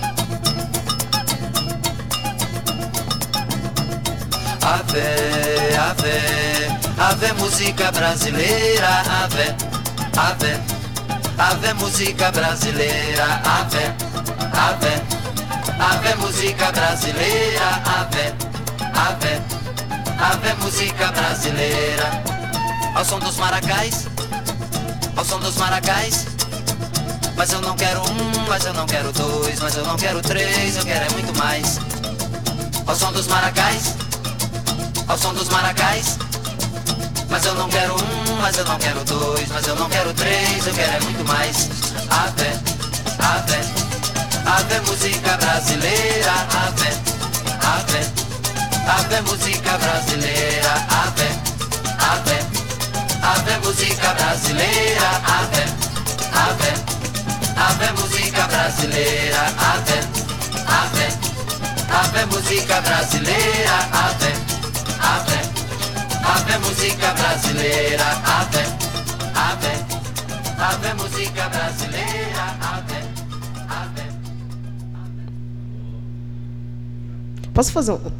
Ave, ave, ave música brasileira. Ave, ave, ave música brasileira. Ave, ave, ave música brasileira. Ave, ave, ave música brasileira. Ao som dos maracais, ao som dos maracais. Mas eu não quero um, mas eu não quero dois, mas eu não quero três, eu quero é muito mais. Ao som dos maracais, ao som dos maracais. Mas eu não quero um, mas eu não quero dois, mas eu não quero três, eu quero é muito mais. Ave, ave, ave música brasileira. Ave, ave, ave música brasileira. Ave, ave, ave música brasileira. Ave, ave, ave música brasileira. Ave, ave, ave música brasileira. Ave, ave, ave música brasileira. Ave, ave. Ave música brasileira, ave, ave.
Posso fazer um...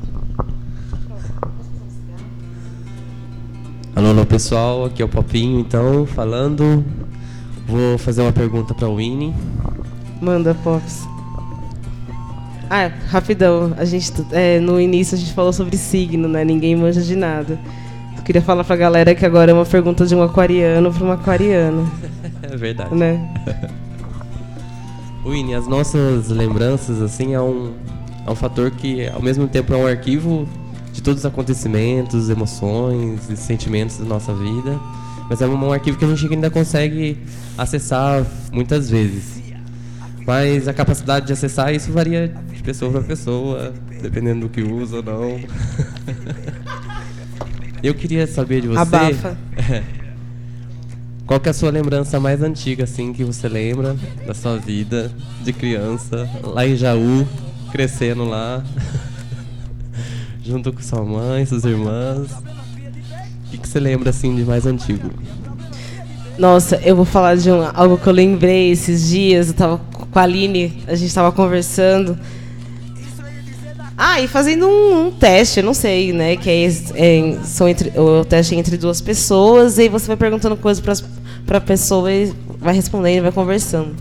Alô, alô, pessoal, aqui é o Popinho, então, falando. Vou fazer uma pergunta pra Winnie.
Manda, Pops. Ah, rapidão. A gente, é, no início a gente falou sobre signo, né? Ninguém manja de nada. Eu queria falar pra galera que agora é uma pergunta de um aquariano pra um aquariano.
É verdade.
Né?
Winnie, as nossas lembranças, assim, é um, é um fator que, ao mesmo tempo, é um arquivo de todos os acontecimentos, emoções e sentimentos da nossa vida. Mas é um arquivo que a gente ainda consegue acessar muitas vezes. Mas a capacidade de acessar isso varia de pessoa para pessoa, dependendo do que usa ou não. Eu queria saber de você...
Abafa.
Qual que é a sua lembrança mais antiga, assim, que você lembra da sua vida de criança, lá em Jaú, crescendo lá, junto com sua mãe, suas irmãs? O que, que você lembra, assim, de mais antigo?
Nossa, eu vou falar de um, algo que eu lembrei esses dias. Eu tava com a Aline, a gente tava conversando. Ah, e fazendo um, um teste, eu não sei, né? Que é, é, são entre, o teste é entre duas pessoas, e aí você vai perguntando coisas pra, pra pessoa e vai respondendo e vai conversando.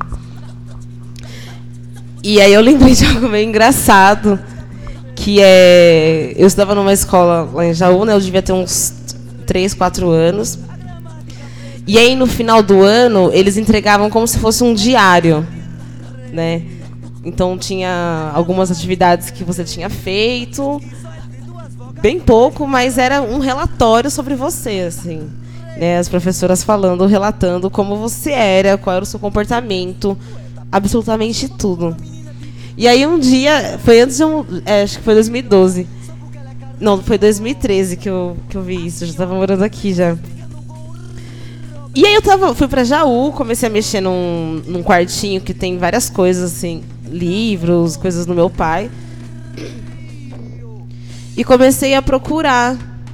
E aí eu lembrei de algo meio engraçado, que é... Eu estudava numa escola lá em Jaú, né? Eu devia ter uns três, quatro anos. E aí, no final do ano, eles entregavam como se fosse um diário, né? Então, tinha algumas atividades que você tinha feito, bem pouco, mas era um relatório sobre você, assim, né? As professoras falando, relatando como você era, qual era o seu comportamento, absolutamente tudo. E aí, um dia, foi antes de um... É, acho que foi dois mil e doze. Não, foi dois mil e treze que eu, que eu vi isso, eu já estava morando aqui já. E aí eu tava, fui pra Jaú, comecei a mexer num, num quartinho que tem várias coisas, assim, livros, coisas do meu pai. E comecei a procurar.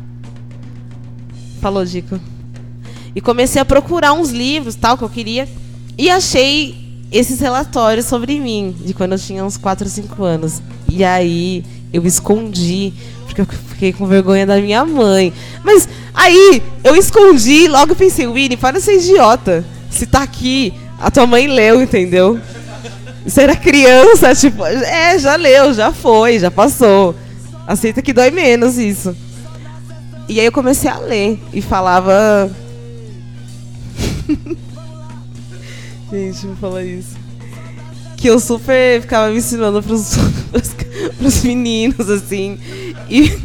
Falou, Dico. E comecei a procurar uns livros, tal, que eu queria. E achei esses relatórios sobre mim, de quando eu tinha uns quatro, cinco anos. E aí eu escondi, porque eu fiquei com vergonha da minha mãe. Mas aí eu escondi, logo pensei, Winnie, para de ser idiota. Se tá aqui, a tua mãe leu, entendeu? Você era criança, tipo, é, já leu, já foi, já passou. Aceita que dói menos isso. E aí eu comecei a ler e falava... Gente, vou falar isso. Que eu super ficava me ensinando pros, pros, pros meninos, assim. E...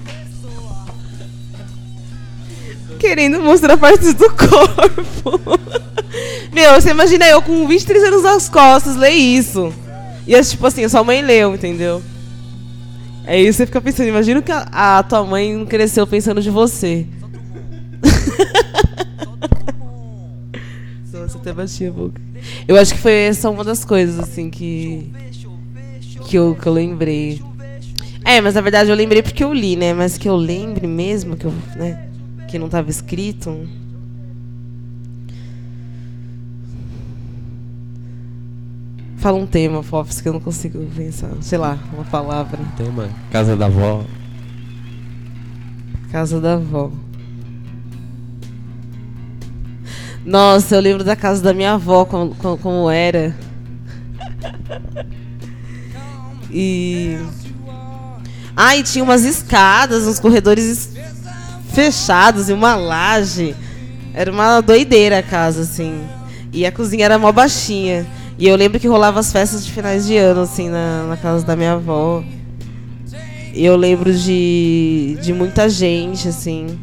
querendo mostrar partes do corpo. Meu, você imagina eu com vinte e três anos nas costas ler isso. E é tipo assim, a sua mãe leu, entendeu? Aí você fica pensando, imagina que a, a tua mãe não cresceu pensando de você. Nossa, até bati a boca. Eu acho que foi essa uma das coisas, assim, que... Que eu, que eu lembrei. É, mas na verdade eu lembrei porque eu li, né? Mas que eu lembre mesmo, que eu, né? Que não estava escrito. Fala um tema, Fofs, que eu não consigo pensar. Sei lá, uma palavra.
Tema? Casa da avó.
Casa da avó. Nossa, eu lembro da casa da minha avó, como, como, como era. E... Ah, e tinha umas escadas, uns corredores fechados e uma laje. Era uma doideira a casa, assim. E a cozinha era mó baixinha. E eu lembro que rolava as festas de finais de ano, assim, na, na casa da minha avó. E eu lembro de, de muita gente, assim.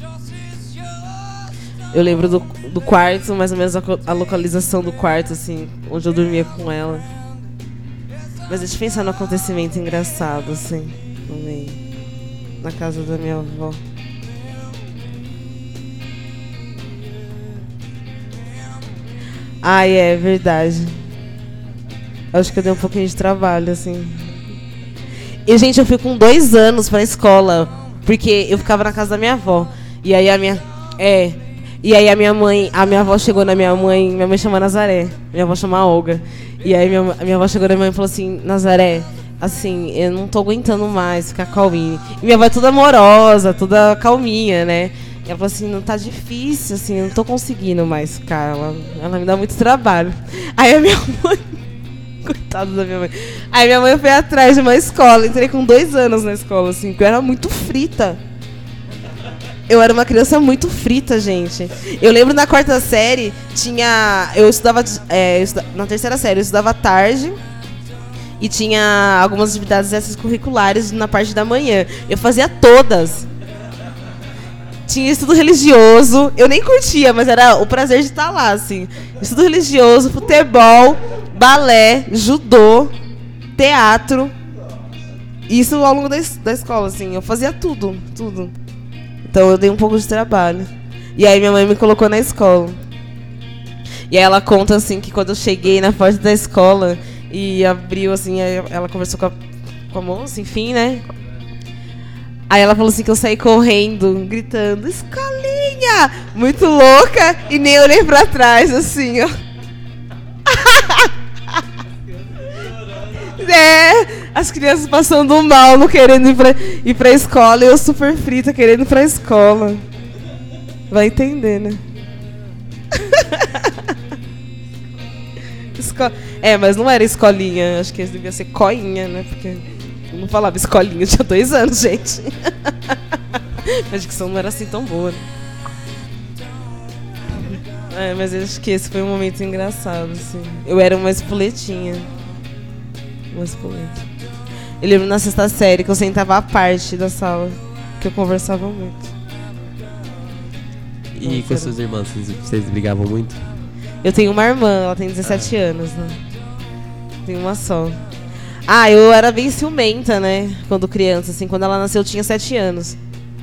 Eu lembro do, do quarto, mais ou menos a, a localização do quarto, assim, onde eu dormia com ela. Mas deixa eu pensar no acontecimento engraçado, assim, no meio. Na casa da minha avó. Ai, é verdade. Acho que eu dei um pouquinho de trabalho, assim. E, gente, eu fui com dois anos pra escola, porque eu ficava na casa da minha avó. E aí a minha... É... E aí a minha mãe, a minha avó chegou na minha mãe, minha mãe chama Nazaré, minha avó chama Olga. E aí minha, a minha avó chegou na minha mãe e falou assim, Nazaré, assim, eu não tô aguentando mais ficar calminha. E minha avó é toda amorosa, toda calminha, né? E ela falou assim, não tá difícil, assim, eu não tô conseguindo mais ficar, ela, ela me dá muito trabalho. Aí a minha mãe, coitada da minha mãe, aí minha mãe foi atrás de uma escola, entrei com dois anos na escola, assim, porque eu era muito frita. Eu era uma criança muito frita, gente. Eu lembro na quarta série, tinha. Eu estudava. É, eu estudava na terceira série, eu estudava à tarde. E tinha algumas atividades extracurriculares na parte da manhã. Eu fazia todas. Tinha estudo religioso. Eu nem curtia, mas era o prazer de estar lá, assim. Estudo religioso, futebol, balé, judô, teatro. Isso ao longo da, da escola, assim. Eu fazia tudo, tudo. Então eu dei um pouco de trabalho. E aí minha mãe me colocou na escola. E aí ela conta assim que quando eu cheguei na porta da escola e abriu assim, aí ela conversou com a, com a moça, enfim, né? Aí ela falou assim que eu saí correndo, gritando, escolinha! Muito louca, e nem olhei pra trás, assim, ó. É, as crianças passando mal, não querendo ir pra, ir pra escola, e eu super frita, querendo ir pra escola. Vai entender, né? Esco... É, mas não era escolinha, acho que devia ser coinha, né? Porque eu não falava escolinha, eu tinha dois anos, gente. A dicção não era assim tão boa, né? É, mas eu acho que esse foi um momento engraçado, assim. Eu era uma espoletinha. Uma espoleta. Eu lembro na sexta série que eu sentava à parte da sala, que eu conversava muito.
E
Nossa,
com as suas irmãs, vocês, vocês brigavam muito?
Eu tenho uma irmã, ela tem dezessete anos, né? Tenho uma só. Ah, eu era bem ciumenta, né? Quando criança, assim. Quando ela nasceu, eu tinha sete anos.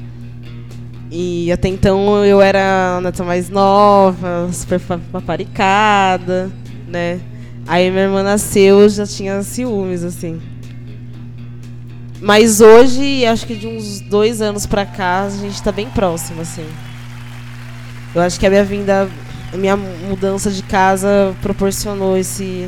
E até então eu era a neta mais nova, super paparicada, né? Aí minha irmã nasceu, eu já tinha ciúmes, assim. Mas hoje, acho que de uns dois anos pra cá, a gente tá bem próximo, assim. Eu acho que a minha vinda, a minha mudança de casa proporcionou esse...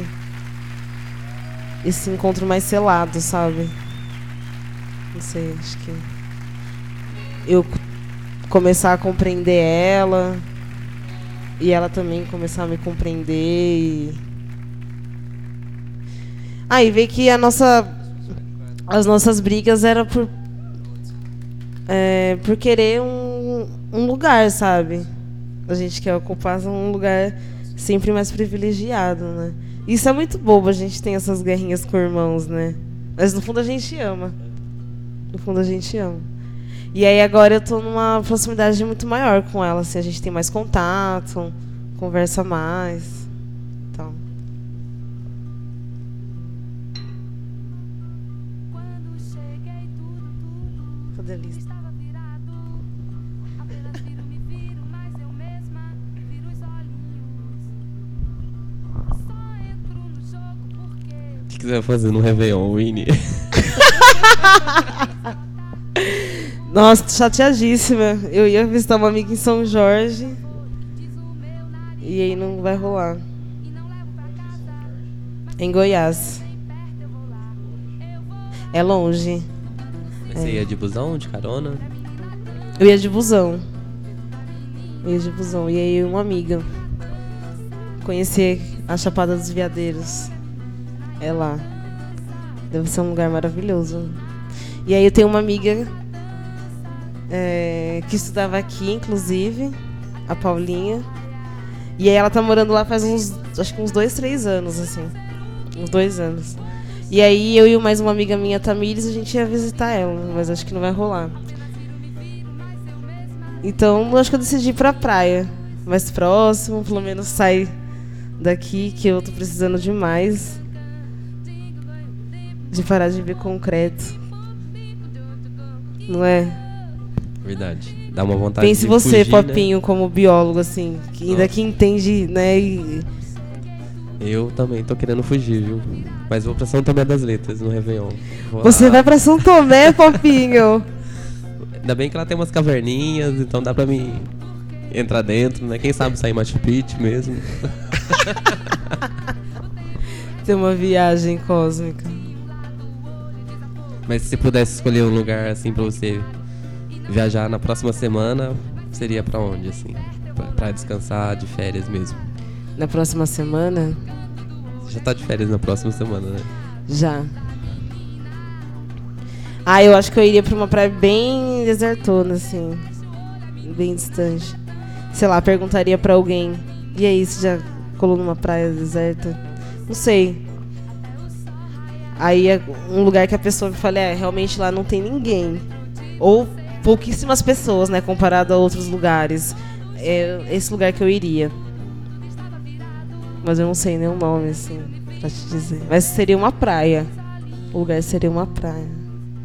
esse encontro mais selado, sabe? Não sei, acho que... eu começar a compreender ela e ela também começar a me compreender e... Ah, e ver que a nossa, as nossas brigas eram por, é, por querer um, um lugar, sabe? A gente quer ocupar um lugar sempre mais privilegiado, né? Isso é muito bobo, a gente tem essas guerrinhas com irmãos, né? Mas no fundo a gente ama. No fundo a gente ama. E aí agora eu tô numa proximidade muito maior com ela, assim, a gente tem mais contato, conversa mais. Então. Cadê a lista?
O que você vai fazer no Réveillon, Winnie?
Nossa, tô chateadíssima. Eu ia visitar uma amiga em São Jorge e aí não vai rolar. Em Goiás. É longe.
Você
é.
ia de busão, de carona?
Eu ia de busão. Eu ia de busão. E aí uma amiga. Conhecer a Chapada dos Veadeiros. É lá. Deve ser um lugar maravilhoso. E aí eu tenho uma amiga é, que estudava aqui, inclusive, a Paulinha. E aí ela tá morando lá faz uns, acho que uns dois, três anos, assim. Uns dois anos. E aí eu e mais uma amiga minha, Tamires, a gente ia visitar ela, mas acho que não vai rolar. Então acho que eu decidi ir pra praia. Mais próximo, pelo menos sair daqui, que eu tô precisando demais. De parar de ver concreto. Não é?
Verdade. Dá uma vontade
Pense
de
você,
fugir,
Popinho,
né?
como biólogo, assim, que ainda que entende, né? E...
Eu também tô querendo fugir, viu? Mas vou pra São Tomé das Letras, no Réveillon. Vou
Você
lá.
vai pra São Tomé, Popinho?
Ainda bem que ela tem umas caverninhas, então dá pra me entrar dentro, né? Quem sabe sair Machu Picchu mesmo.
Ter uma viagem cósmica.
Mas se você pudesse escolher um lugar assim pra você viajar na próxima semana, seria pra onde, assim? Pra, pra descansar de férias mesmo.
Na próxima semana?
Você já tá de férias na próxima semana, né?
Já. Ah, eu acho que eu iria pra uma praia bem desertona, assim. Bem distante. Sei lá, perguntaria pra alguém: e aí, você já colou numa praia deserta? Não sei. Aí é um lugar que a pessoa me fala: é, realmente lá não tem ninguém. Ou pouquíssimas pessoas, né, comparado a outros lugares. É esse lugar que eu iria. Mas eu não sei nem o nome, assim, pra te dizer. Mas seria uma praia. O lugar seria uma praia.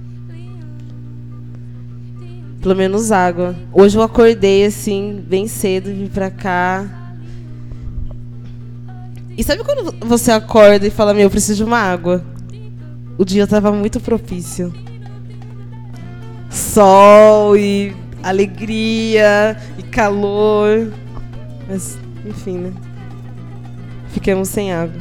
Pelo menos água. Hoje eu acordei, assim, bem cedo, vim pra cá. E sabe quando você acorda e fala: meu, eu preciso de uma água? O dia tava muito propício. Sol e alegria e calor. Mas, enfim, né? Ficamos sem água.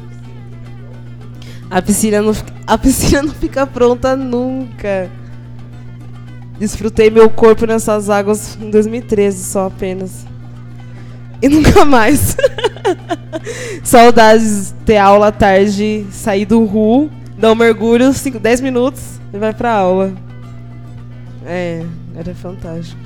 A piscina não, a piscina não fica pronta nunca. Desfrutei meu corpo nessas águas em dois mil e treze só apenas. E nunca mais. Saudades de ter aula à tarde, sair do R U, dar um mergulho, cinco, dez minutos e vai pra aula. É, era fantástico.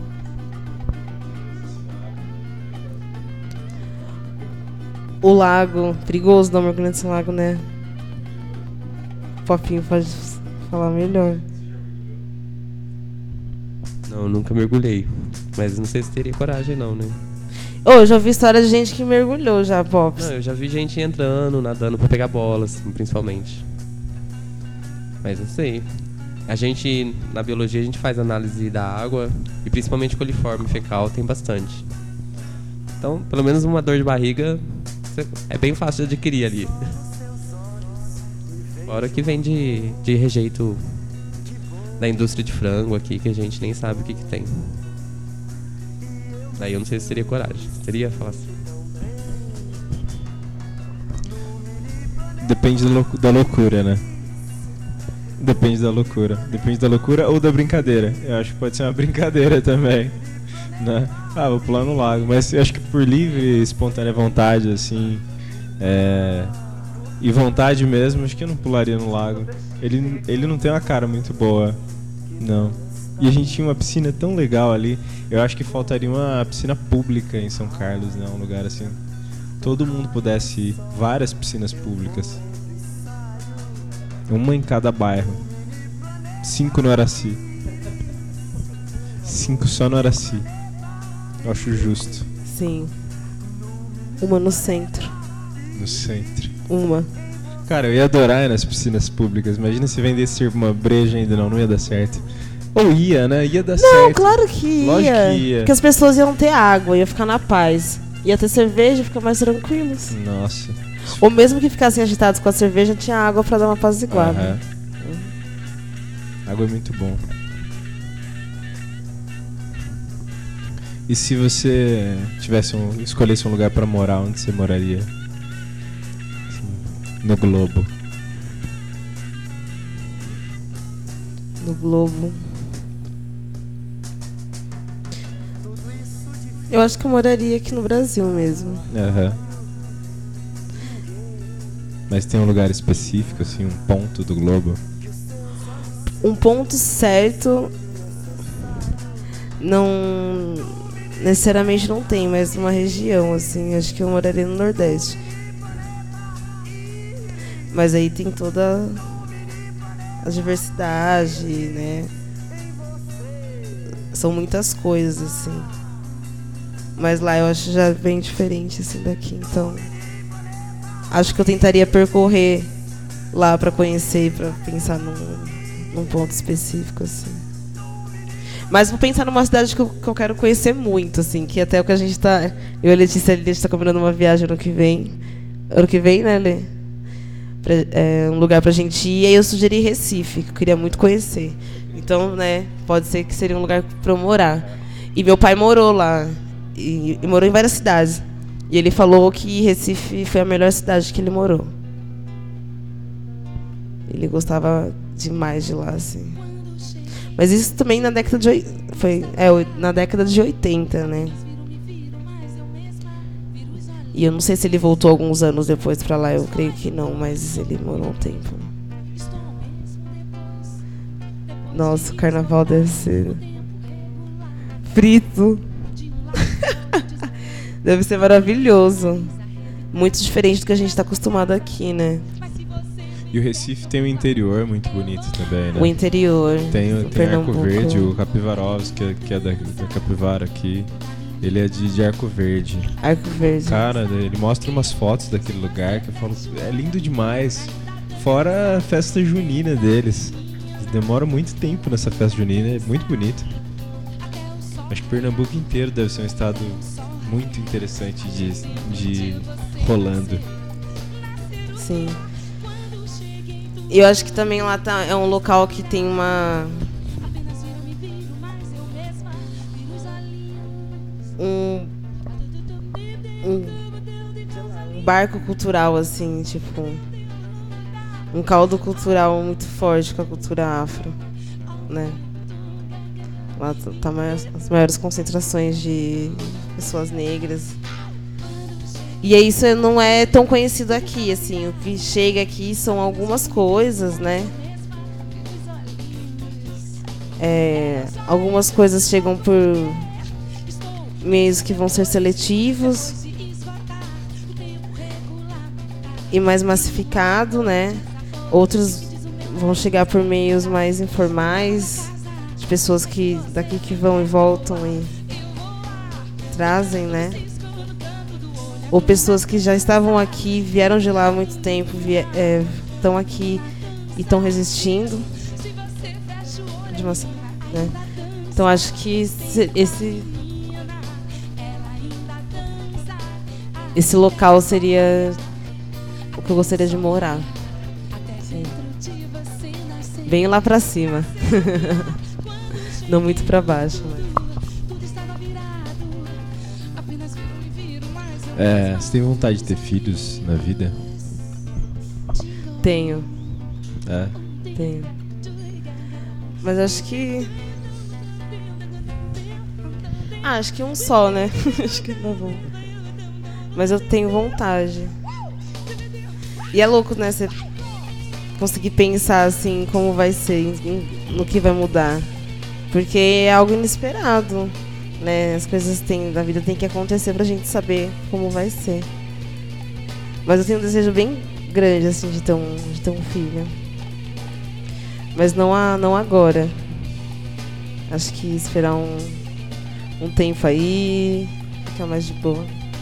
O lago, perigoso dar um mergulho nesse lago, né? O Popinho pode falar melhor.
Não, nunca mergulhei. Mas não sei se teria coragem não, né?
Ô, eu já ouvi história de gente que mergulhou já, Pops.
Não, eu já vi gente entrando, nadando pra pegar bola, assim, principalmente. Mas não sei. A gente, na biologia, a gente faz análise da água e principalmente coliforme fecal tem bastante. Então, pelo menos uma dor de barriga é bem fácil de adquirir ali. Fora que vem de, de rejeito da indústria de frango aqui, que a gente nem sabe o que que tem. Daí eu não sei se teria coragem. Teria falar assim.
Depende da, louc- da loucura, né? Depende da loucura. Depende da loucura ou da brincadeira. Eu acho que pode ser uma brincadeira também, né? Ah, vou pular no lago. Mas eu acho que por livre e espontânea vontade, assim, é... e vontade mesmo, acho que eu não pularia no lago. Ele, ele não tem uma cara muito boa, não. E a gente tinha uma piscina tão legal ali. Eu acho que faltaria uma piscina pública em São Carlos, né? Um lugar assim, todo mundo pudesse ir. Várias piscinas públicas. Uma em cada bairro. Cinco no Araci. Cinco só no Araci. Eu acho justo.
Sim. Uma no centro.
No centro.
Uma.
Cara, eu ia adorar ir nas piscinas públicas. Imagina se vendesse uma breja ainda, não, não ia dar certo. Ou ia, né? Ia dar
não,
certo.
Não, claro que ia.
Lógico que ia.
Porque as pessoas iam ter água, ia ficar na paz. Ia ter cerveja, ficar mais tranquilos.
Nossa.
Ou mesmo que ficassem agitados com a cerveja, tinha água pra dar uma apaziguada.
Aham. Água é muito bom. E se você tivesse um, escolhesse um lugar pra morar, onde você moraria? Assim, no globo.
No globo. Eu acho que eu moraria aqui no Brasil mesmo.
Aham. Mas tem um lugar específico, assim, um ponto do globo?
Um ponto certo não necessariamente não tem, mas uma região, assim, acho que eu moraria no Nordeste. Mas aí tem toda a diversidade, né? São muitas coisas, assim. Mas lá eu acho já bem diferente, assim, daqui, então acho que eu tentaria percorrer lá pra conhecer, pra pensar num, num ponto específico, assim. Mas vou pensar numa cidade que eu, que eu quero conhecer muito, assim, que até o que a gente tá... Eu e a Letícia, a gente tá combinando uma viagem ano que vem. Ano que vem, né, Lê? Pra, é, um lugar pra gente ir. E aí eu sugeri Recife, que eu queria muito conhecer. Então, né, pode ser que seria um lugar pra eu morar. E meu pai morou lá. e, e morou em várias cidades. E ele falou que Recife foi a melhor cidade que ele morou. Ele gostava demais de lá, assim. Mas isso também na década de foi é na década de oitenta, né? E eu não sei se ele voltou alguns anos depois pra lá, eu creio que não, mas ele morou um tempo. Nossa, o carnaval deve ser frito. Deve ser maravilhoso. Muito diferente do que a gente está acostumado aqui, né?
E o Recife tem o interior muito bonito também, né?
O interior.
Tem,
o
tem Arco Verde, o Capivarovski, que é da, da Capivara aqui. Ele é de, de Arco Verde.
Arco Verde.
Cara, ele mostra umas fotos daquele lugar que eu falo, é lindo demais. Fora a festa junina deles. Demora muito tempo nessa festa junina, é muito bonito. Acho que Pernambuco inteiro deve ser um estado muito interessante de, de rolando.
Sim. Eu acho que também lá tá, é um local que tem uma... Um... Um, um barco cultural, assim, tipo... Um caldo cultural muito forte com a cultura afro, né? Lá tá maiores, as maiores concentrações de pessoas negras. E isso não é tão conhecido aqui, assim. O que chega aqui são algumas coisas, né? É, algumas coisas chegam por meios que vão ser seletivos e mais massificado, né? Outros vão chegar por meios mais informais, de pessoas que daqui que vão e voltam e trazem, né? Ou pessoas que já estavam aqui, vieram de lá há muito tempo, estão é, aqui e estão resistindo. De uma, né? Então acho que esse esse local seria o que eu gostaria de morar. Sim. Bem lá pra cima. Não muito pra baixo, mas...
É, você tem vontade de ter filhos na vida?
Tenho.
É?
Tenho. Mas acho que... Ah, acho que um só, né? Acho que tá bom. Mas eu tenho vontade. E é louco, né? Você conseguir pensar, assim, como vai ser, no que vai mudar. Porque é algo inesperado, né? As coisas tem, da vida tem que acontecer pra gente saber como vai ser. Mas eu tenho um desejo bem grande, assim, de ter um, de ter um filho. Mas não, a, não agora. Acho que esperar um, um tempo aí, ficar mais de boa.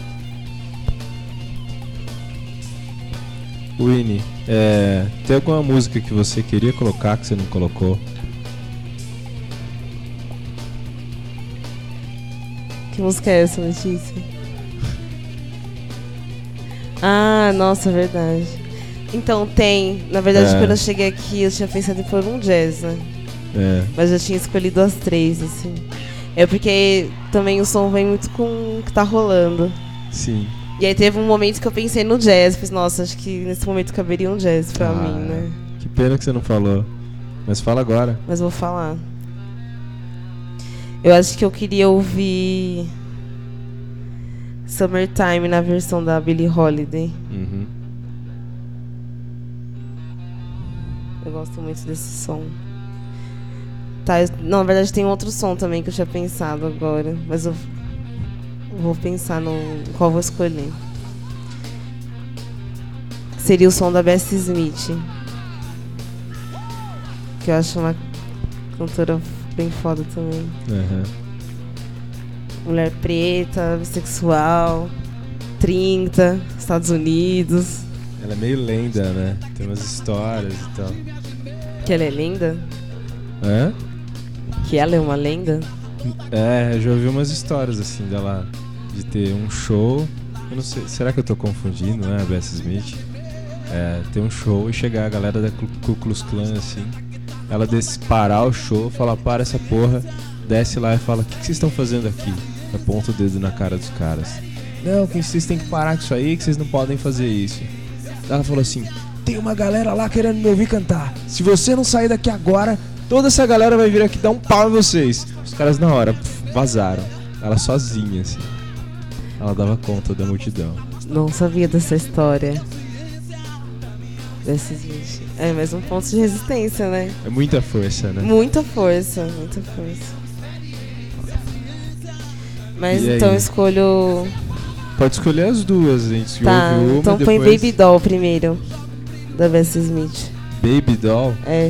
Winnie, é, tem alguma música que você queria colocar que você não colocou?
Que música é essa, Letícia? Ah, nossa, verdade. Então, tem. Na verdade, é. Quando eu cheguei aqui, eu tinha pensado em pôr um jazz, né?
É.
Mas eu tinha escolhido as três, assim. É porque também o som vem muito com o que tá rolando.
Sim.
E aí teve um momento que eu pensei no jazz. Fiz, nossa, acho que nesse momento caberia um jazz pra ah, mim, né?
Que pena que você não falou. Mas fala agora.
Mas vou falar. Eu acho que eu queria ouvir Summertime na versão da Billie Holiday.
Uhum.
Eu gosto muito desse som. Tá, eu, não, na verdade tem outro som também que eu tinha pensado agora. Mas eu vou pensar no qual vou escolher. Seria o som da Bessie Smith. Que eu acho uma cantora bem foda também.
Uhum.
Mulher preta, bissexual, trinta, Estados Unidos.
Ela é meio lenda, né? Tem umas histórias e tal.
Que ela é lenda?
Hã?
Que ela é uma lenda?
É, eu já ouvi umas histórias assim dela, de ter um show. Eu não sei, será que eu tô confundindo, né? A Bessie Smith. É, ter um show e chegar a galera da Ku Klux Klan assim. Ela desse, parar o show, falar, para essa porra, desce lá e fala, o que, que vocês estão fazendo aqui? Aponta o dedo na cara dos caras. Não, que vocês têm que parar com isso aí, que vocês não podem fazer isso. Ela falou assim: tem uma galera lá querendo me ouvir cantar. Se você não sair daqui agora, toda essa galera vai vir aqui dar um pau em vocês. Os caras na hora puf, vazaram. Ela sozinha, assim. Ela dava conta da multidão.
Não sabia dessa história. Desses bichos. É mais um ponto de resistência, né?
É muita força, né?
Muita força, muita força. Mas
E
então
aí?
escolho.
Pode escolher as duas, a gente
Tá,
ouve uma,
então põe
depois...
Baby Doll primeiro. Da Bessie Smith.
Baby Doll?
É.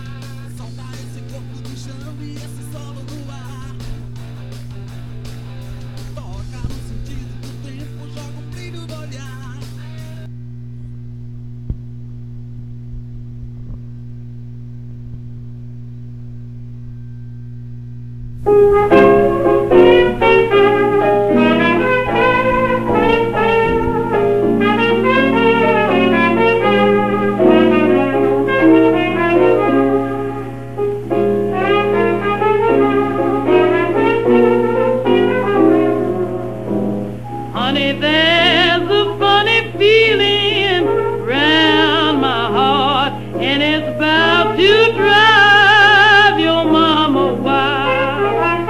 Honey, there's a funny feeling round my heart, and it's about to drive your mama wild.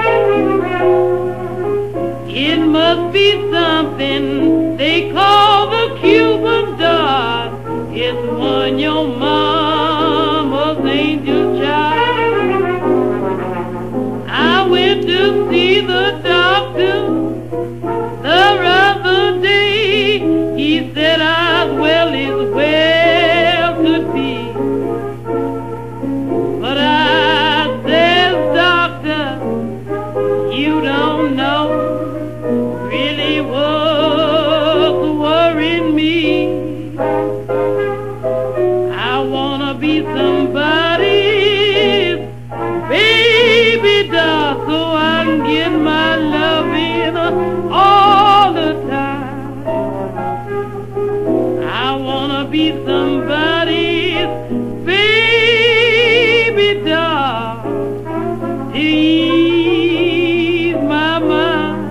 It must be something they call the Cuban dot. It's one your mama's angel child. I went to see the doctor the other day. He said I as well as well could be. But I says, doctor, you don't know really what's worrying me. I wanna be somebody's baby doll so I can get my loving all the time. I wanna be somebody's baby doll to ease my mind.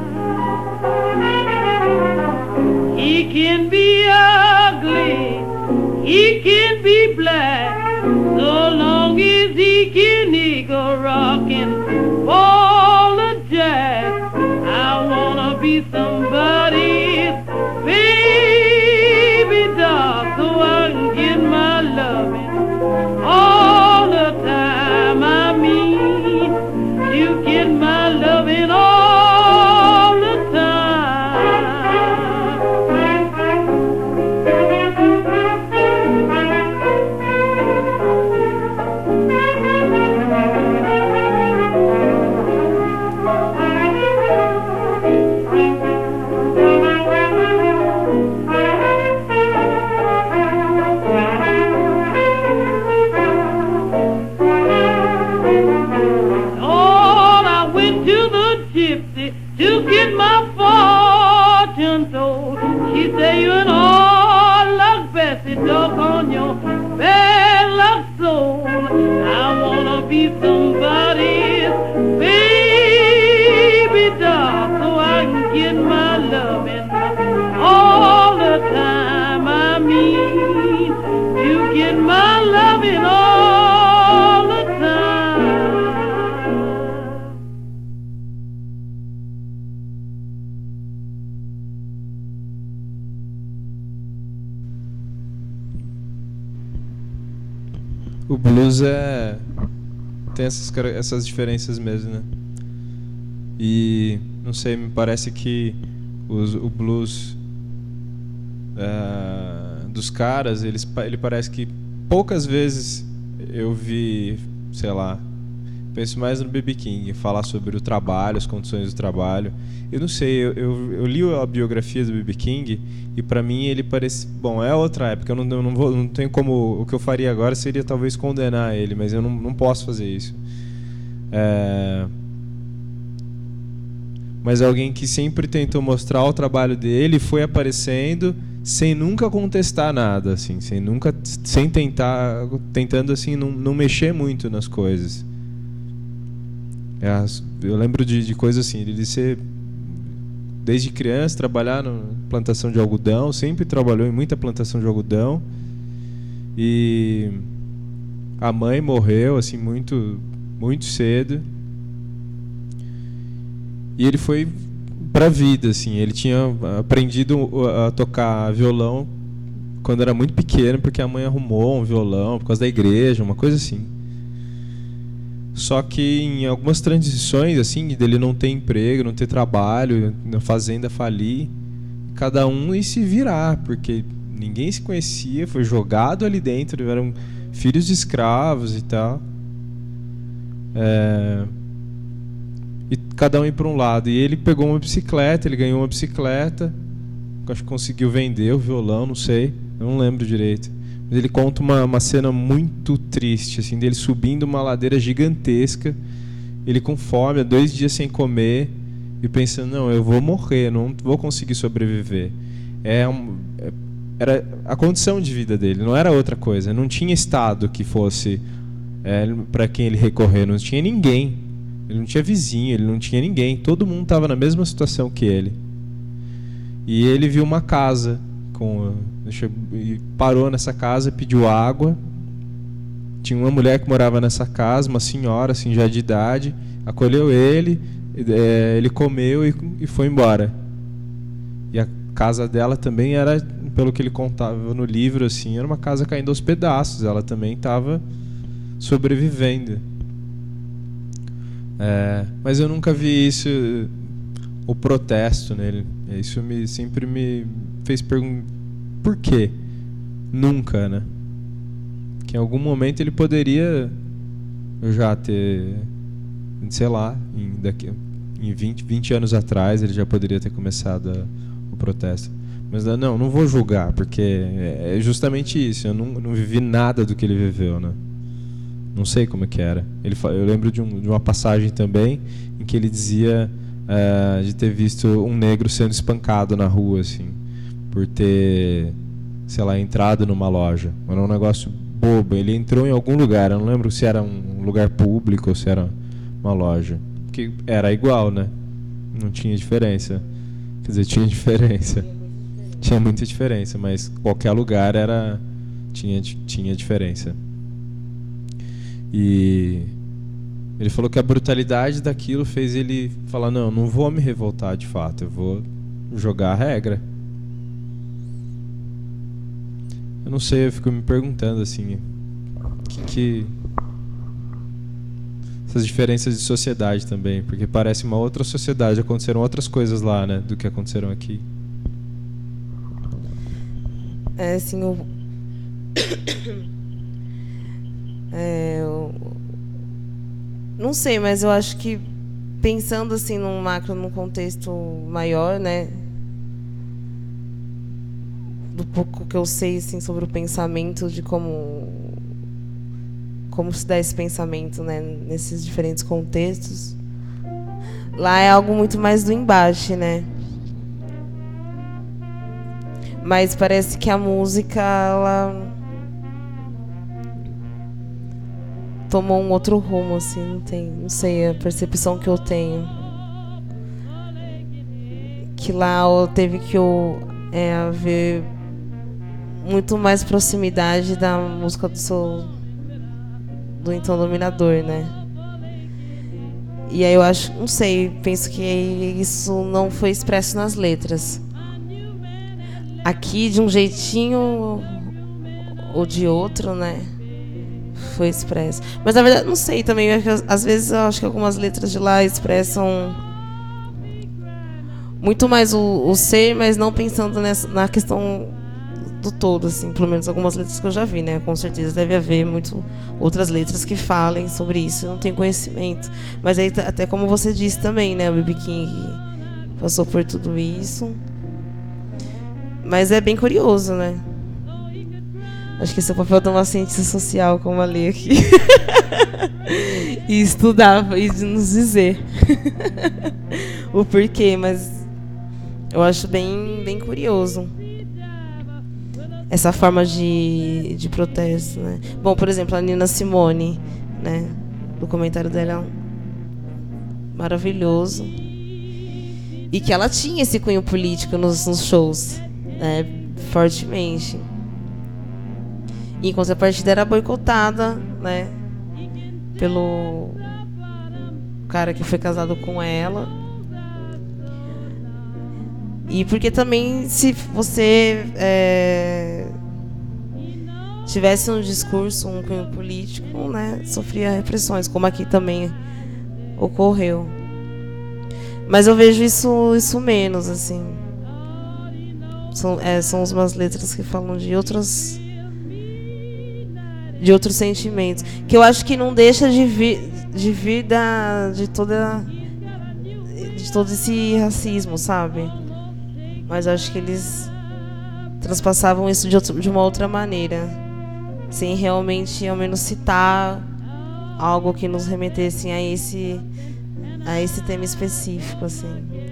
He can be ugly, he can be black, so long as he can nigga rockin' all the jack. I wanna be somebody's baby doll so I can get my loving all the time. I mean, to get my loving all the Lord, I went to the gypsy to get my fortune told. She said, you're an all luck Bessie, dog on your bad luck soul. I wanna be somebody's baby doll so I can get my loving all the time. I mean, to get my loving all the time.
O blues é... tem essas, cara- essas diferenças mesmo, né? E, não sei, me parece que os, o blues ah, dos caras, eles, pa- ele parece que poucas vezes eu vi, sei lá, penso mais no B B King, falar sobre o trabalho, as condições do trabalho. Eu não sei, eu, eu, eu li a biografia do B B King e pra mim ele parece... Bom, é outra época, eu não, eu não, vou, não tenho como... O que eu faria agora seria talvez condenar ele, mas eu não, não posso fazer isso. É... Mas alguém que sempre tentou mostrar o trabalho dele foi aparecendo sem nunca contestar nada, assim, sem nunca, sem tentar, tentando assim não, não mexer muito nas coisas. É, eu lembro de, de coisas assim, ele ser desde criança, trabalhar na plantação de algodão, sempre trabalhou em muita plantação de algodão. E a mãe morreu assim muito, muito cedo. E ele foi pra vida, assim. Ele tinha aprendido a tocar violão quando era muito pequeno, porque a mãe arrumou um violão por causa da igreja, uma coisa assim. Só que em algumas transições, assim, dele não ter emprego, não ter trabalho, na fazenda falir, cada um ia se virar, porque ninguém se conhecia, foi jogado ali dentro, eram filhos de escravos e tal. É... E cada um ia para um lado. E ele pegou uma bicicleta, ele ganhou uma bicicleta, acho que conseguiu vender o violão, não sei, eu não lembro direito. Mas ele conta uma, uma cena muito triste, assim, dele subindo uma ladeira gigantesca, ele com fome, há dois dias sem comer, e pensando, não, eu vou morrer, não vou conseguir sobreviver. É um, é, era a condição de vida dele, não era outra coisa. Não tinha estado que fosse é, para quem ele recorrer, não tinha ninguém. Ele não tinha vizinho, ele não tinha ninguém. Todo mundo estava na mesma situação que ele. E ele viu uma casa com, e parou nessa casa, pediu água. Tinha uma mulher que morava nessa casa, uma senhora assim já de idade, acolheu ele, é, ele comeu e, e foi embora. E a casa dela também era, pelo que ele contava no livro, assim, era uma casa caindo aos pedaços. Ela também estava sobrevivendo. É, mas eu nunca vi isso, o protesto nele. Isso me, sempre me fez perguntar por quê? Nunca, né? Que em algum momento ele poderia já ter, sei lá, em, daqui, em vinte, vinte anos atrás ele já poderia ter começado a, o protesto. Mas não, não vou julgar, porque é justamente isso. Eu não, não vivi nada do que ele viveu, né? Não sei como é que era. Ele, eu lembro de, um, de uma passagem também em que ele dizia uh, de ter visto um negro sendo espancado na rua, assim, por ter, sei lá, entrado numa loja. Era um negócio bobo. Ele entrou em algum lugar. Eu não lembro se era um lugar público ou se era uma loja. Porque era igual, né? Não tinha diferença. Quer dizer, tinha diferença. Tinha muita diferença, mas qualquer lugar era tinha, tinha diferença. E ele falou que a brutalidade daquilo fez ele falar, não, não vou me revoltar de fato, eu vou jogar a regra. Eu não sei, eu fico me perguntando assim, que, que essas diferenças de sociedade também, porque parece uma outra sociedade, aconteceram outras coisas lá, né, do que aconteceram aqui.
É, assim, o... é, eu... não sei, mas eu acho que pensando assim num macro, num contexto maior, né, do pouco que eu sei assim sobre o pensamento, de como como se dá esse pensamento, né, nesses diferentes contextos, lá é algo muito mais do embate, né? Mas parece que a música, ela tomou um outro rumo, assim, não tem, não sei, a percepção que eu tenho. Que lá teve que eu, é, haver muito mais proximidade da música do seu, do então dominador, né? E aí eu acho, não sei, penso que isso não foi expresso nas letras. Aqui, de um jeitinho ou de outro, né, foi expresso. Mas, na verdade, não sei também. Às vezes, eu acho que algumas letras de lá expressam muito mais o, o ser, mas não pensando nessa, na questão do todo, assim. Pelo menos algumas letras que eu já vi, né. Com certeza deve haver muito outras letras que falem sobre isso. Eu não tenho conhecimento. Mas aí, até como você disse também, né, o B B King passou por tudo isso. Mas é bem curioso, né? Acho que esse é o papel de uma cientista social, como a Lê aqui. E estudar e nos dizer o porquê, mas eu acho bem, bem curioso essa forma de, de protesto, né? Bom, por exemplo, a Nina Simone, né? O comentário dela é maravilhoso. E que ela tinha esse cunho político nos, nos shows, né, fortemente. E em contrapartida era boicotada, né, pelo cara que foi casado com ela. E porque também, se você é, tivesse um discurso, um cunho político, né, sofria repressões, como aqui também ocorreu. Mas eu vejo isso, isso menos, assim. São, é, são umas letras que falam de outras, de outros sentimentos, que eu acho que não deixa de vir, de vir da, de toda, de todo esse racismo, sabe? Mas eu acho que eles transpassavam isso de, outro, de uma outra maneira, sem realmente, ao menos, citar algo que nos remetesse a esse, a esse tema específico, assim.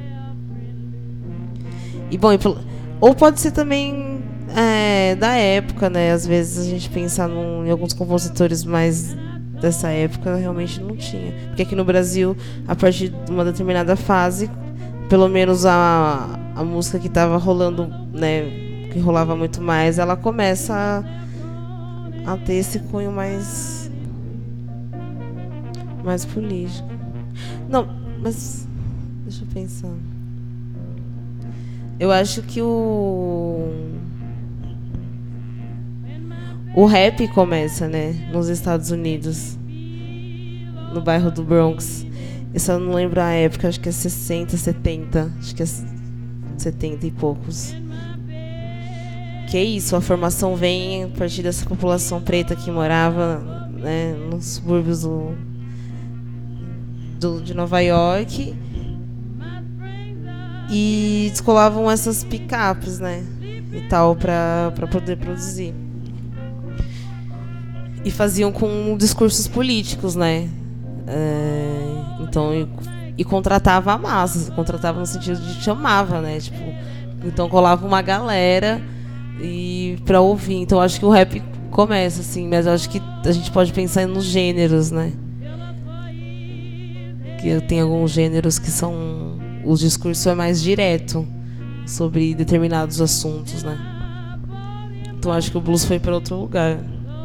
E bom, ou pode ser também é, da época, né? Às vezes a gente pensa num, em alguns compositores mais dessa época, realmente não tinha. Porque aqui no Brasil, a partir de uma determinada fase, pelo menos a, a música que estava rolando, né, que rolava muito mais, ela começa a, a ter esse cunho mais mais político. Não, mas deixa eu pensar. Eu acho que o o rap começa, né, nos Estados Unidos, no bairro do Bronx. Eu só não lembro a época, acho que é sessenta, setenta, acho que é setenta e poucos. Que é isso, a formação vem a partir dessa população preta que morava, né, nos subúrbios do, do, de Nova York, e descolavam essas picapes, né, e tal, para para poder produzir. E faziam com discursos políticos, né? É, então, e, e contratava a massa, contratava no sentido de chamava, né? Tipo, então colava uma galera e para ouvir. Então acho que o rap começa assim, mas acho que a gente pode pensar nos gêneros, né? Que tem alguns gêneros que são, o discurso é mais direto sobre determinados assuntos, né? Então acho que o blues foi para outro lugar.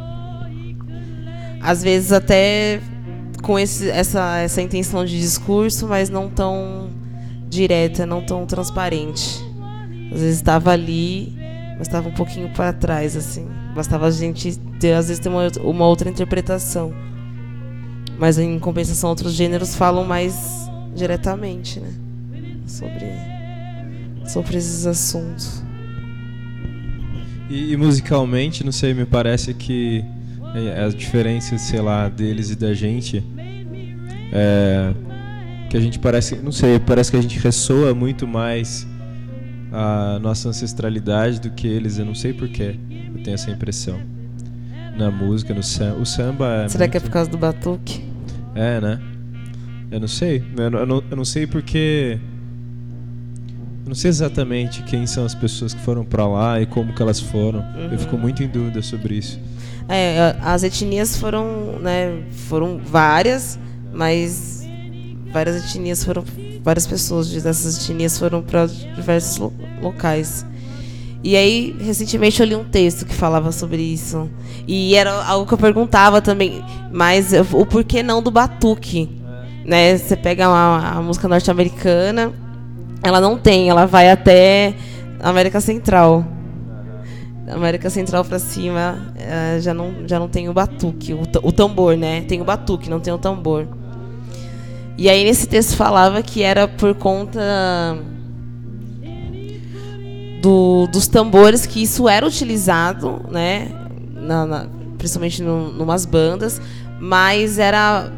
Às vezes até com esse, essa, essa intenção de discurso, mas não tão direta, não tão transparente. Às vezes estava ali, mas estava um pouquinho para trás, assim. Bastava a gente ter, às vezes, ter uma, uma outra interpretação. Mas, em compensação, outros gêneros falam mais diretamente, né? Sobre, sobre esses assuntos.
E, e musicalmente, não sei, me parece que as diferenças, sei lá, deles e da gente, é, que a gente parece, não sei, parece que a gente ressoa muito mais a nossa ancestralidade do que eles. Eu não sei porquê, eu tenho essa impressão. Na música, no samba. O samba é
Será
muito...
que é por causa do batuque?
É, né? Eu não sei. Eu não, eu não, eu não sei porque... Eu não sei exatamente quem são as pessoas que foram pra lá e como que elas foram. Uhum. Eu fico muito em dúvida sobre isso.
É, as etnias foram, né, foram várias, mas várias etnias foram, várias pessoas dessas etnias foram para diversos lo- locais. E aí, recentemente eu li um texto que falava sobre isso. E era algo que eu perguntava também, mas o porquê não do batuque? Né? Você pega uma, a música norte-americana, ela não tem, ela vai até a América Central. Da América Central para cima uh, já, não, já não tem o batuque, o, t- o tambor, né? Tem o batuque, não tem o tambor. E aí nesse texto falava que era por conta do, dos tambores, que isso era utilizado, né? Na, na, principalmente no, numas bandas, mas era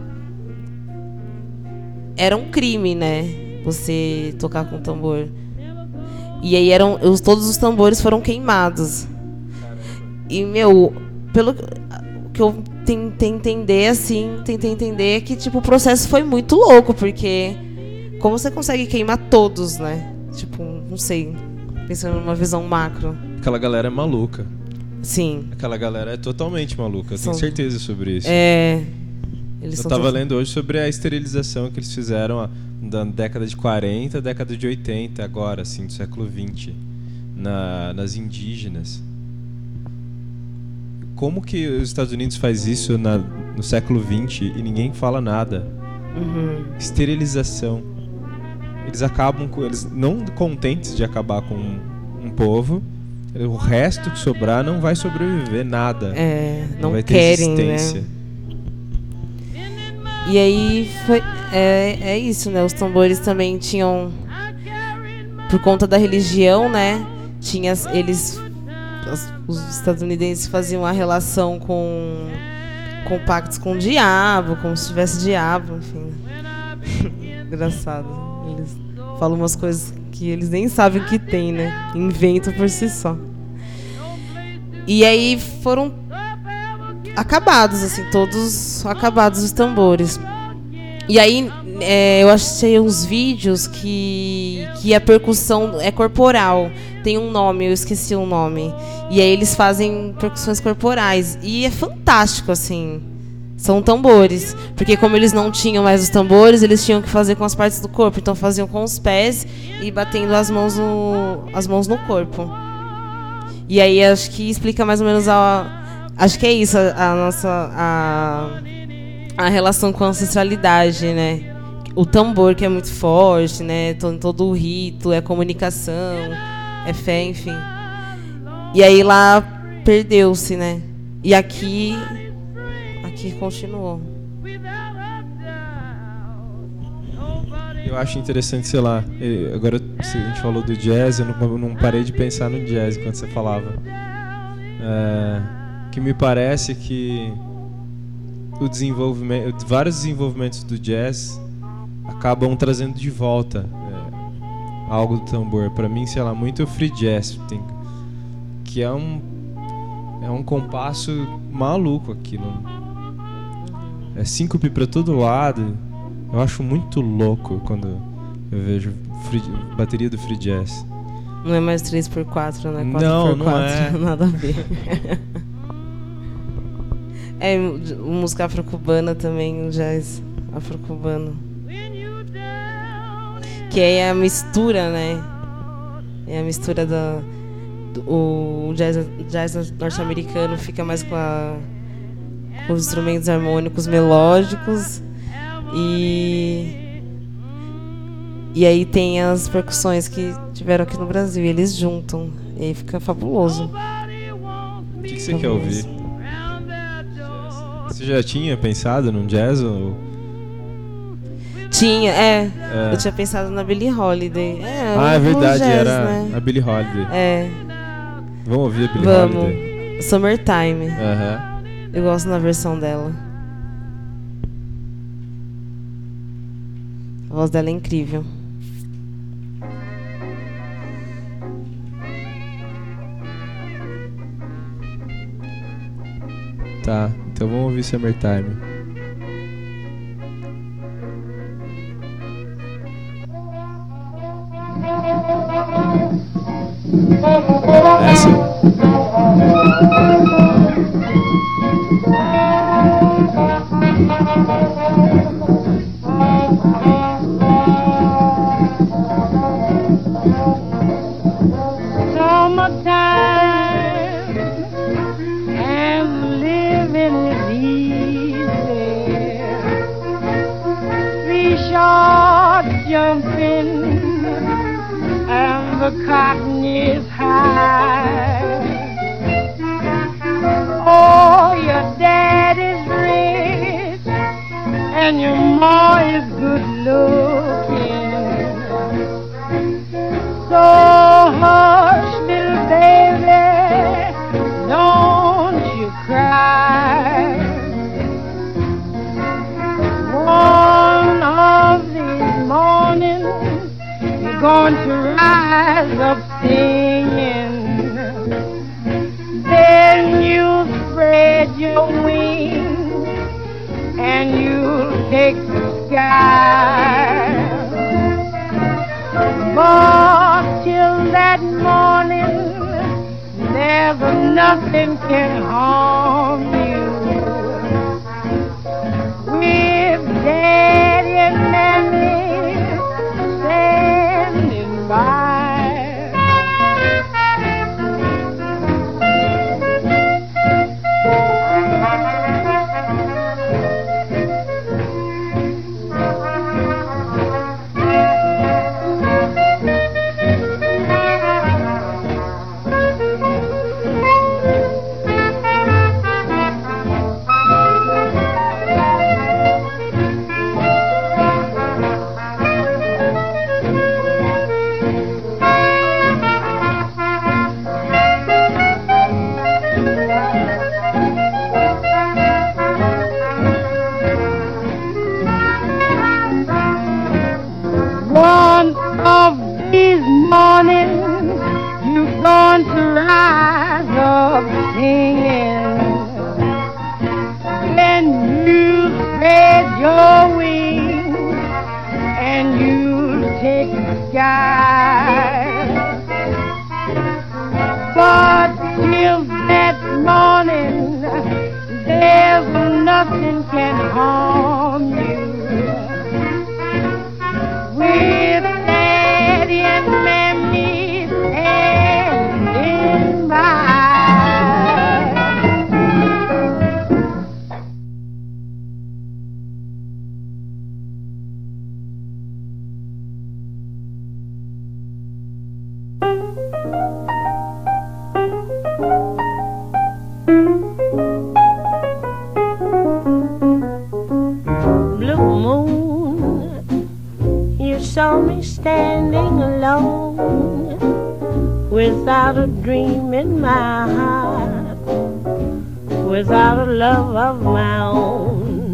era um crime, né? Você tocar com tambor. E aí eram os, todos os tambores foram queimados. E, meu, pelo que eu tentei entender, assim, tentei entender que, tipo, o processo foi muito louco, porque como você consegue queimar todos, né? Tipo, não sei, pensando numa visão macro.
Aquela galera é maluca.
Sim.
Aquela galera é totalmente maluca, eu
São...
tenho certeza sobre isso.
É... Eles
Eu
são
tava
todos-
lendo hoje sobre a esterilização que eles fizeram ó, da década de quarenta, década de oitenta, agora, assim, do século vinte, na, nas indígenas. Como que os Estados Unidos faz isso na, no século vinte e ninguém fala nada?
Uhum.
Esterilização. Eles acabam com... Eles não contentes de acabar com um, um povo, o resto que sobrar não vai sobreviver nada.
É, não
vai ter
querem,
existência.
né? E aí foi é, é isso, né? Os tambores também tinham, por conta da religião, né? Tinha eles as- os estadunidenses faziam a relação com com pactos com o diabo, como se tivesse diabo, enfim. Engraçado. Eles falam umas coisas que eles nem sabem que tem, né? Inventam por si só. E aí foram acabados, assim, todos acabados os tambores. E aí é, eu achei uns vídeos que, que a percussão é corporal. Tem um nome, eu esqueci o nome. E aí eles fazem percussões corporais. E é fantástico, assim. São tambores. Porque como eles não tinham mais os tambores, eles tinham que fazer com as partes do corpo. Então faziam com os pés e batendo as mãos no, as mãos no corpo. E aí acho que explica mais ou menos a... Acho que é isso, a, a nossa... A, a relação com a ancestralidade, né? O tambor que é muito forte, né? Todo, todo o rito, é comunicação, é fé, enfim. E aí lá perdeu-se, né? E aqui... Aqui continuou.
Eu acho interessante, sei lá, eh, agora se a gente falou do jazz, eu não, eu não parei de pensar no jazz quando você falava. É, que me parece que o desenvolvimento, vários desenvolvimentos do jazz acabam trazendo de volta é, algo do tambor. Pra mim, sei lá, muito free jazz, tem, que é um é um compasso maluco aquilo. É síncope pra todo lado. Eu acho muito louco quando eu vejo free, bateria do free jazz.
Não é mais três por quatro, né? quatro
Não,
por
não
quatro,
é.
Nada a ver. É, música afro-cubana também, jazz afro-cubano. Que é a mistura, né? É a mistura da... do- o jazz, jazz norte-americano fica mais com, a, com os instrumentos harmônicos melódicos. E... E aí tem as percussões que tiveram aqui no Brasil. E eles juntam. E aí fica fabuloso.
O que, que você quer ouvir? Você já tinha pensado num jazz ou...
Tinha, é,
É.
Eu tinha pensado na Billie Holiday. É,
Ah, é
um
verdade,
jazz,
era
né?
a Billie Holiday.
É.
Vamos ouvir a Billie
Vamos.
Holiday.
Summertime.
Aham.
Eu gosto na versão dela. A voz dela é incrível.
Tá, então vamos ouvir Summertime.
Summertime and living is easy. Three short jumping and the cotton is high. Oh, your daddy's rich and your ma is good looking. So hush, little baby, don't you cry. One of these mornings you're going to rise up singing. Then you spread your wings and you'll take the sky. But till that morning, never nothing can harm you. We these mornings you've gone to rise up singing, and you spread your wings and you take the sky. But till that morning, there's nothing can harm you. With daddy and mammy standing by. Saw me standing alone, without a dream in my heart, without a love of my own.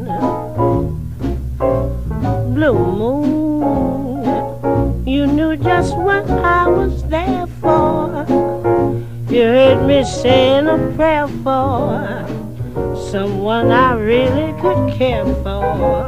Blue moon, you knew just what I was there for. You heard me saying a prayer for someone I really could care for.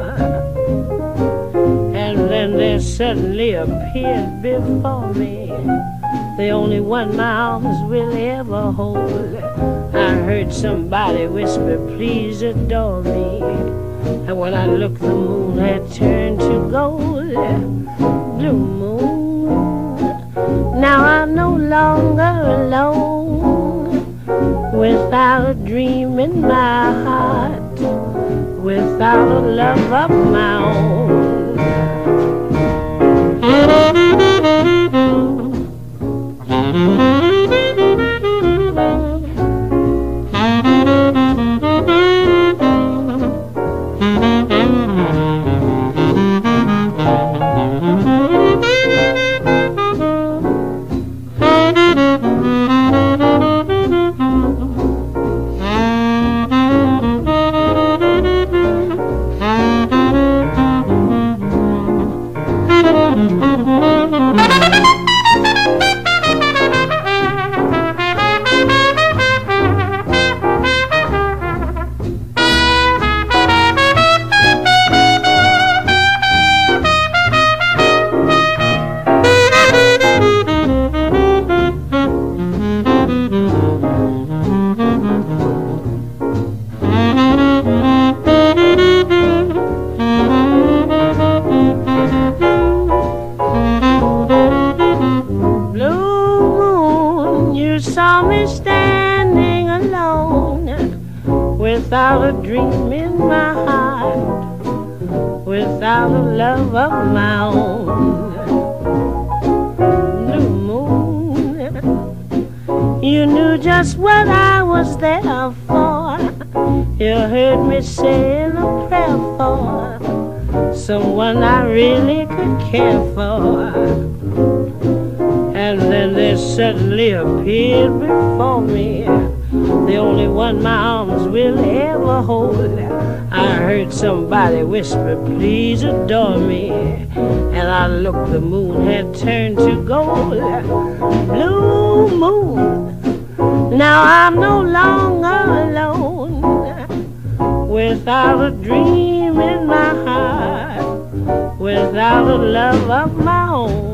And then there suddenly appeared before me the only one my arms will ever hold. I heard somebody whisper, please adore me. And when I looked, the moon had turned to gold. Blue moon, now I'm no longer alone, without a dream in my heart, without a love of my own. Without a dream in my heart, without a love of my own. Blue moon, you knew just what I was there for. You heard me saying a prayer for someone I really could care for. And then there suddenly appeared before me the only one my arms will ever hold. I heard somebody whisper, please adore me. And I looked, the moon had turned to gold. Blue moon, now I'm no longer alone, without a dream in my heart, without a love of my own.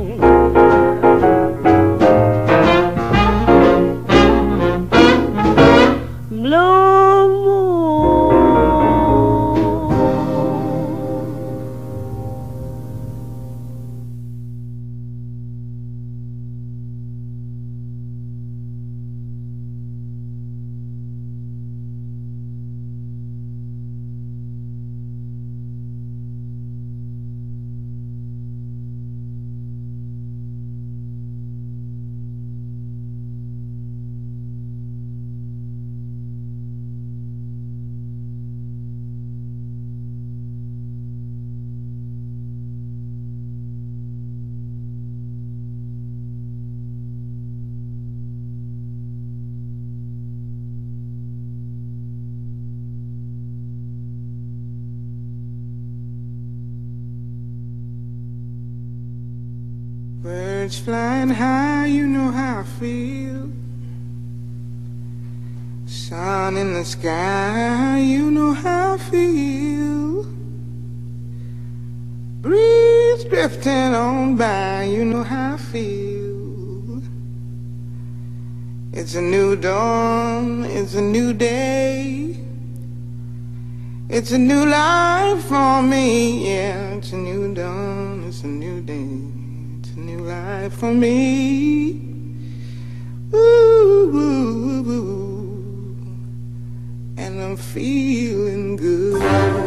Birds flying high, you know how I feel. Sun in the sky, you know how I feel. Breeze drifting on by, you know how I feel. It's a new dawn, it's a new day. It's a new life for me, yeah. It's a new dawn, it's a new day. It's a new life for me. Ooh, ooh, ooh. And I'm feeling good.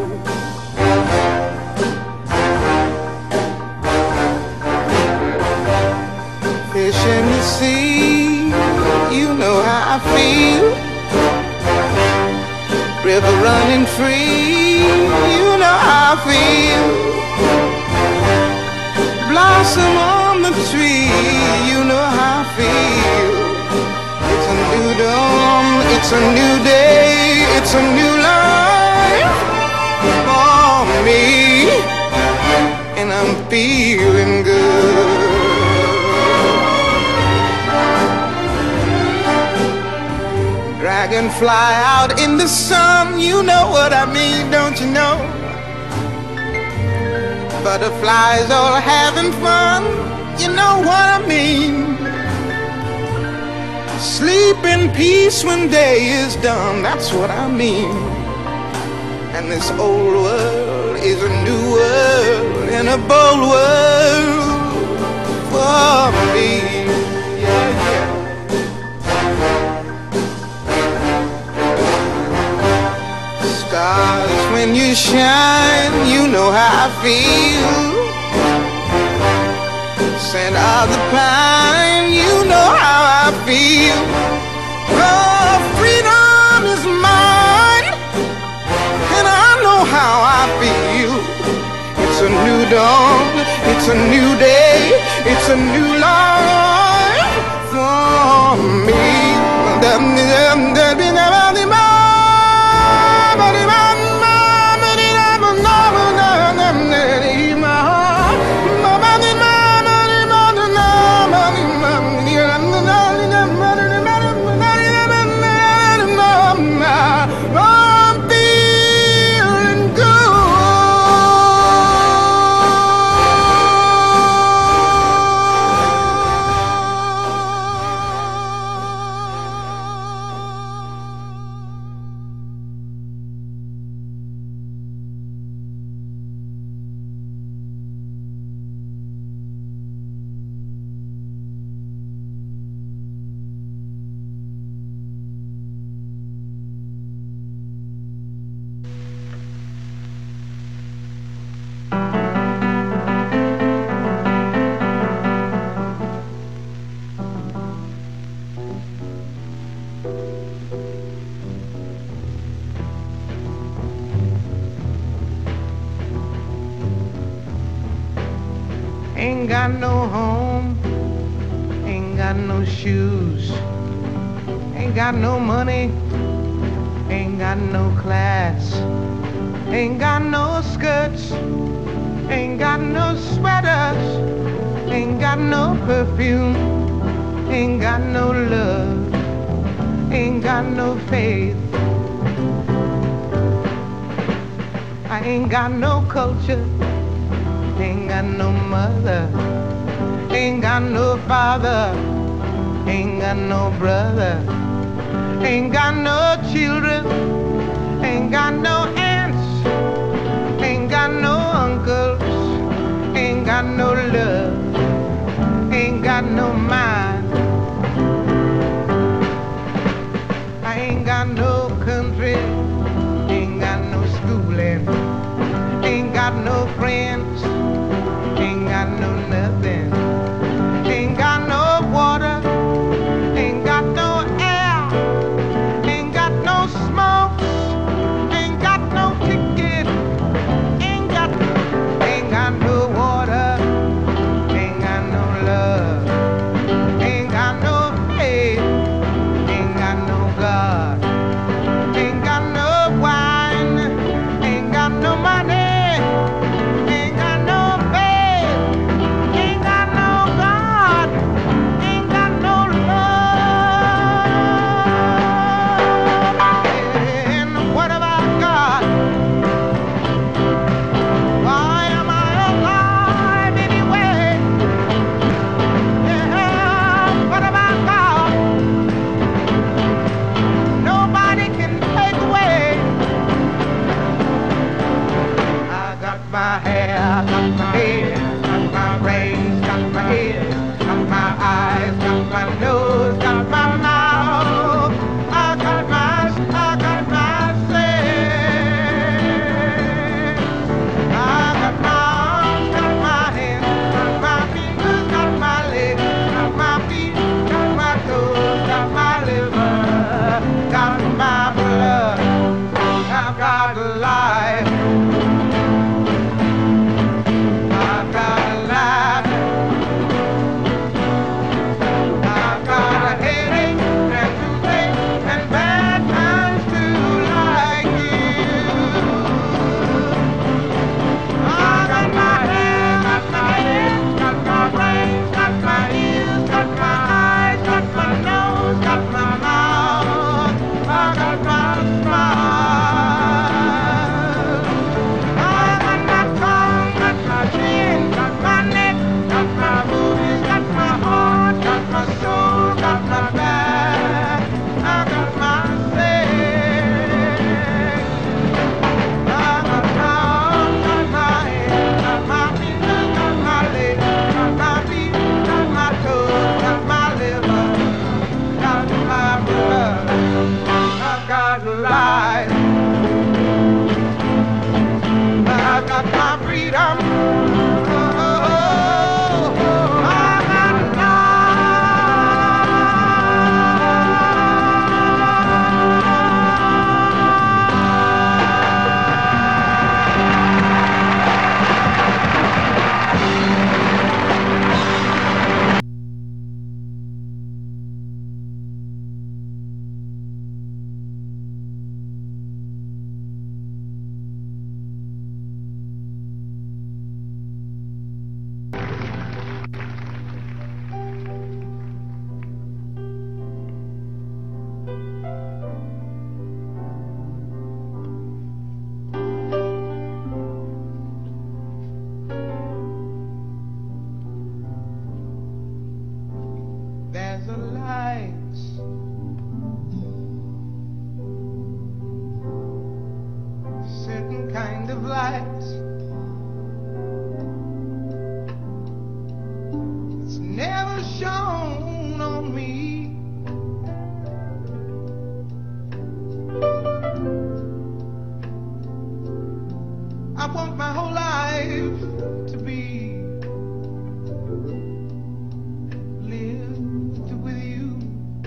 Fish in the sea, you know how I feel. River running free, you know how I feel. Blossom on the tree, you know how I feel. It's a new dawn, it's a new day, it's a new life for me. And I'm feeling good. Dragonfly out in the sun, you know what I mean, don't you know? Butterflies all having fun, you know what I mean. Sleep in peace when day is done, that's what I mean. And this old world is a new world and a bold world for me. Yeah, yeah. Stars, when you shine, you know how I feel. Scent of the pine, you know how I feel. Oh, freedom is mine, and I know how I feel. It's a new dawn, it's a new day, it's a new life for me. Ain't got no home, ain't got no shoes, ain't got no money, ain't got no class, ain't got no skirts, ain't got no sweaters, ain't got no perfume, ain't got no love, ain't got no faith. I ain't got no culture, ain't got no mother, ain't got no father, ain't got no brother, ain't got no children, ain't got no aunts, ain't got no uncles, ain't got no love, ain't got no mind. I ain't got no country, ain't got no schooling, ain't got no friends, ain't got no nothing, ain't got no water, ain't got no air, ain't got no smoke, ain't got no ticket, ain't got, ain't got no water, ain't got no love, there's a light. Certain kind of light. It's never shone on me. I want my whole life to be lived with you,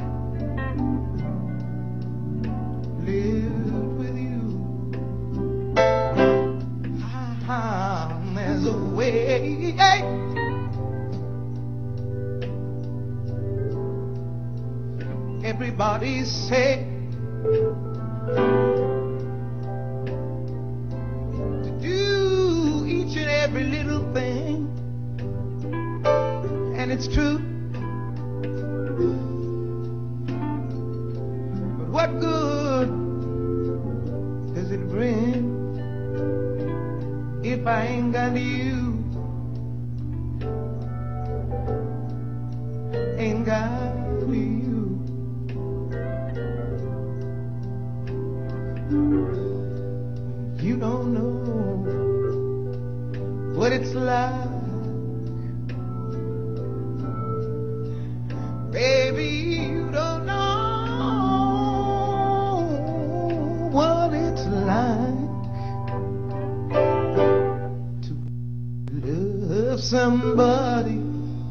lived with you. Ah, there's a way. Everybody say every little thing, and it's true. But what good does it bring if I ain't got you? Ain't got you. You don't know what it's like, baby, you don't know what it's like to love somebody,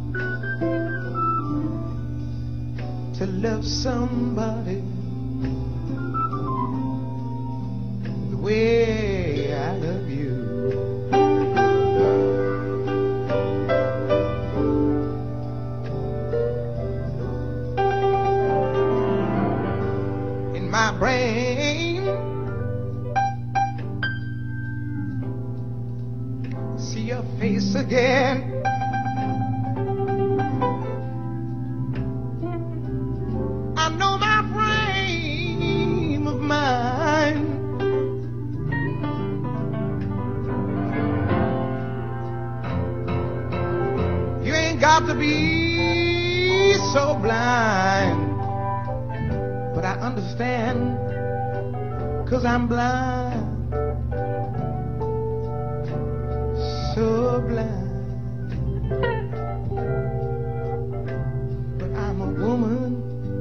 to love somebody the way I love you. My brain, see your face again. I know my frame of mind. You ain't got to be so blind. But I understand, 'cause I'm blind, so blind. But I'm a woman,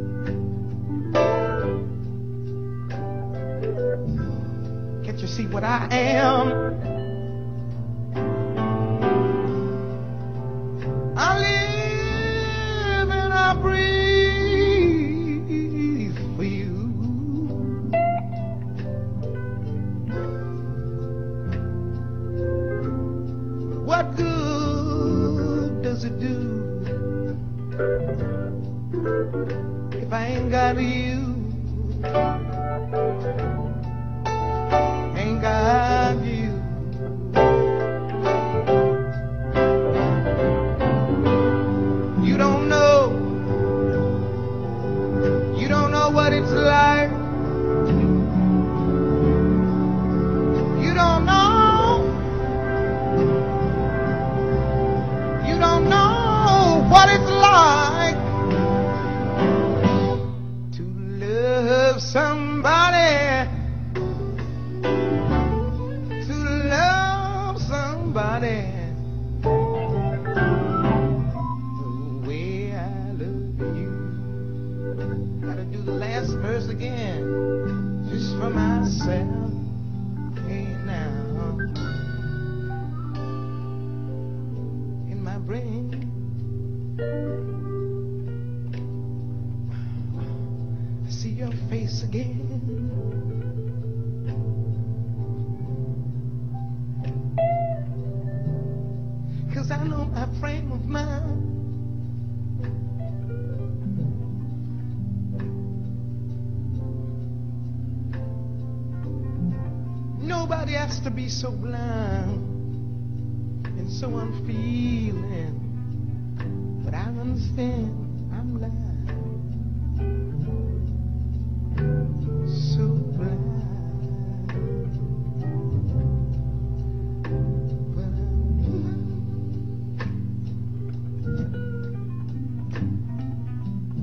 can't you see what I am? I live and I breathe. What good does it do if I ain't got you? Ain't got you. You don't know. You don't know what it's like. You don't know. Don't know what it's like to love somebody, to love somebody the way I love you. Gotta do the last verse again, just for myself. Hey now. Brain. I see your face again. Cause I know my frame of mind. Nobody has to be so blind and so unfeeling, but I understand I'm blind, so blind, but I'm blind.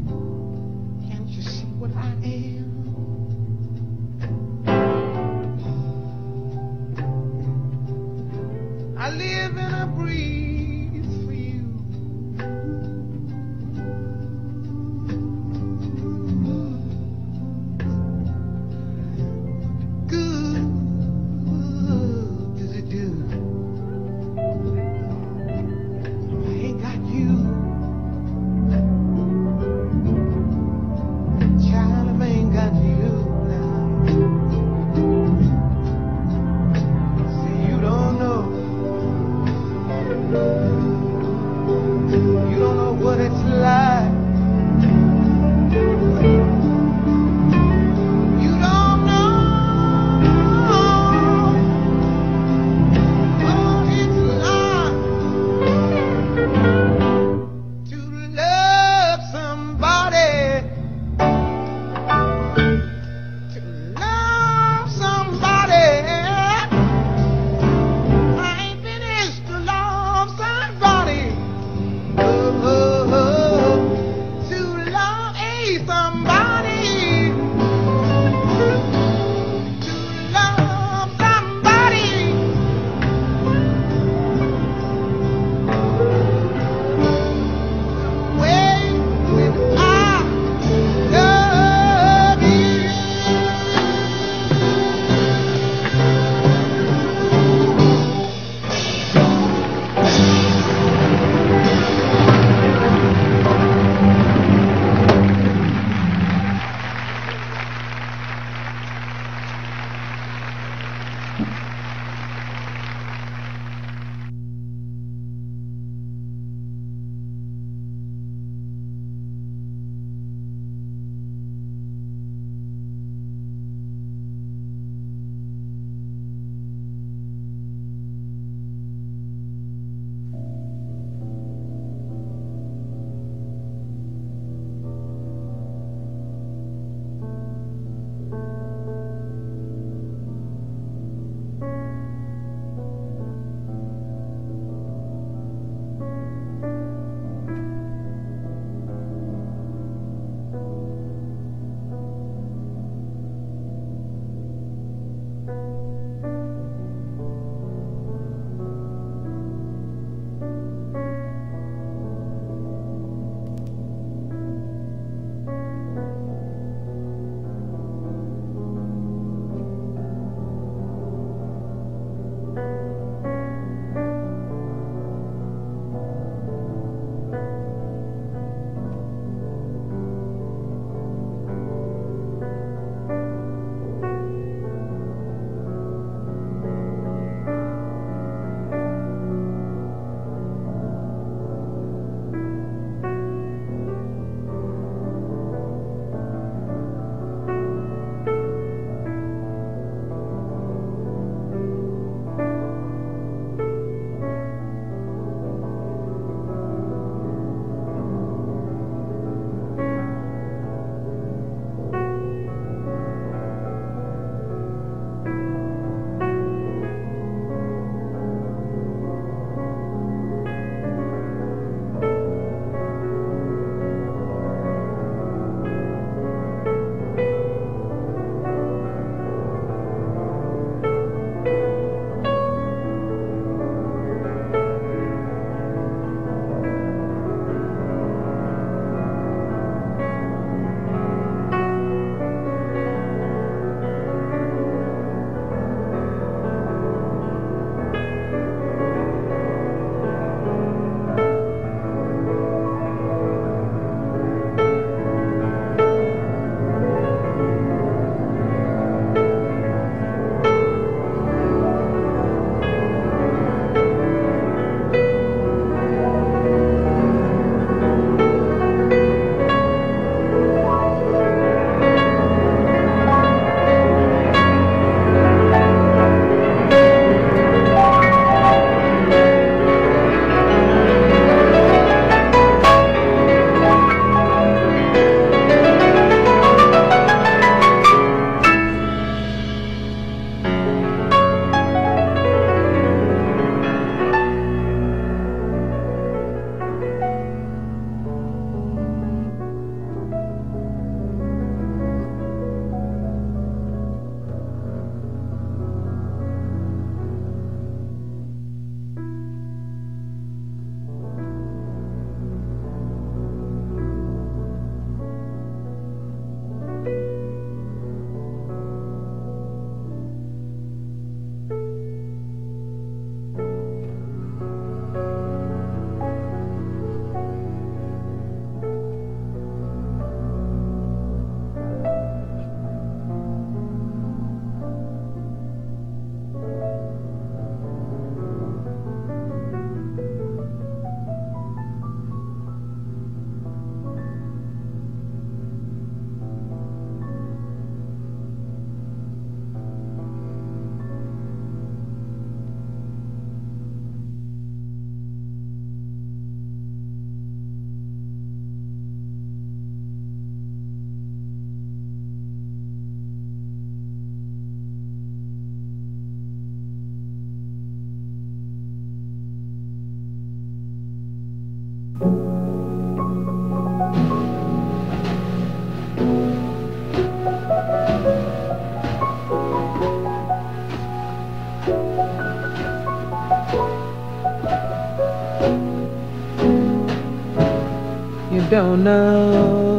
You don't know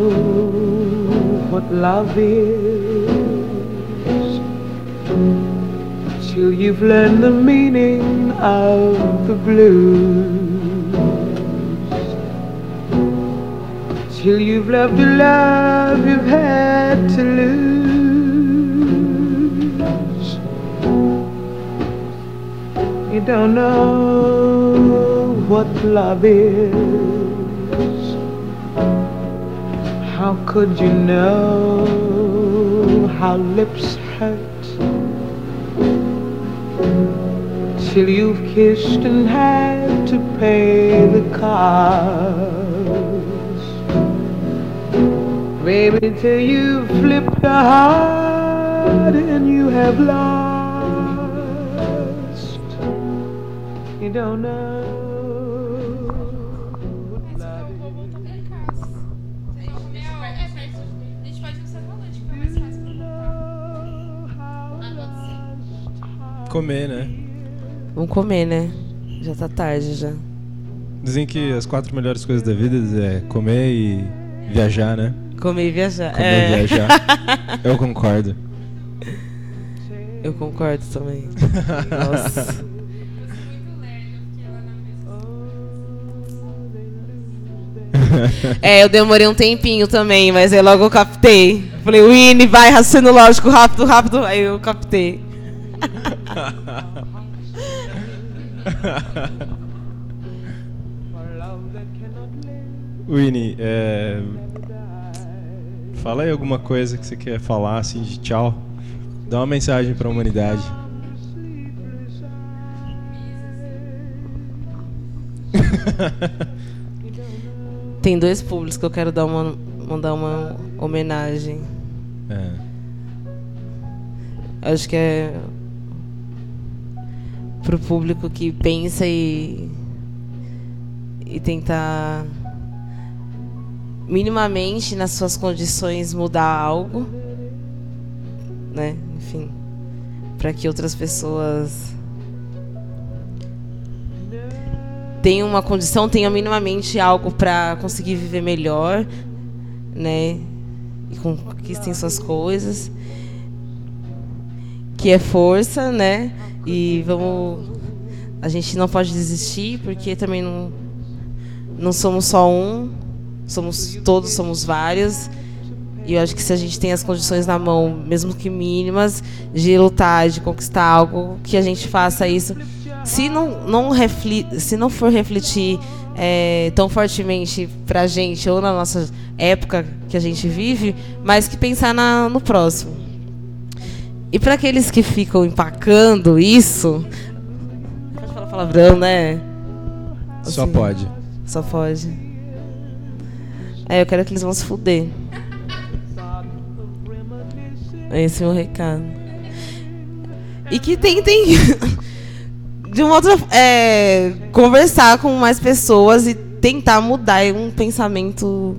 what love is till you've learned the meaning of the blues, till you've loved a love you've had to lose. You don't know what love is. How could you know how lips hurt till you've kissed and had to pay the cost? Baby, till you've flipped a heart and you have lost. You don't know.
Comer, né?
Vamos comer, né? Já tá tarde já.
Dizem que as quatro melhores coisas da vida é comer e viajar, né?
Comer e viajar.
Comer
é.
e viajar. Eu concordo.
Eu concordo também. Nossa. É, eu demorei um tempinho também, mas aí logo eu captei. Falei, Winnie, vai, raciocínio lógico, rápido, rápido. Aí eu captei.
Winnie, é... fala aí alguma coisa que você quer falar, assim, de tchau. Dá uma mensagem para a humanidade.
Tem dois públicos que eu quero dar uma, mandar uma homenagem.
É.
Acho que é pro público que pensa e e tentar minimamente nas suas condições mudar algo, né? Enfim, para que outras pessoas tenham uma condição, tenham minimamente algo para conseguir viver melhor, né? E conquistem suas coisas, que é força, né? E vamos, a gente não pode desistir, porque também não não somos só um, somos todos, somos vários. E eu acho que se a gente tem as condições na mão, mesmo que mínimas, de lutar, de conquistar algo, que a gente faça isso. Se não, não, refleti, se não for refletir é, tão fortemente pra gente, ou na nossa época que a gente vive, mas que pensar na, no próximo. E para aqueles que ficam empacando isso... Pode falar palavrão, né? Assim,
só pode.
Só pode. É, eu quero que eles vão se fuder. Esse é o meu recado. E que tentem de uma outra é, conversar com mais pessoas e tentar mudar um pensamento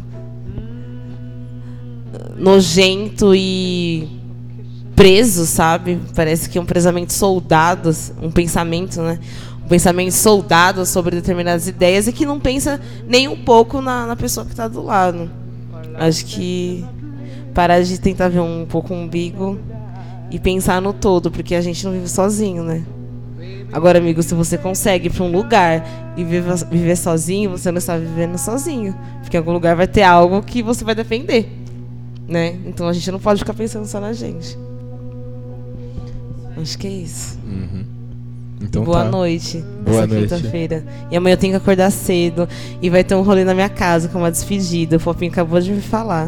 nojento e preso, sabe? Parece que é um pensamento soldado, um pensamento, né? Um pensamento soldado sobre determinadas ideias e que não pensa nem um pouco na, na pessoa que está do lado. Acho que parar de tentar ver um pouco o umbigo e pensar no todo, porque a gente não vive sozinho, né? Agora, amigo, se você consegue ir para um lugar e viver, viver sozinho, você não está vivendo sozinho, porque em algum lugar vai ter algo que você vai defender, né? Então a gente não pode ficar pensando só na gente. Acho que é isso.
Uhum. Então
boa
tá.
noite.
Boa
essa
noite.
Quinta-feira. E amanhã eu tenho que acordar cedo. E vai ter um rolê na minha casa com uma despedida. O Fopinho acabou de me falar.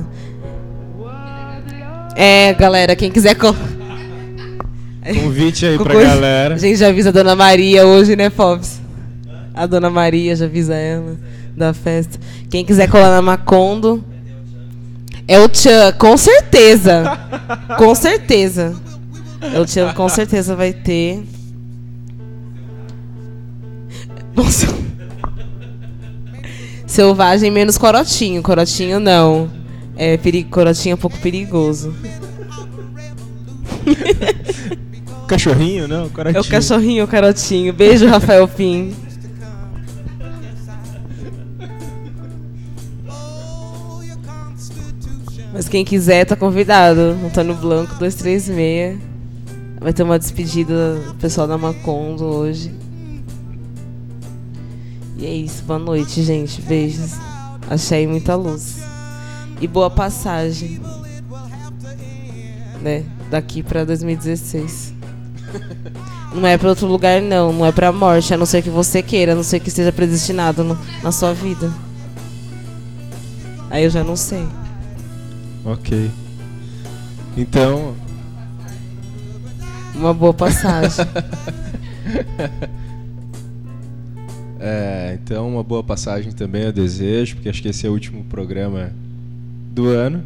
É, galera, quem quiser. Co...
Convite aí pra
coisa...
galera.
A gente já avisa a Dona Maria hoje, né, Pops? A Dona Maria já avisa ela da festa. Quem quiser colar na Macondo. É o Tchan, com certeza. Com certeza. É o Tchan, com certeza vai ter. Nossa. Selvagem menos corotinho. Corotinho não. É perigo, corotinho é um pouco perigoso.
Cachorrinho, não? Corotinho.
É o cachorrinho, o carotinho. Beijo, Rafael Pim. Mas quem quiser tá convidado. Antônio Blanco, dois três seis. Vai ter uma despedida do pessoal da Macondo hoje. E é isso, boa noite, gente. Beijos. Achei muita luz. E boa passagem. Né? Daqui pra dois mil e dezesseis. Não é pra outro lugar, não. Não é pra morte, a não ser que você queira, a não ser que esteja predestinado no, na sua vida. Aí eu já não sei.
Ok. Então...
Uma boa passagem.
É, então uma boa passagem também eu desejo, porque acho que esse é o último programa do ano.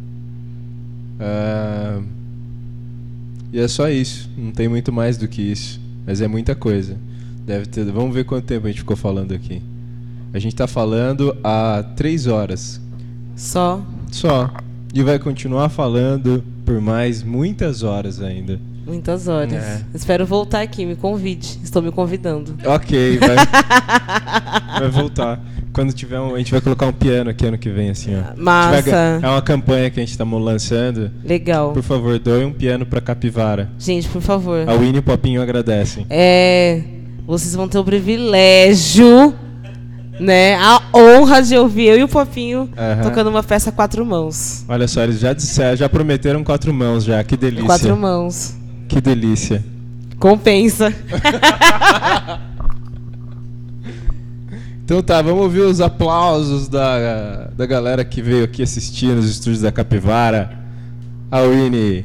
Uh, e é só isso, não tem muito mais do que isso, mas é muita coisa. Deve ter, vamos ver quanto tempo a gente ficou falando aqui. A gente está falando há três horas.
Só?
Só. E vai continuar falando por mais muitas horas ainda.
Muitas horas. É. Espero voltar aqui, me convide. Estou me convidando.
Ok, vai, vai voltar. Quando tiver um, a gente vai colocar um piano aqui ano que vem, assim, ó.
Massa.
Vai, é uma campanha que a gente está lançando.
Legal.
Por favor, doe um piano pra Capivara.
Gente, por favor.
A Winnie e o Popinho agradecem.
É, vocês vão ter o privilégio, né, a honra de ouvir eu e o Popinho uh-huh. tocando uma peça a quatro mãos.
Olha só, eles já disseram, já prometeram quatro mãos já, que delícia.
Quatro mãos.
Que delícia.
Compensa.
Então tá, vamos ouvir os aplausos da, da galera que veio aqui assistir nos estúdios da Capivara. A Winnie.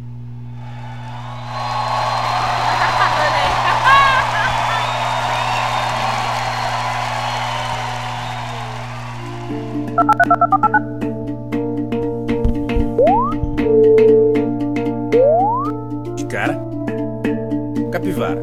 Cara, Capivara.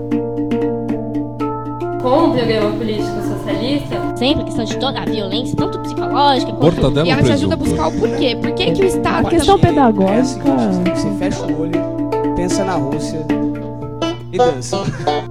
Com o programa político socialista,
sempre questão de toda a violência, tanto psicológica quanto...
E ela te ajuda a buscar o porquê. Por que que o Estado...
A questão pedagógica... É assim, você fecha o olho, pensa na Rússia e dança.